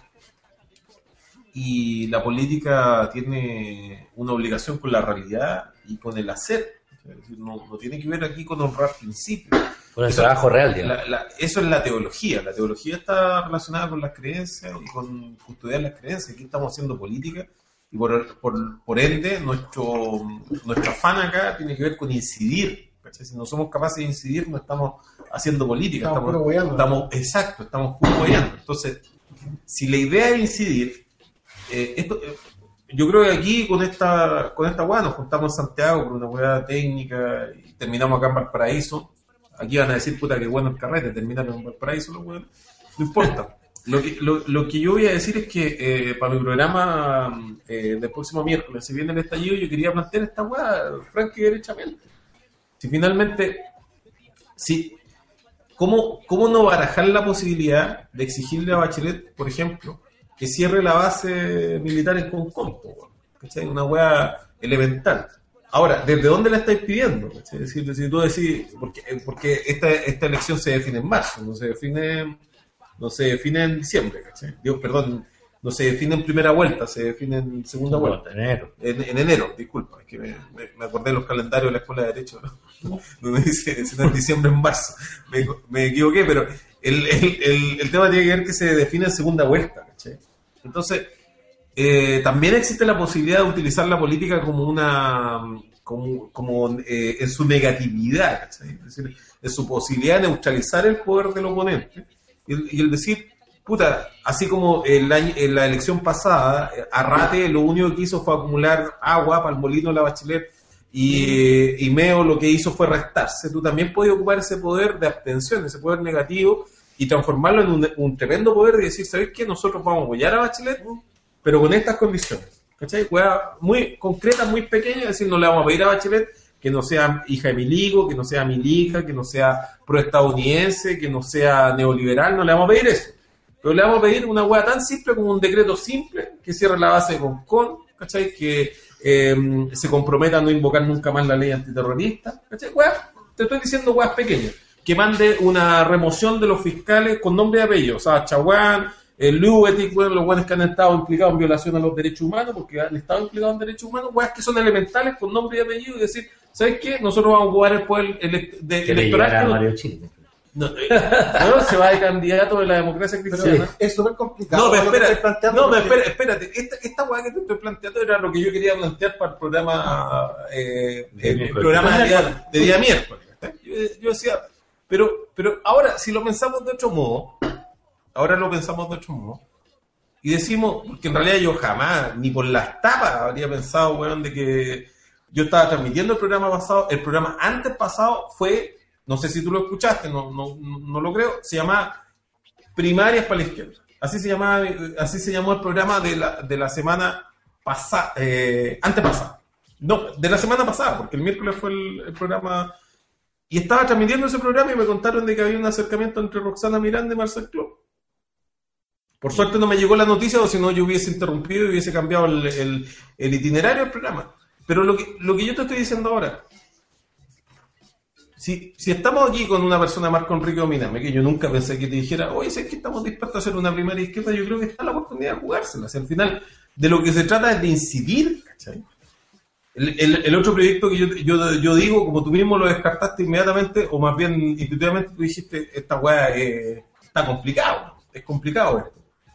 y la política tiene una obligación con la realidad y con el hacer. Es decir, no, no tiene que ver aquí con honrar principios. Con el Eso- trabajo real, digamos. La- la- eso es la teología. La teología está relacionada con las creencias y con custodiar las creencias. Aquí estamos haciendo política y por, por, por ende nuestro, nuestro afán acá tiene que ver con incidir. ¿cachai? Si no somos capaces de incidir, no estamos haciendo política. Estamos Estamos, puro hueando. estamos, exacto, estamos puro hueando. Entonces, si la idea es incidir, eh, esto, eh, yo creo que aquí con esta con esta weá nos juntamos en Santiago por una weá técnica y terminamos acá en Valparaíso. Aquí van a decir, puta, que bueno el carrete, terminaron en Valparaíso los weones. No importa. Lo que, lo, lo que yo voy a decir es que eh, para mi programa eh, del próximo miércoles, si viene el estallido, yo quería plantear esta weá franca y derechamente. Si finalmente, si, ¿cómo, ¿cómo no barajar la posibilidad de exigirle a Bachelet, por ejemplo, que cierre la base militar en Concón? po, weón? ¿Cachai? Una weá elemental. Ahora, ¿desde dónde la estáis pidiendo? ¿Cachai? Es decir, si tú decís, porque, porque esta, esta elección se define en marzo, no se define, no se define en diciembre, ¿cachai? Digo, perdón, no se define en primera vuelta, se define en segunda No, vuelta. en enero. En, en enero, disculpa, es que me, me, me acordé de los calendarios de la Escuela de Derecho, ¿no? Donde dice, si no en diciembre, en marzo. Me, me equivoqué, pero el, el, el, el tema tiene que ver que se define en segunda vuelta, ¿cachai? Entonces, eh, también existe la posibilidad de utilizar la política como una... como, como eh, en su negatividad, ¿cachai? Es decir, en su posibilidad de neutralizar el poder del oponente. Y, y el decir, puta, así como el año, en la elección pasada, Arrate lo único que hizo fue acumular agua para el molino de la Bachelet, y, y Meo lo que hizo fue restarse. Tú también puedes ocupar ese poder de abstención, ese poder negativo, y transformarlo en un, un tremendo poder y decir, ¿sabes qué? Nosotros vamos a apoyar a Bachelet, pero con estas condiciones. ¿Cachai? Hueá muy concreta, muy pequeña, es decir, no le vamos a pedir a Bachelet que no sea hija de Milico, que no sea milija, que no sea proestadounidense, que no sea neoliberal, no le vamos a pedir eso. Pero le vamos a pedir una hueá tan simple como un decreto simple que cierre la base de Concón, ¿cachai? Que eh, se comprometa a no invocar nunca más la ley antiterrorista, ¿cachai? Hueá, te estoy diciendo hueás pequeñas. Que mande una remoción de los fiscales con nombre y apellido, o sea, Chaguán, el Lubetic, bueno, los buenos que han estado implicados en violación a los derechos humanos, porque han estado implicados en derechos humanos, weas que son elementales con nombre y apellido, y decir, ¿sabes qué? Nosotros vamos a jugar el poder ele- de, Que le electoral. llegara a No, Mario Chile. no, eh, no, se va de candidato de la democracia cristiana. Pero es súper complicado. No, pero lo que espera, estoy planteando, no, pero porque- espera, espérate, esta, esta weá que te estoy planteando era lo que yo quería plantear para el programa, eh, De el, miércoles. programa de día, de día miércoles. ¿eh? Yo, yo decía, pero, pero ahora, si lo pensamos de otro modo, ahora lo pensamos de otro modo, y decimos, porque en realidad yo jamás, ni por las tapas, habría pensado, weón, de que yo estaba transmitiendo el programa pasado, el programa antes pasado fue, no sé si tú lo escuchaste, no, no, no lo creo, se llama Primarias para la Izquierda. Así se llamaba, así se llamó el programa de la, de la semana pasada, eh, antepasada. No, de la semana pasada, porque el miércoles fue el, el programa, y estaba transmitiendo ese programa y me contaron de que había un acercamiento entre Roxana Miranda y Marcel Cló. Por suerte no me llegó la noticia, o si no yo hubiese interrumpido y hubiese cambiado el, el, el itinerario del programa. Pero lo que, lo que yo te estoy diciendo ahora, si, si estamos aquí con una persona más con Enrique Ominami, que yo nunca pensé que te dijera, oye, si es que estamos dispuestos a hacer una primaria izquierda, yo creo que está la oportunidad de jugársela. Si al final de lo que se trata es de incidir, ¿cachai? El, el, el otro proyecto que yo, yo, yo digo, como tú mismo lo descartaste inmediatamente, o más bien intuitivamente tú dijiste, esta weá eh, está complicado, es complicado esto.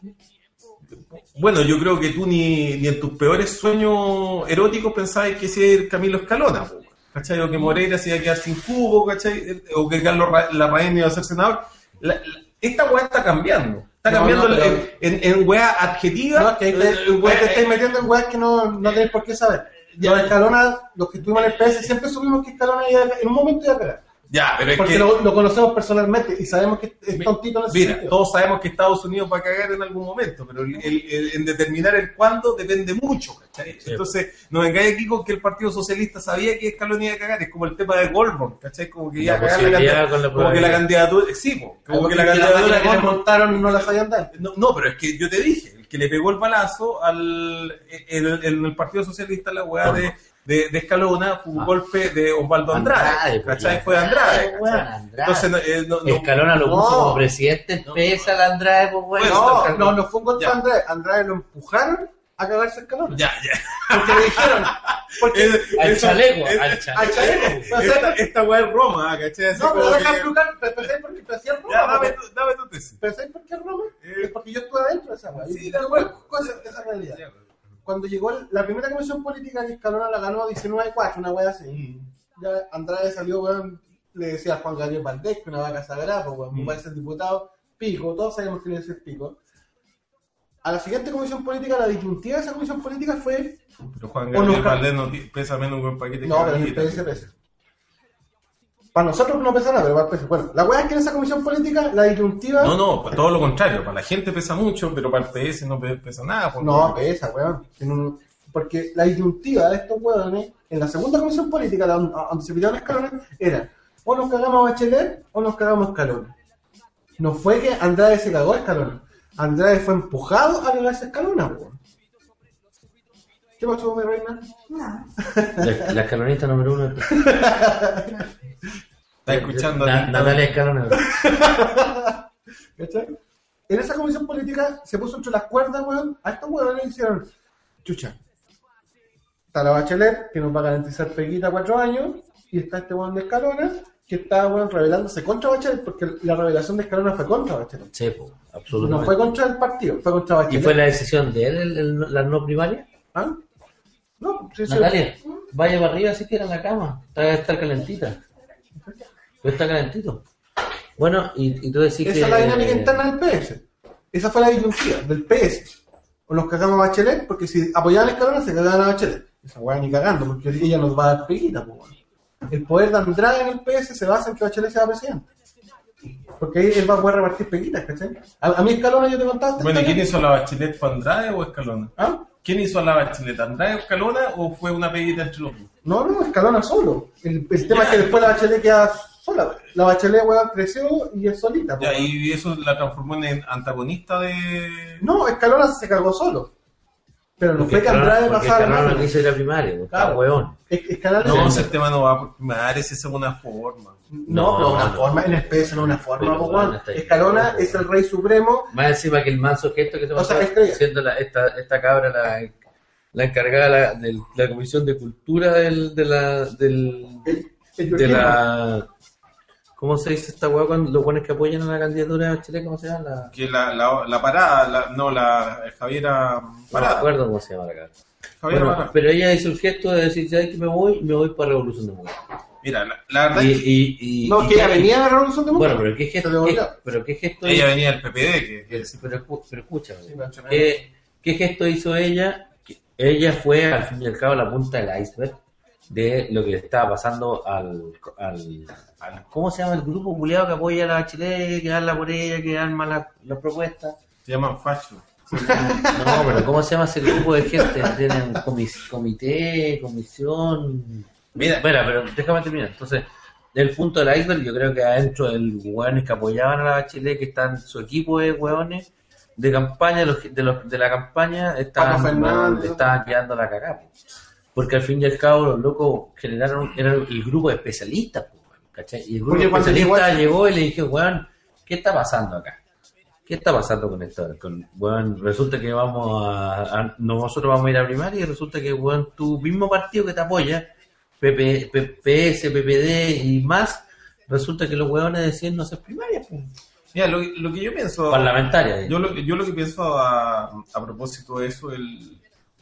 Bueno, yo creo que tú ni, ni en tus peores sueños eróticos pensabas que ser Camilo Escalona, ¿cachai? O que Moreira se iba a quedar sin cubo, ¿cachai? O que Carlos Larraín iba a ser senador. La, la, esta weá está cambiando. Está No, cambiando no, pero- en, en, en weá adjetiva. No, que ahí te, en weá- te estáis metiendo en weas que no, no tenés por qué saber. Ya de Escalona, los que estuvimos en el P S, siempre supimos que Escalona iba a, en un momento iba a pegar. Ya, pero es Porque que... lo, lo conocemos personalmente y sabemos que es tontito en ese Mira, sentido. todos sabemos que Estados Unidos va a cagar en algún momento, pero el, el- el- en determinar el cuándo depende mucho, ¿cachai? Sí. Entonces, no vengáis aquí con que el Partido Socialista sabía que Escalón iba a cagar, es como el tema de Goldberg, ¿cachai? Como que iba a La cagar la posibilidad candidatura, con la como que la probabilidad. candidatura, sí, po, como Algo que la que candidatura máquina que que le le montaron no la sabían dar. no, no, pero es que yo te dije, el que le pegó el balazo al en el, en el Partido Socialista, la weá de, de, de Escalona, fue un Ah. golpe de Osvaldo Andrade, Andrade, pues, ¿cachai? ya. Fue de Andrade, Andrade, weón, ¿cachai? Andrade. Entonces, no, eh, no, no- Escalona lo No. puso como presidente, No. pesa al Andrade, pues bueno. No, no, no fue un golpe Ya. a Andrade. Andrade lo empujaron a cagarse Escalona. ya, ya. Porque le dijeron. Porque Es- Al esa- chaleco, es- al al chaleco. chaleco. Esta, esta weá es Roma, ¿cachai? Así No, pero como deja que- explicar. Pero ¿sabes por qué te hacía Roma? Ya, dame, po? tu- dame tu tesis. ¿Pero sabes por qué Roma? Eh. Es porque yo estuve adentro de esa weá. Sí, Y la yo weá. conozco cosas de esa realidad. Ya, Cuando llegó el- la primera comisión política que Escalona la ganó diecinueve a cuatro, una wea así. Ya Andrade salió, weón, le decía a Juan Gabriel Valdés que una vaca sagrada, pues weón, Mm. va a ser diputado, pico, todos sabemos que le decía pico. A la siguiente comisión política, la disyuntiva de esa comisión política fue. Pero Juan O Gabriel no, Valdés no ti- pesa menos que un paquete No, de pero en el galletitas. P S pesa. Para nosotros no pesa nada, pero para el P S. Bueno, la wea es que en esa comisión política, la disyuntiva. No, no, pues todo lo contrario. Para la gente pesa mucho, pero para el P S no pe- pesa nada. porque- No, pesa, weón. En un- Porque la disyuntiva de estos weones, en la segunda comisión política, la- donde se pidieron escalones, era o nos cagamos a Bachelet o nos cagamos a Escalón. No fue que Andrade se cagó a Escalón. Andrade fue empujado a cagarse a Escalón, weón. ¿Qué pasó, mi reina? La, la escalonista número uno. Está escuchando. Na- a- Natalia Escalona. ¿Cachai? en esa comisión política se puso entre las cuerdas, weón, a estos weones le hicieron, chucha, está la Bachelet, que nos va a garantizar peguita cuatro años, y está este weón de Escalona, que está, weón, rebelándose contra Bachelet, porque la revelación de Escalona fue contra Bachelet. Sí, po, absolutamente. No fue contra el partido, fue contra Bachelet. ¿Y fue la decisión de él, el, el, la no primaria? ¿Ah? No, sí, sí. Natalia, vaya para arriba si quiere en la cama, está, está calentita. Pero está calentito. Bueno, y, y tú decís Esa que... es la dinámica interna del P S. Esa fue la disyuntiva del P S. O nos cagamos a Bachelet, porque si apoyaban a Escalona, se cagaban a Bachelet. Esa weá ni cagando, porque ella nos va a dar peguita, pues. El poder de Andrade en el P S se basa en que Bachelet sea presidente. Porque ahí él va a poder repartir peguitas, ¿cachai? A, a mí Escalona yo te contaba. Bueno, ¿y quién hizo la Bachelet? ¿Fue Andrade o Escalona? ¿Ah? ¿Quién hizo la Bachelet? ¿Andrade o Escalona o fue una peguita entre los dos? No, no, Escalona solo. El, el tema es que después la Bachelet queda sola. La Bachelet, weón, creció y es solita. Ya, pues. y eso la transformó en antagonista de... No, Escalona se cargó solo. Pero no Porque fue que Andrade porque pasara Escalona mal. no quiso ir a primaria, porque está Claro. hueón. Es- Escalona No, se- ese tema no va por primar, esa es una forma. No, pero una no. forma, en el P S no una forma, Pero, po, bueno, weón. está ahí. Escalona es el rey supremo. Más encima que el manso gesto que se O pasó sea, es que- siendo la, esta, esta cabra la, la encargada la, de la Comisión de Cultura del, de la... Del, El, el de Georgino. la... ¿Cómo se dice esta hueá cuando los buenos que apoyan a la candidatura de Chile? ¿Cómo se llama? La... Que la, la, la parada, la, no, la Javiera No me Parada. acuerdo cómo se llama la cabra. Javiera Bueno, Parada. pero ella hizo el gesto de decir, ¿sabes que me voy? Me voy para Revolución Democrática. Mira, la, la verdad Y, es que y, y, No, y- que ella venía de la Revolución Bueno, Democrática. pero ¿qué Se gesto, le qué, olvidó. pero qué gesto ella venía del P P D, que, que que- pero, escu- pero escúchame. Sí, Nacho, ¿no? ¿Qué, ¿Qué gesto hizo ella? Que ella fue, al fin y al cabo, la punta del iceberg de lo que le estaba pasando al, al, al- ¿cómo se llama el grupo culiado que apoya a la Bachelet, que habla por ella, que arma las las propuestas? se llaman facho. No, pero ¿cómo se llama ese grupo de gente? Tienen comis- comité, comisión... Mira, Espera, pero déjame terminar. Entonces, el punto del iceberg, yo creo que adentro del hueones que apoyaban a la Bachelet, que están su equipo de hueones de campaña, de, los, de, los, de la campaña, Paco estaban, Fernández. le estaban quedando la cagada. po. Porque al fin y al cabo los locos generaron, era el grupo de especialistas, po, ¿cachai? Y el grupo Oye, de cuando especialistas llegó- llegó y le dije, weón, ¿qué está pasando acá? ¿Qué está pasando con esto? Con, weón, resulta que vamos a, a- nosotros vamos a ir a primaria y resulta que, weón, tu mismo partido que te apoya, P P, P P S, P P D y más, resulta que los weones deciden no hacer primaria, po. mira lo, lo que yo pienso... Parlamentaria. Yo lo, yo lo que pienso a, a propósito de eso, el,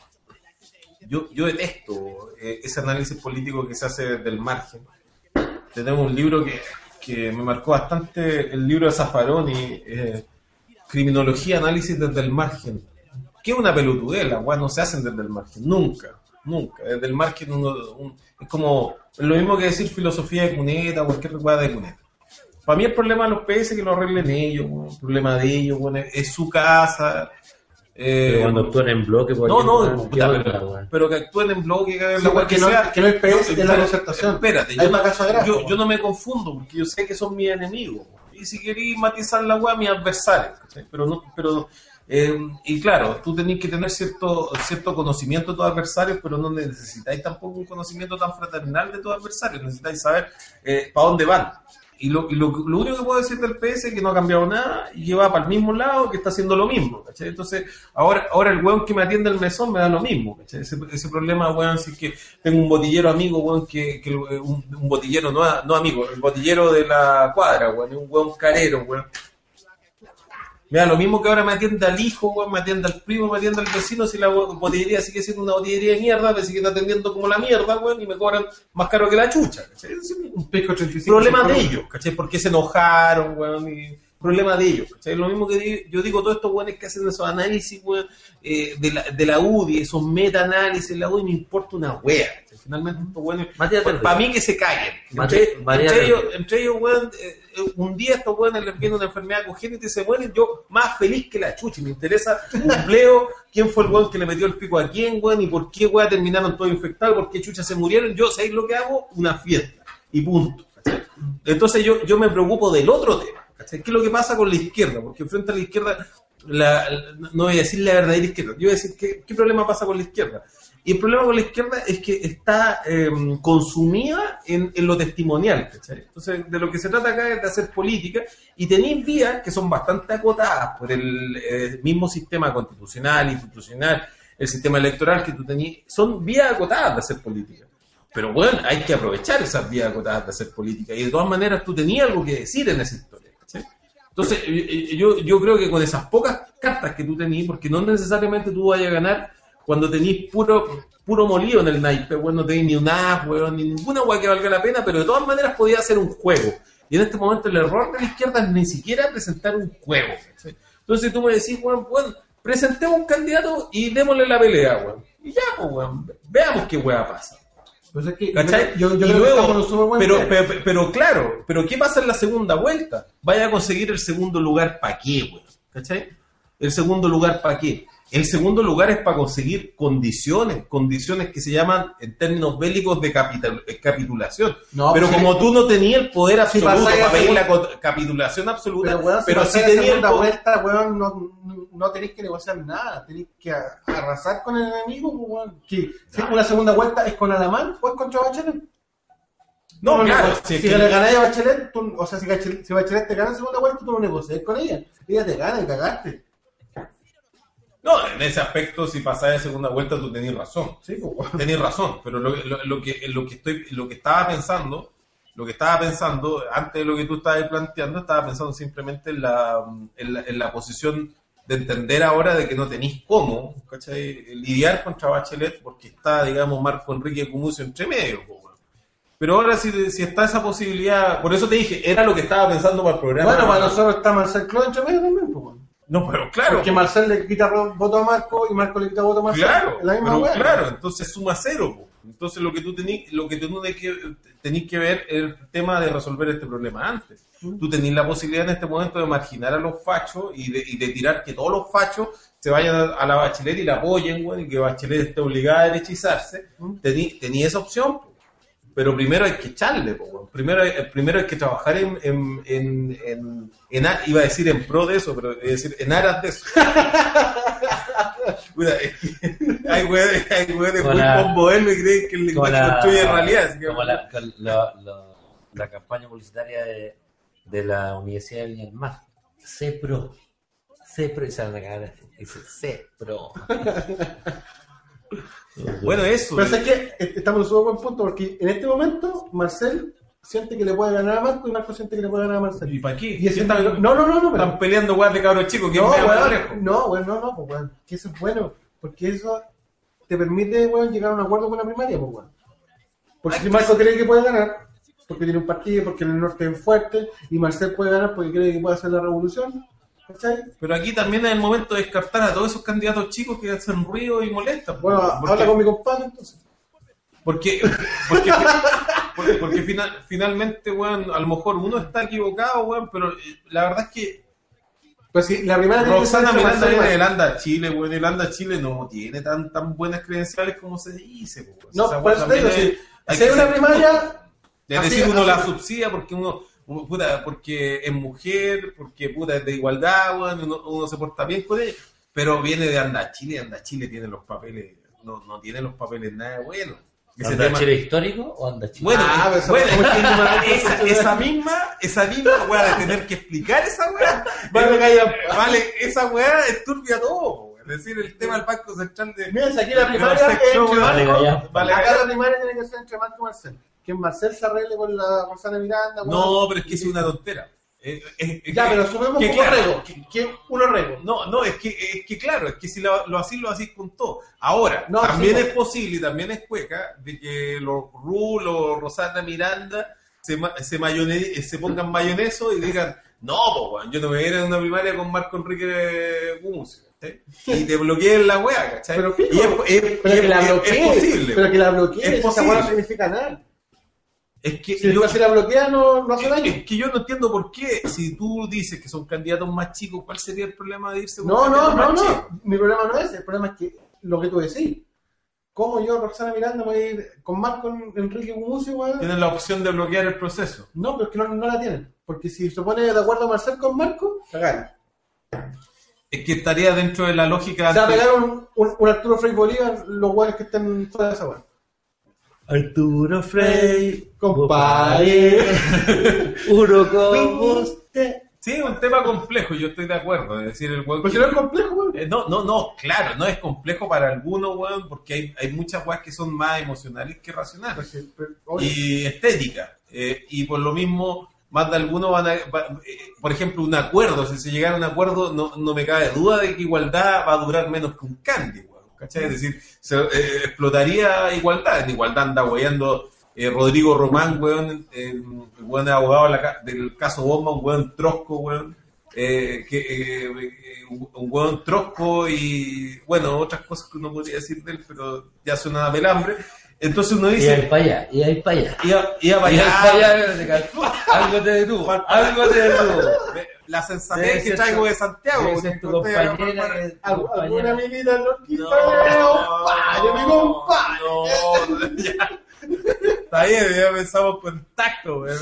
yo, yo detesto eh, ese análisis político que se hace desde el margen. Tenemos un libro que, que me marcó bastante, el libro de Zaffaroni, eh, Criminología, Análisis desde el margen. ¿Qué es una pelotudela? Weón, no se hacen desde el margen, nunca, nunca. Desde el margen uno, un- es como es lo mismo que decir filosofía de cuneta o cualquier weá de cuneta. Para mí el problema de los P S es que lo arreglen ellos, weón. El problema de ellos, weón, es, es su casa. eh, Pero cuando actúan en bloque, por no, aquí, no, weón, puta, ¿qué onda, pero, weón? pero que actúen en bloque, que hagan Sí, la weá porque que no- sea. que no es P S, Yo- es la pero- concertación. Espérate, Hay yo, una casa grande, yo, weón. yo no me confundo, porque yo sé que son mis enemigos. Y si queréis matizar la weá, mis adversarios. ¿cachai? Pero no, pero eh, y claro, tú tenés que tener cierto cierto conocimiento de tus adversarios, pero no necesitáis tampoco un conocimiento tan fraternal de tus adversarios. Necesitáis saber eh, para dónde van. Y, lo, y lo, lo único que puedo decir del P S es que no ha cambiado nada y que va para el mismo lado, que está haciendo lo mismo, ¿cachai? Entonces, ahora ahora el weón que me atiende el mesón me da lo mismo, ¿cachai? Ese, ese problema, weón, si es que tengo un botillero amigo, weón, que, que un, un botillero, no, a- no amigo, el botillero de la cuadra, weón, un weón carero, weón. Me da lo mismo que ahora me atienda al hijo, weón, me atienda al primo, me atienda al vecino, si la botillería sigue siendo una botillería de mierda, me siguen atendiendo como la mierda, weón, y me cobran más caro que la chucha, ¿cachai? Ese es un Un pisco ochenta y cinco. problema de sí, ellos, ¿cachai? Porque se enojaron, weón, y problema de ellos, ¿cachai? Lo mismo que di- yo digo, todos estos weones que hacen esos análisis, weón, eh, de, la, de la U D I, esos meta-análisis, la U D I me importa una wea, ¿cachai? Finalmente estos weones, Matías para Terdí. mí que se caguen. Matías- Entre, Matías entre Terdí. ellos, entre ellos, weón, eh, eh, un día estos weones les viene una enfermedad congénita y se mueren, yo más feliz que la chucha, y me interesa un pleo, quién fue el weón que le metió el pico a quién, weón, y por qué, weón, terminaron todos infectados, por qué chucha se murieron, yo, ¿sabéis lo que hago? Una fiesta, y punto, ¿cachai? Entonces yo, yo me preocupo del otro tema, ¿cachai? ¿Qué es lo que pasa con la izquierda? Porque frente a la izquierda, la, no voy a decir la verdadera izquierda, yo voy a decir qué, qué problema pasa con la izquierda. Y el problema con la izquierda es que está eh, consumida en, en lo testimonial, ¿cachai? Entonces, de lo que se trata acá es de hacer política, y tenéis vías que son bastante acotadas por el eh, mismo sistema constitucional, institucional, el sistema electoral que tú tenías, son vías acotadas de hacer política. Pero bueno, hay que aprovechar esas vías acotadas de hacer política, y de todas maneras tú tenías algo que decir en esa historia, ¿cachai? Entonces, yo, yo creo que con esas pocas cartas que tú tenías, porque no necesariamente tú vayas a ganar cuando tenís puro puro molido en el naipe, weón, no tenéis ni un as, weón, ni ninguna weá que valga la pena, pero de todas maneras podía hacer un juego. Y en este momento el error de la izquierda es ni siquiera presentar un juego, ¿sí? Entonces tú me decís, weón, weón, presentemos un candidato y démosle la pelea, weón. Y ya, pues, weón, veamos qué weá pasa. Pues es que, ¿Cachai? Yo, yo y creo luego, que estamos en un súper buen pero, pie. pero, pero claro, pero ¿qué pasa en la segunda vuelta? Vaya a conseguir el segundo lugar ¿para qué, weón? ¿Cachai? El segundo lugar ¿para qué? El segundo lugar es para conseguir condiciones, condiciones que se llaman en términos bélicos de capital, capitulación. No, pero pues, como sí. tú no tenías el poder Si absoluto pasáis a para pedir segunda- la co- capitulación absoluta, Pero, weón, pero si sí pasáis a tenías el segunda poder. vuelta, weón, no, no, no tenéis que negociar nada, tenéis que a- arrasar con el enemigo, pues, weón. Que, si una segunda vuelta es con Alamán o es contra Bachelet. No, Tú claro, nego- si es si que- le ganáis a Bachelet, tú, o sea, si Bachelet, si Bachelet te gana en segunda vuelta, tú no negocias con ella. Ella te gana y cagaste. No, en ese aspecto, si pasás de segunda vuelta, tú tenías razón. Sí, pues, weón. Tenés razón, pero lo, lo, lo que lo que estoy lo que estaba pensando, lo que estaba pensando antes de lo que tú estabas planteando, estaba pensando simplemente en la en la, en la posición de entender ahora de que no tenéis cómo, ¿cachai? Lidiar contra Bachelet porque está, digamos, Marco Enrique Gumucio entre medio, po, weón. Pero ahora si, si está esa posibilidad, por eso te dije, era lo que estaba pensando para el programa. Bueno, para nosotros está Marcel Cló entre medio también, pues, weón. No, pero claro. Porque Marcel le quita ro- voto a Marco y Marco le quita voto a Marcel. Claro, Es la misma pero weá. claro, entonces suma cero. Po. Entonces lo que tú tenés, lo que tú tenés que, tenés que ver es el tema de resolver este problema antes. Mm. Tú tenés la posibilidad en este momento de marginar a los fachos y de, y de tirar que todos los fachos se vayan a, a la Bachelet y la apoyen, güey, y que Bachelet esté obligada a derechizarse. Mm. Tení, tení esa opción, po. Pero primero hay que echarle, po, güey. Primero, hay- primero hay que trabajar en, en, en, en, en a- iba a decir en pro de eso, pero iba a decir en aras de eso. Puta, es que hay güeyes hay güeyes Como muy la- pomboerno y creen que el Como lenguaje la, construye realidad. así que- como la, con la, la- la campaña publicitaria de, de la Universidad de Viña del Mar. CEPRO. CEPRO. Y se van a cagar así. Dice CEPRO. Bueno, eso. Pero es que eh, estamos en un súper buen punto porque en este momento Marcel siente que le puede ganar a Marco y Marco siente que le puede ganar a Marcel. ¿Y para qué? Y ese- están, no, no, no, no, pero- están peleando weas de cabros chicos que no, me weón, lejos. no, weón, no, no, pues, weón, que eso es bueno, porque eso te permite, weón, llegar a un acuerdo con la primaria, pues, weón. Porque Ay, si Marco cree que puede ganar, porque tiene un partido, porque en el norte es fuerte, y Marcel puede ganar porque cree que puede hacer la revolución, ¿cachai? Pero aquí también es el momento de descartar a todos esos candidatos chicos que hacen ruido y molestan. Bueno, porque, habla con mi compadre entonces. porque, porque, porque, porque final- finalmente, weón, a lo mejor uno está equivocado, weón, pero eh, la verdad es que Pues sí, la primera tiene que ser Roxana entre Miranda Marcel y viene de Marco. Irlanda, Chile, weón. Irlanda, Chile no tiene tan tan buenas credenciales como se dice, weón. No, Esa por weá eso te digo, también si, es- hay si hay que una ser- primaria, Es así- decir, uno así- la subsidia porque uno, uno, puta, porque es mujer, porque puta es de igualdad, weón, uno, uno se porta bien con ella, pero viene de Anda Chile, Anda Chile tiene los papeles, no, no tiene los papeles nada buenos. Ese ¿Anda tema- Chile histórico o anda Chile? Bueno, Ah, pero eso- bueno, ¿cómo es que no me- esa, esa misma, esa misma weá de tener que explicar esa weá, Vale, calla. vale, esa weá esturbia todo, weón. Es decir, el tema del Banco Central de Mira, si aquí la primaria Pero es sexo, entre vale, Marco, calla. Vale, acá calla. la primaria tiene que ser entre Marco y Marcel. Que Marcel se arregle con la Rosana Miranda. weón. No, pero es que es una tontera. Eh, eh, eh, Ya, que- pero sumemos que un poco claro, rego. Que, que uno rego. No, no, es que, es que claro, es que si lo, lo así, lo así con todo. Ahora, No, también sí, es no. posible y también es cueca de que los Ru, los Rosana Miranda se, ma- se, mayone- se pongan mayoneso y digan, no, po, weón, yo no me voy a ir a una primaria con Marco Enrique Gumucio. ¿sí? Y te bloqueen la wea, ¿cachai? Pero, fijo, y es, es- pero y que la es- bloquee. es posible. Pero que la bloquee. Es Esa posible. weá no significa nada. Es que Si, yo- si la bloquea, no, no hace daño. Es que yo no entiendo por qué, si tú dices que son candidatos más chicos, ¿cuál sería el problema de irse con No, no, candidatos no, más no. chicos? Mi problema no es. El problema es que lo que tú decís. ¿Cómo yo, Roxana Miranda, me voy a ir con Marco Enrique Gumucio, weón? Tienen la opción de bloquear el proceso. No, pero es que no, no la tienen. Porque si se pone de acuerdo Marcel con Marco, se gana. Es que estaría dentro de la lógica... Se va a ante- pegar un, un, un Arturo Frei Bolívar, los guanes que estén fuera de esa weá. Arturo Frey, Compadre. uno con usted. Sí, es un tema complejo, yo estoy de acuerdo. Es decir, el weón Pues que- si no es complejo, weón. Eh, no, no, no, claro, no es complejo para algunos, weón, porque hay, hay muchas weas que son más emocionales que racionales. Pues sí, pero, oye, Y estética. Eh, y por lo mismo, más de algunos van a... va- eh, por ejemplo, un acuerdo, si se llegara a un acuerdo, no, no me cabe duda de que igualdad va a durar menos que un candy, weón, ¿cachai? Es decir, se, eh, explotaría igualdad. En igualdad anda weyando eh, Rodrigo Román, weón, eh, el weón abogado de la ca- del caso Bomba, un weón trosco, weón. Eh, que, eh, eh, un un hueón trosco y bueno, otras cosas que uno podría decir de él, pero ya suena a pelambre. Entonces uno Y ahí dice, para allá, y ahí para allá. iba, iba para Y ahí para allá, allá, te calzó. Algo te detuvo, algo te detuvo. la Debe sensatez que ser traigo tu- de Santiago. debe ser tu compañera, que- tu alguna compañera. minita en los quintos, No, compadre, mi compadre. no, ya. Está bien, ya pensamos contacto, güey.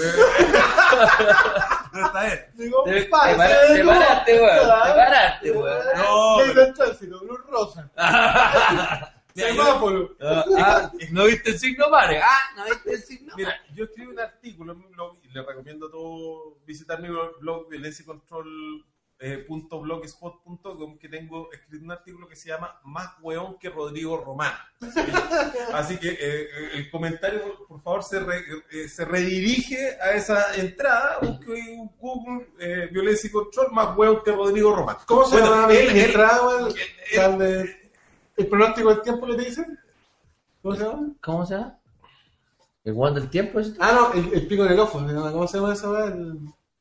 Pero está bien. Mi Te, compadre. te para- te paraste, weón. Te paraste, weón. No, Ley del tránsito, luz rosa. Mira, yo- Semáforo. Ah, ah, ¿no viste el signo pare? Ah, ¿no viste el signo Mira, yo escribí un artículo en mi blog y le recomiendo a todos visitar mi blog violencia y control punto blogspot punto com, que tengo escrito un artículo que se llama Más hueón que Rodrigo Román. Así que, así que, eh, el comentario, por, por favor, se, re- eh, se redirige a esa entrada, busque en Google eh, violencia y control, más hueón que Rodrigo Román. ¿Cómo se Bueno, llama mi él- él- entrada, weón? él- él- La de- ¿El pronóstico del tiempo que te dicen? ¿Cómo se llama? ¿Cómo se llama? ¿El guante del tiempo? ¿Es esto? Ah, no, el, el pico en el ojo. ¿no? ¿Cómo se llama esa weá? El...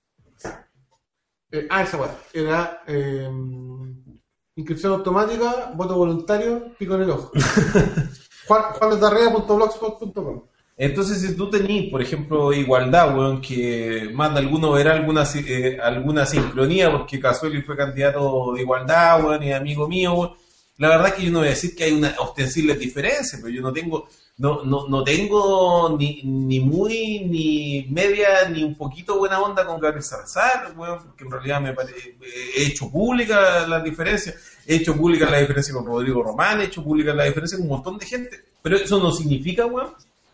Eh, ah, esa weá. Era eh, inscripción automática, voto voluntario, pico en el ojo. juan juan de punto blogspot punto com. Entonces, si tú tenés, por ejemplo, igualdad, weón, que manda alguno verá alguna, eh, alguna sincronía, porque Casueli fue candidato de igualdad, weón, y amigo mío, weón. La verdad es que yo no voy a decir que hay una ostensible diferencia, pero yo no tengo, no, no, no tengo ni, ni muy, ni media, ni un poquito buena onda con Gabriel Salazar, weón, porque en realidad me pare- he hecho pública las diferencias, he hecho pública la diferencia con Rodrigo Román, he hecho pública la diferencia con un montón de gente, pero eso no significa, weón,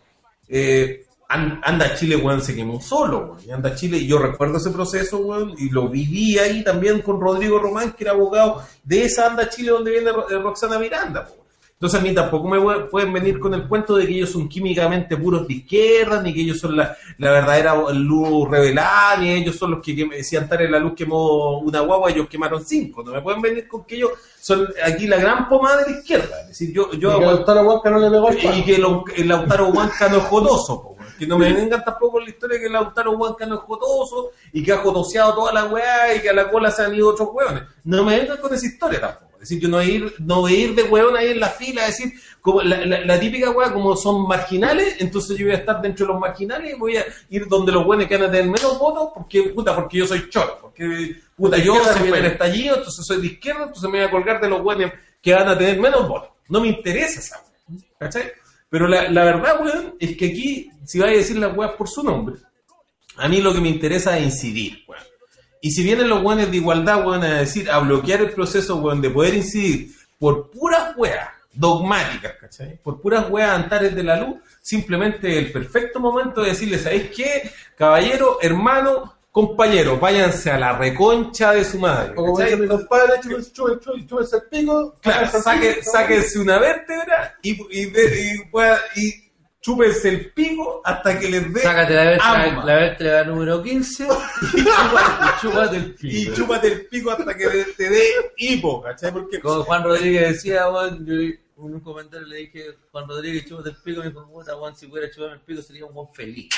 eh, an- Anda Chile, weón, se quemó solo, weón. Y Anda Chile, y yo recuerdo ese proceso, weón, y lo viví ahí también con Rodrigo Román, que era abogado de esa Anda Chile donde viene Ro- eh, Roxana Miranda, weón. Entonces a mí tampoco me we- pueden venir con el cuento de que ellos son químicamente puros de izquierda, ni que ellos son la, la verdadera luz revelada, ni ellos son los que, que si Antares la luz quemó una guagua, ellos quemaron cinco. No me pueden venir con que ellos son aquí la gran pomada de la izquierda. Es decir, yo, yo Y que a Lautaro Huasca no le pegó el y palo. que lo- el Lautaro Huanca no es jotoso, po, weón. Que no me vengan tampoco la historia que el Lautaro Huanca no es jotoso y que ha jotoseado toda la weá y que a la cola se han ido otros weones. No me vengan con esa historia tampoco. Es decir, yo no voy a ir, no voy a ir de weón ahí en la fila a decir, como la, la, la típica weá, como son marginales, entonces yo voy a estar dentro de los marginales y voy a ir donde los weones que van a tener menos votos, porque, puta, porque yo soy choro, porque, puta, yo izquierda se viene. viene el estallido, entonces soy de izquierda, entonces me voy a colgar de los weones que van a tener menos votos. No me interesa esa weá, ¿cachai? Pero la, la verdad, weón, es que aquí, si vais a decir las weas por su nombre, a mí lo que me interesa es incidir, weón. Y si vienen los weones de igualdad, weón, a decir, a bloquear el proceso, weón, de poder incidir por puras weas dogmáticas, ¿cachai? Por puras weas antares de la luz, simplemente el perfecto momento de decirles, ¿sabéis qué? Caballero, hermano, compañero, váyanse a la reconcha de su madre, O como ¿cachai? dice mi compadre, chúpense chúpense, chúpense, chúpense el pico. Claro, chúpense el saque, pico, sáquense una vértebra y, y, de- y, pueda- y chúpense el pico hasta que les dé Sácate la vértebra, ama. la vértebra número quince y chúpate, chúpate el Y pico. chúpate el pico hasta que te, te dé hipo, ¿cachai? Porque Como Juan Rodríguez decía, weón, yo en un comentario le dije, Juan Rodríguez, chúpate el pico, me dijo, puta, weón, si pudiera chuparme el pico sería un buen feliz.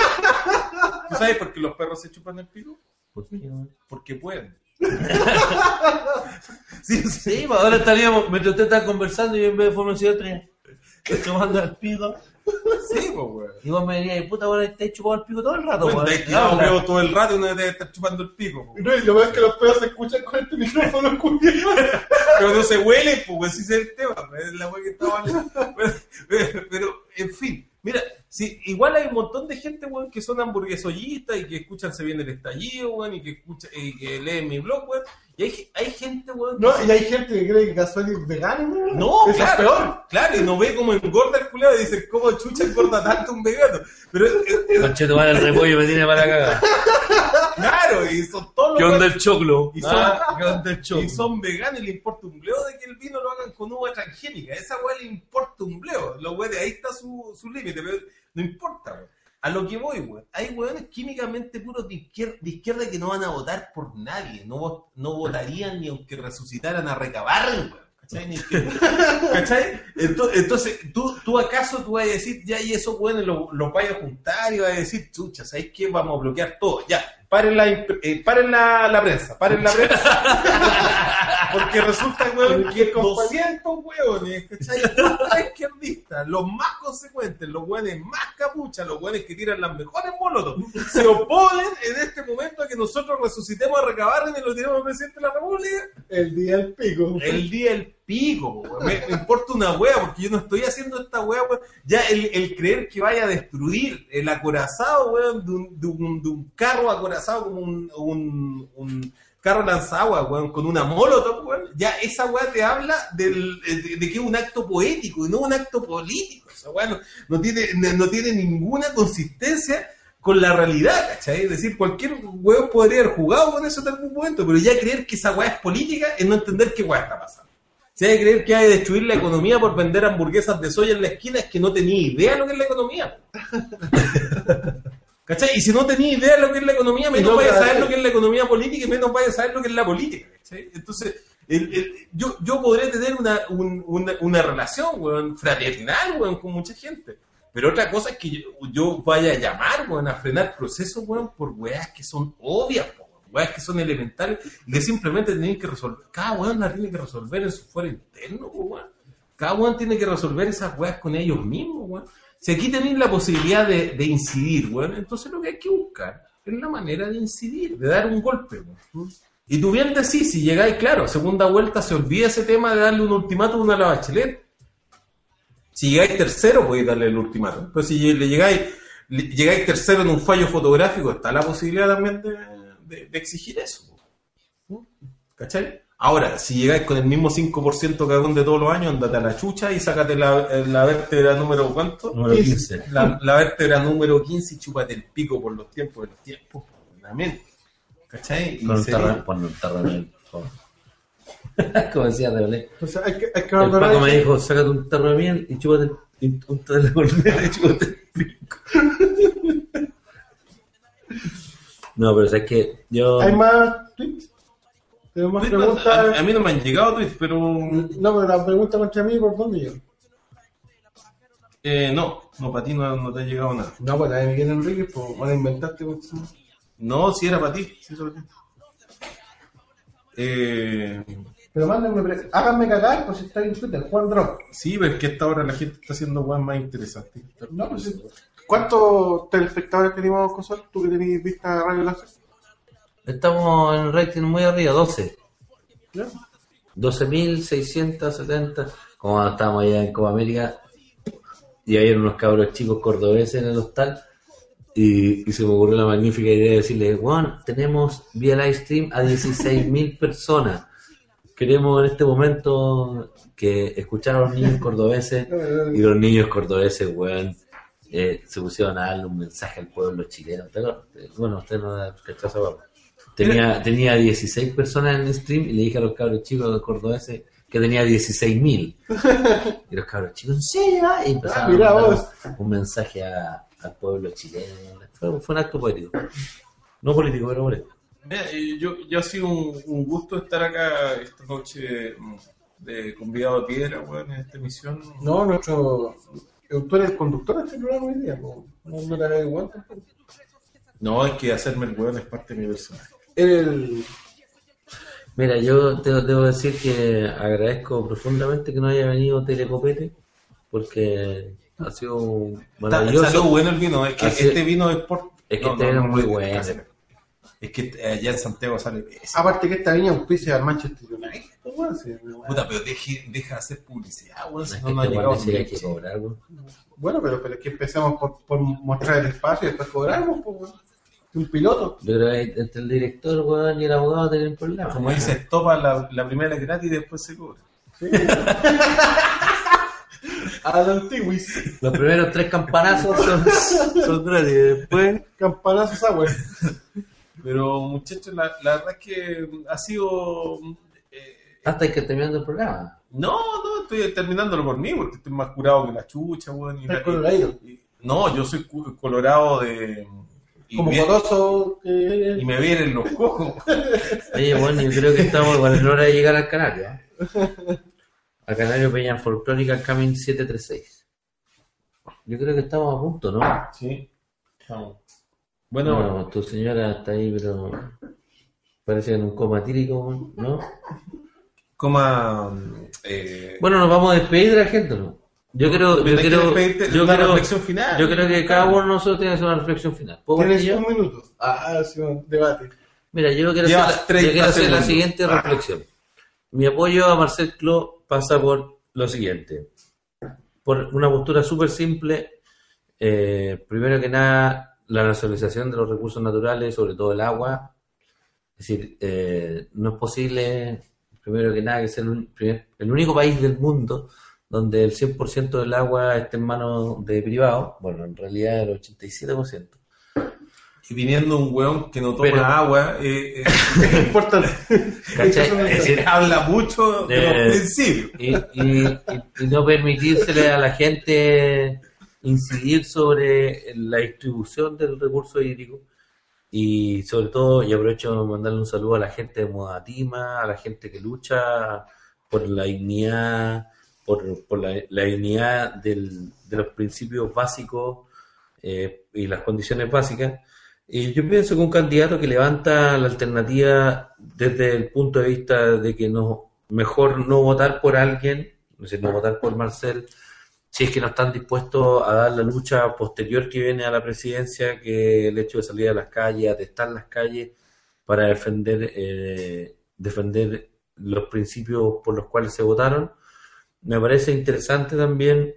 ¿tú sabes por qué los perros se chupan el pico? ¿Por qué, weón? Porque pueden. Sí, sí, pues ahora estaríamos, mientras usted está conversando y yo en vez de formar ciudad chupando el pico. Sí, pues, weón. Y vos me dirías, puta, weón, te he chupado el pico todo el rato, Bueno, weón. te has quedado Habla. peo todo el rato y uno debe estar chupando el pico, po. No, y lo peor es que los pedos se escuchan con este micrófono culiado. Pero no se huele, pues, ese es el tema, es la weá que estaba hablando. Pero, pero, en fin, Mira, sí, igual hay un montón de gente, weón, que son hamburguesollistas y que escuchan Se Viene el Estallido, weón, y que escucha, y que leen mi blog, weón. Y hay, hay gente, weón. No, que- y hay gente que cree que Casual es vegano, weón. No, Eso claro, es peor. claro, y no ve cómo engorda el culiado y dice, ¿cómo chucha engorda tanto un vegano? Pero, eh, eh, Conchetumar el repollo me tiene para cagar. claro, y son todos ¿Qué los onda el choclo? Y son, Ah, ¿qué onda el y choclo? son veganos y le importa un bleo de que el vino lo hagan con uva transgénica. Esa weá le importa un bleo. Los weones, ahí está su, su límite, pero no importa, weón. A lo que voy, weón. Hay weones químicamente puros de izquierda, de izquierda que no van a votar por nadie. No, vo- no votarían ni aunque resucitaran a Recabarren, weón. ¿Cachai? Ni que- ¿Cachai? Entonces, entonces ¿tú, ¿tú acaso tú vas a decir, ya, y esos weones los los vayas a juntar y vas a decir, chucha, ¿sabes qué? Vamos a bloquear todo. Ya, paren la, imp- eh, paren la, la prensa, paren la prensa. Porque resulta, weón, que doscientos weones, ¿cachai? Ultra izquierdistas, los más consecuentes, los weones más capuchas, los weones que tiran las mejores molotos, se oponen en este momento a que nosotros resucitemos a Recabarren y lo tiremos al presidente de la República. El día del pico. El día del pico, weón. Me, me importa una wea, porque yo no estoy haciendo esta wea, weón. Ya el, el creer que vaya a destruir el acorazado, weón, de un, de un, de un carro acorazado como un, un, un carro lanzagua, weón, con una molotov, weón, ya esa wea te habla del, de, de que es un acto poético y no un acto político. Esa wea no, no tiene, no, no tiene ninguna consistencia con la realidad, ¿cachai? Es decir, cualquier weón podría haber jugado con eso en algún momento, pero ya creer que esa weá es política es no entender qué weá está pasando. Si hay que creer que hay que destruir la economía por vender hamburguesas de soya en la esquina, es que no tenía idea de lo que es la economía. ¿Cachai? Y si no tenía idea de lo que es la economía, menos No, vaya a pero- saber lo que es la economía política y menos vaya a saber lo que es la política. ¿Cachai? Entonces, el- el- yo, yo podré tener una, un- una, una relación, weón, fraternal, weón, con mucha gente. Pero otra cosa es que yo, yo vaya a llamar, weón, a frenar procesos, weón, por weas que son obvias, po, weón, weas que son elementales y que simplemente tienen que resolver. Cada weón la tiene que resolver en su fuero interno, po, weón. Cada weón tiene que resolver esas weas con ellos mismos, weón. Si aquí tenéis la posibilidad de, de incidir, weón, entonces lo que hay que buscar es la manera de incidir, de dar un golpe, weón. Y tú bien decís, si llegáis, claro, segunda vuelta se olvida ese tema de darle un ultimátum a la Bachelet. Si llegáis tercero, podéis darle el ultimátum. Pero si le llegáis, le- llegáis tercero en un fallo fotográfico, está la posibilidad también de, de- de exigir eso. ¿Cachai? Ahora, si llegáis con el mismo cinco por ciento cagón de todos los años, andate a la chucha y sácate la, la vértebra número ¿cuánto? Número quince. La, la vértebra número quince y chúpate el pico por los tiempos de los tiempos. Obviamente. ¿Cachai? Y Con un sería- terreno, pon un terreno, por favor. Como decía Rebolé. Entonces hay que, hay que El abandonar Paco me ese- dijo, sácate un tarro de miel y chúpate el, y unta la corneta y chúpate el pico. No, pero es que yo... ¿Hay más tweets? ¿Tenemos más a, preguntas? a mí no me han llegado tweets, pero No, pero la pregunta contra mí, ¿por dónde yo? eh, no, no, para ti no, no te ha llegado nada. No, pues la de Miguel Enrique, pues van a inventarte. Pues, No, si era para ti. Sí, era para ti. Eh, pero mándenme, pre- háganme cagar, pues si está en Twitter, Juan Drop. sí, pero es que a esta hora la gente está haciendo cosas más interesantes. No, pues sí. ¿Cuántos telespectadores tenemos, Cosol? ¿Tú que tenés vista Radio Láser? Estamos en rating muy arriba, doce. ¿Ya? doce mil seiscientos setenta. Como cuando estábamos allá en Copa América. Y había unos cabros chicos cordobeses en el hostal. Y, y se me ocurrió la magnífica idea de decirle, Juan, tenemos vía live stream a dieciséis mil personas. Queremos en este momento que escuchar a los niños cordobeses. Y los niños cordobeses, weón, eh, se pusieron a darle un mensaje al pueblo chileno. Pero, eh, bueno, usted no da cachazo, weón. Tenía, tenía dieciséis personas en el stream y le dije a los cabros chicos de cordobeses que tenía dieciséis mil. Y los cabros chicos, ¿en serio? Y empezaron Ah, mira a mandar vos. un mensaje a- al pueblo chileno. Fue, fue un acto poético. No político, pero poético. Mira, eh, yo, yo ha sido un, un gusto estar acá esta noche mm, de convidado de piedra, weón, en esta emisión. No, nuestro. Tú eres el conductor de este programa hoy día, pues. No, no te hagas igual tampoco. No, es que hacerme el weón es parte de mi personaje. Eres el. Mira, yo te, debo decir que agradezco profundamente que no haya venido Telecopete, porque ha sido Está- maravilloso. Salió bueno el vino, es que Así- este vino es por... Es que este vino es muy bueno. gracias. Es que eh, allá en Santiago sale esa. Aparte que esta viña auspicia al Manchester United, pues, weón, sí, weón. Puta, pero deje, deja de hacer publicidad, weón. Si Es no, que no ha este llegado weón dice que hay que ni- cobrar, weón. Bueno, pero, pero es que empecemos por, por mostrar el espacio y después cobramos, pues, weón. Un piloto. Yo creo que entre el director, weón, y el abogado tienen problemas. Como dice, topa la, la primera es gratis y después se cobra. A la antiguis. Los primeros tres campanazos son, son gratis. Después, Campanazo Sauer. Pero muchachos, la, la verdad es que ha sido... eh, hasta hay que terminando el programa. no, no, estoy terminándolo por mí, porque estoy más curado que la chucha, weón. y ¿Estás la- colorado? y- No, yo soy cu- colorado de... Y, Como me, Coloso. y Eh, me vienen los cojos. Oye, bueno, yo creo que estamos igual es hora de llegar al Canario. ¿eh? Al Canario Peña Folclórica Camin siete tres seis. Yo creo que estamos a punto, ¿no? Sí. Bueno, No, tu señora está ahí, pero parece en un coma tírico, ¿no? coma... Eh, Bueno, nos vamos a despedir de la gente, ¿no? Yo creo, yo ¿tenés que creo, despedirte? yo Una creo, reflexión final. yo creo que cada uno de nosotros tiene que hacer una reflexión final. ¿Puedo partir Tienes yo? un minuto. Ah, sí, un debate. Mira, yo quiero Llevas hacer, la, treinta yo quiero hacer la segundos. siguiente reflexión. Mi apoyo a Marcel Clos pasa por lo siguiente. Por una postura súper simple. Eh, primero que nada, la nacionalización de los recursos naturales, sobre todo el agua. Es decir, eh, no es posible, primero que nada, que sea el, un- primer- el único país del mundo donde el cien por ciento del agua esté en manos de privados. Bueno, en realidad el ochenta y siete por ciento. y viniendo un weón que no toma Pero- agua, eh, eh, Es importante. ¿Cachai? Eso no Es decir, habla mucho de Eh, los principios. y, y- y- y no permitírsele a la gente incidir sobre la distribución del recurso hídrico y sobre todo, y aprovecho de mandarle un saludo a la gente de Modatima, a la gente que lucha por la dignidad, por, por la, la dignidad del- de los principios básicos eh, y las condiciones básicas. Y yo pienso que un candidato que levanta la alternativa desde el punto de vista de que no mejor no votar por alguien, es decir, no votar por Marcel, si es que no están dispuestos a dar la lucha posterior que viene a la presidencia, que el hecho de salir a las calles, a testar las calles para defender eh, defender los principios por los cuales se votaron. Me parece interesante también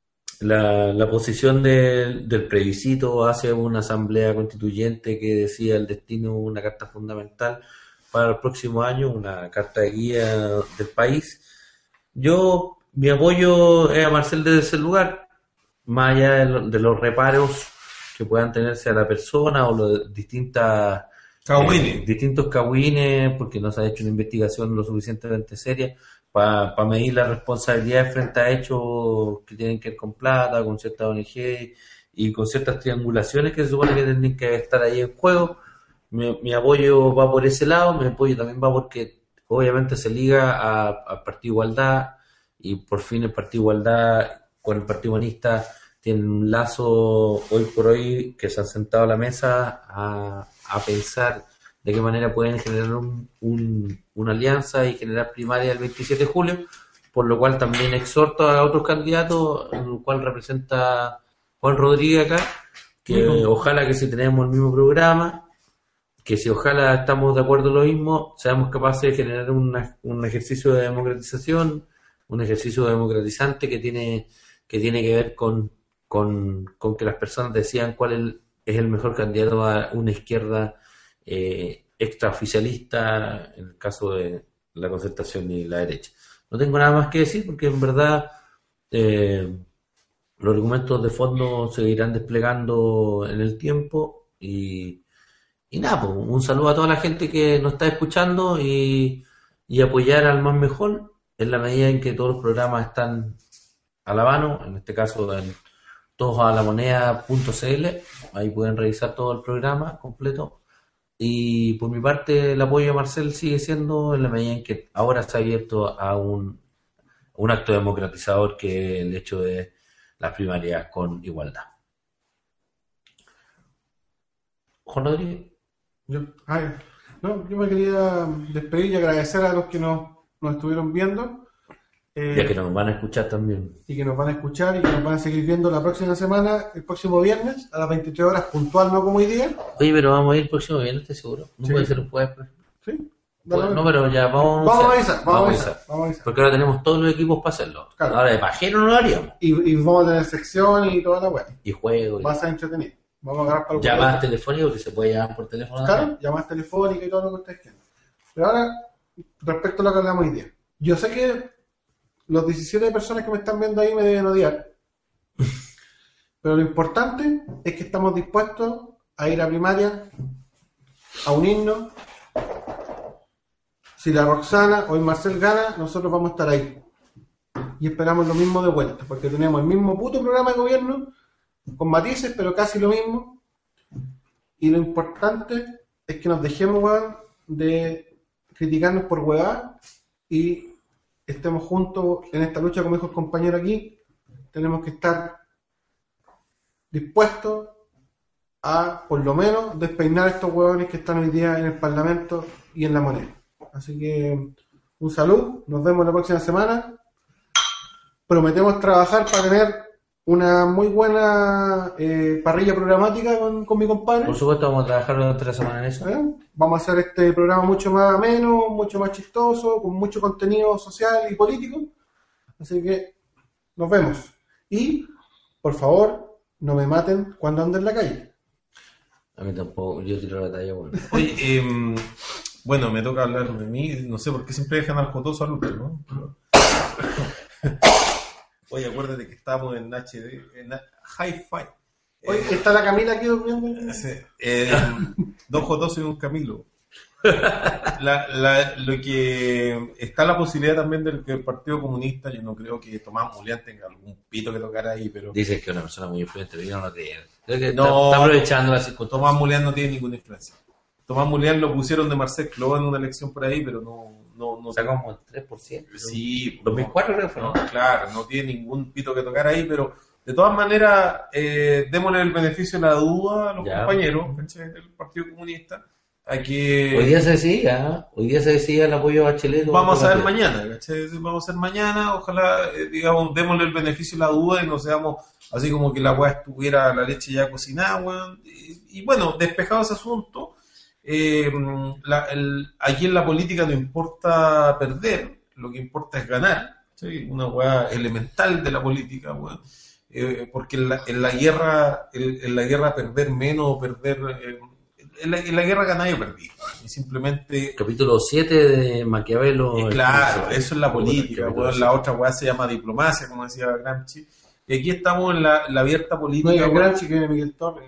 la, la posición del del plebiscito hacia una asamblea constituyente que decía el destino, una carta fundamental para el próximo año, una carta de guía del país. Yo, mi apoyo es a Marcel desde ese lugar, más allá de, lo- de los reparos que puedan tenerse a la persona o los distintas Cagüines. eh, distintos cagüines, porque no se ha hecho una investigación lo suficientemente seria para medir la responsabilidad frente a hechos que tienen que ver con plata, con ciertas O N G y con ciertas triangulaciones que se supone que tienen que estar ahí en juego. Mi, mi apoyo va por ese lado, mi apoyo también va porque obviamente se liga a- al Partido Igualdad y por fin el Partido Igualdad con el Partido Humanista tienen un lazo hoy por hoy que se han sentado a la mesa a, a pensar de qué manera pueden generar un- un- una alianza y generar primaria el veintisiete de julio, por lo cual también exhorto a otros candidatos, el cual representa Juan Rodríguez acá, que ojalá que si tenemos el mismo programa, que si ojalá estamos de acuerdo en lo mismo, seamos capaces de generar una- un ejercicio de democratización, un ejercicio democratizante que tiene que tiene que ver con, con, con que las personas decidan cuál el- es el mejor candidato a una izquierda eh, extraoficialista, en el caso de la concertación y la derecha. No tengo nada más que decir porque en verdad eh, los argumentos de fondo se irán desplegando en el tiempo y, y nada, pues, un saludo a toda la gente que nos está escuchando y, y apoyar al más mejor en la medida en que todos los programas están a la mano, en este caso en todosamoneda punto c l, ahí pueden revisar todo el programa completo. Y por mi parte el apoyo a Marcel sigue siendo en la medida en que ahora se ha abierto a un, un acto democratizador que es el hecho de las primarias con igualdad. Juan Rodríguez. Yo, ay, no, yo me quería despedir y agradecer a los que nos, nos estuvieron viendo. Eh, Ya que nos van a escuchar también. y que nos van a escuchar y que nos van a seguir viendo la próxima semana, el próximo viernes, a las veintitrés horas, puntual, no como hoy día. Oye, pero vamos a ir el próximo viernes, ¿estás seguro? No Sí. puede ser un jueves. Pues. ¿Sí? Pues, no, pero ya vamos, Vamos a hacer- avisar, vamos a avisar, vamos a avisar. Porque ahora tenemos todos los equipos para hacerlo. Claro. Ahora de pajero no lo haríamos. Y, y vamos a tener sección y toda la weá. Y juego. Va a ser entretenido. Vamos a agarrar para el Llamadas juego. telefónicas, que se puede llamar por teléfono. Claro, llamadas telefónicas y todo lo que ustedes quieran. Pero ahora, respecto a lo que hablamos hoy día. Yo sé que los diecisiete personas que me están viendo ahí me deben odiar. Pero lo importante es que estamos dispuestos a ir a primaria, a unirnos. Si la Roxana o el Marcel gana, nosotros vamos a estar ahí. Y esperamos lo mismo de vuelta, porque tenemos el mismo puto programa de gobierno, con matices, pero casi lo mismo. Y lo importante es que nos dejemos, weón, de criticarnos por huevada y estemos juntos en esta lucha, como dijo el compañero aquí. Tenemos que estar dispuestos a, por lo menos, despeinar a estos huevones que están hoy día en el Parlamento y en la moneda. Así que un saludo, nos vemos la próxima semana. Prometemos trabajar para tener una muy buena eh, parrilla programática con, con mi compadre. Por supuesto, vamos a trabajar durante la semana en eso. ¿Eh? Vamos a hacer este programa mucho más ameno, mucho más chistoso, con mucho contenido social y político. Así que nos vemos. Y, por favor, no me maten cuando ande en la calle. A mí tampoco, yo tiro la talla, bueno. Oye, eh, bueno, me toca hablar de mí. No sé por qué siempre dejan al jotoso al otro, ¿no? Oye, acuérdate que estamos en H D, en Hi-Fi. Oye, ¿está la Camila aquí durmiendo? Sí, eh, dos jotosos y un Camilo. La, la, lo que está la posibilidad también de que el Partido Comunista, yo no creo que Tomás Mulián tenga algún pito que tocar ahí, pero Dices que es una persona muy influyente, pero yo no lo creo. Creo que No, está, está aprovechando la circunstancia. Tomás Mulián no tiene ninguna influencia. Tomás Mulián lo pusieron de Marcel Cló en una elección por ahí, pero no... no, no Sacó como el tres por ciento. Sí, dos mil cuatro creo que fue, no, ¿no? claro, no tiene ningún pito que tocar ahí, pero de todas maneras, eh, démosle el beneficio de la duda a los Ya. compañeros, ¿cachai? Del Partido Comunista, a que Hoy día se decía, hoy día se decía el apoyo a Bachelet. vamos a ver Bachelet. mañana, ¿cachai? Vamos a ver mañana, ojalá, eh, digamos, démosle el beneficio de la duda y no seamos así como que la weá estuviera la leche ya cocinada, weón. Y, y bueno, despejado ese asunto, eh, la, el, aquí en la política no importa perder, lo que importa es ganar, ¿sí? Una weá elemental de la política, weón. Eh, porque en la, en la guerra en, en la guerra perder menos o perder eh, en, la, en la guerra ganar yo perdí y simplemente Capítulo siete de Maquiavelo. eh, el- claro, el- eso es la política, capítulo weón. siete. La otra weá se llama diplomacia, como decía Gramsci, y aquí estamos en la, la abierta No, y política, el weón. gran chico viene Miguel Torres.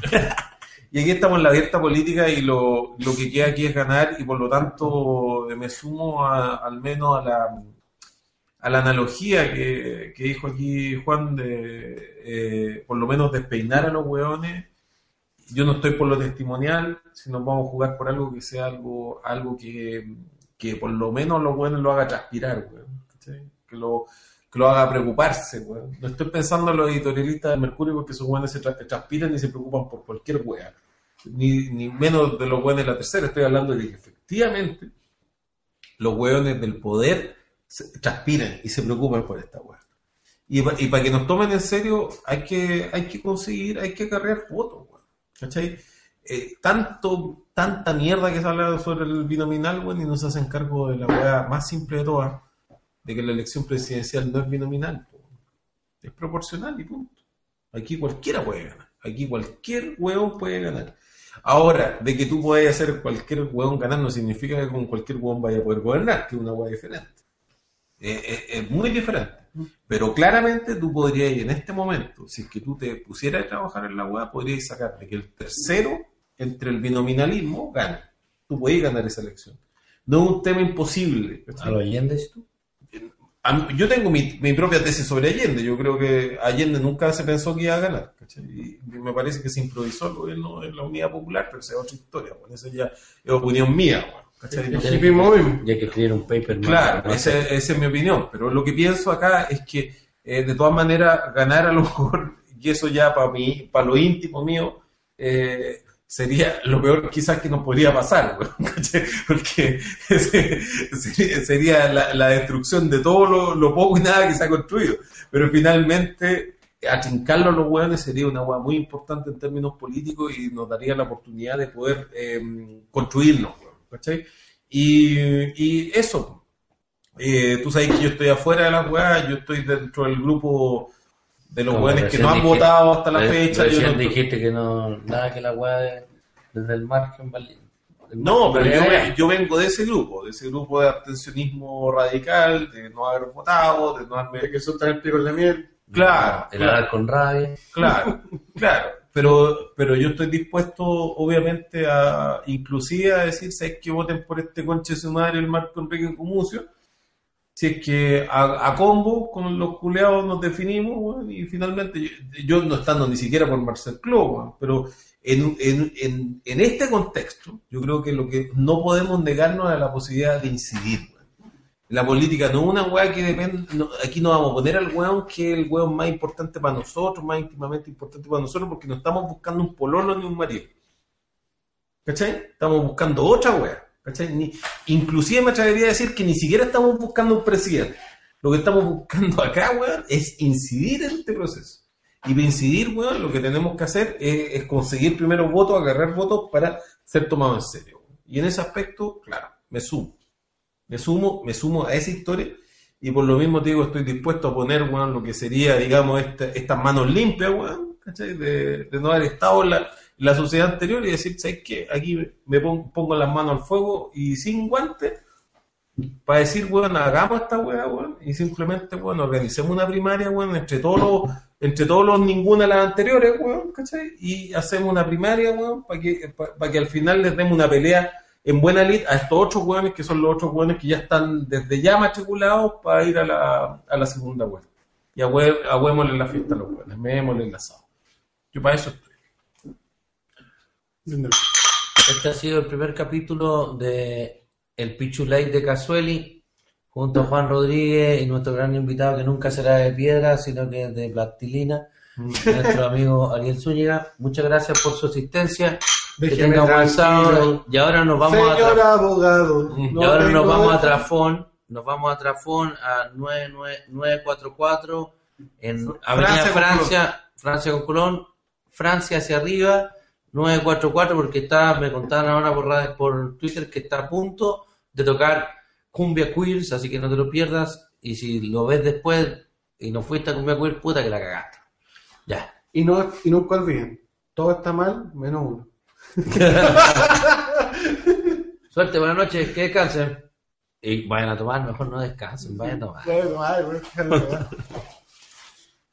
Y aquí estamos en la abierta política y lo, lo que queda aquí es ganar y por lo tanto eh, me sumo a- al menos a la a la analogía que, que dijo aquí Juan de eh, por lo menos despeinar a los hueones. Yo no estoy por lo testimonial, sino vamos a jugar por algo que sea algo algo que, que por lo menos los hueones lo haga transpirar, weón, ¿cachai? Que lo que lo haga preocuparse, weón. No estoy pensando en los editorialistas del Mercurio porque esos hueones se tra- transpiran y se preocupan por cualquier hueá. Ni, ni menos de los hueones de la tercera. Estoy hablando de que efectivamente los hueones del poder se transpiran y se preocupan por esta hueá. Y, pa- y para que nos tomen en serio hay que, hay que conseguir, hay que acarrear votos, weón. ¿Cachai? Eh, tanto, tanta mierda que se habla sobre el binominal, weón, y no se hacen cargo de la hueá más simple de todas, de que la elección presidencial no es binominal, po. Es proporcional y punto. Aquí cualquiera puede ganar. Aquí cualquier hueón puede ganar. Ahora, de que tú puedas hacer cualquier hueón ganar no significa que con cualquier hueón vaya a poder gobernar, que es una hueá diferente. Eh, eh, es muy diferente. Pero claramente tú podrías, en este momento, si es que tú te pusieras a trabajar en la hueá, podrías sacar de que el tercero entre el binominalismo gane. Tú podías ganar esa elección. No es un tema imposible. ¿A los Allende tú? A mí- Yo tengo mi, mi propia tesis sobre Allende. Yo creo que Allende nunca se pensó que iba a ganar, ¿cachai? Y me parece que se improvisó el gobierno en la Unidad Popular, pero esa es otra historia. Bueno, esa ya es opinión mía. Bueno, ¿cachai? El hipismo mismo. Ya hay que escribir un paper más. Claro, más- esa, esa es mi opinión. Pero lo que pienso acá es que, eh, de todas maneras, ganar a lo mejor, y eso ya para mí, para lo íntimo mío, eh, sería lo peor quizás que nos podría pasar, weón, ¿cachai? Porque sería, sería la, la destrucción de todo lo, lo poco y nada que se ha construido. Pero finalmente atrincarlo a los hueones sería una hueá muy importante en términos políticos y nos daría la oportunidad de poder eh, construirnos, ¿cachai? Y, y eso, eh, tú sabes que yo estoy afuera de las hueás, yo estoy dentro del grupo de los hueones que no han dijiste, votado hasta la fecha. Recién yo no, dijiste que no, nada que la hueá de, desde el margen vale. No, pero yo, yo vengo de ese grupo, de ese grupo de abstencionismo radical, de no haber votado, de no haber... De que sueltan el pico en la miel. Claro, el claro, hablar con rabia. claro, claro. Pero, pero yo estoy dispuesto, obviamente, a inclusive a decir, si es que voten por este conche su madre, el Marco Enrique Gumucio, si es que a, a combo con los culeados nos definimos, bueno, y finalmente, yo, yo no estando ni siquiera por Marcel Clos, bueno, pero en, en, en, en este contexto, yo creo que lo que no podemos negarnos es la posibilidad de incidir. La política no es una weá que depende, no, aquí no vamos a poner al weón que es el weón más importante para nosotros, más íntimamente importante para nosotros, porque no estamos buscando un pololo ni un marido. ¿Cachai? Estamos buscando otra weá. ¿Cachai? Ni, inclusive me atrevería a decir que ni siquiera estamos buscando un presidente. Lo que estamos buscando acá, weón, es incidir en este proceso. Y para incidir, weón, lo que tenemos que hacer es, es conseguir primero votos, agarrar votos para ser tomados en serio. Y en ese aspecto, claro, me sumo. Me sumo, me sumo a esa historia y por lo mismo te digo, estoy dispuesto a poner, weón, lo que sería, digamos, esta, estas manos limpias, weón, ¿cachai? De, de no haber estado en la, en la sociedad anterior y decir, ¿sabes qué? Aquí me pongo, pongo las manos al fuego y sin guantes para decir, weón, hagamos esta weá, weón, y simplemente, weón, organicemos una primaria, weón, entre todos los, entre todos los ninguna de las anteriores, weón, ¿cachai? Y hacemos una primaria, weón, para que, para, para que al final les demos una pelea en buena lid a estos otros hueones que son los otros hueones que ya están desde ya matriculados para ir a la, a la segunda vuelta. Y agüémosle la fiesta a los hueones, mémosle el asado. Yo para eso estoy. Este ha sido el primer capítulo de El Pichu Light de Casueli, junto a Juan Rodríguez y nuestro gran invitado que nunca será de piedra, sino que es de plastilina, nuestro amigo Ariel Zúñiga. Muchas gracias por su asistencia. Que tenga buen sábado. Y ahora nos vamos Señor a abogado. y no ahora nos tengo vamos a derecho. Trafón, nos vamos a Trafón a nueve nueve cuatro cuatro en Avenida Francia con Francia, Francia con Colón, Francia hacia arriba, nueve cuatro cuatro, porque está, me contaban ahora por radio- por Twitter que está a punto de tocar Cumbia Queers, así que no te lo pierdas. Y si lo ves después y no fuiste a Cumbia Queers, puta que la cagaste. Ya. Y, no, y nunca olviden, todo está mal, menos uno. Suerte, buenas noches, que descansen. Y vayan a tomar, mejor no descansen, vayan a tomar. Bueno, ay, bueno,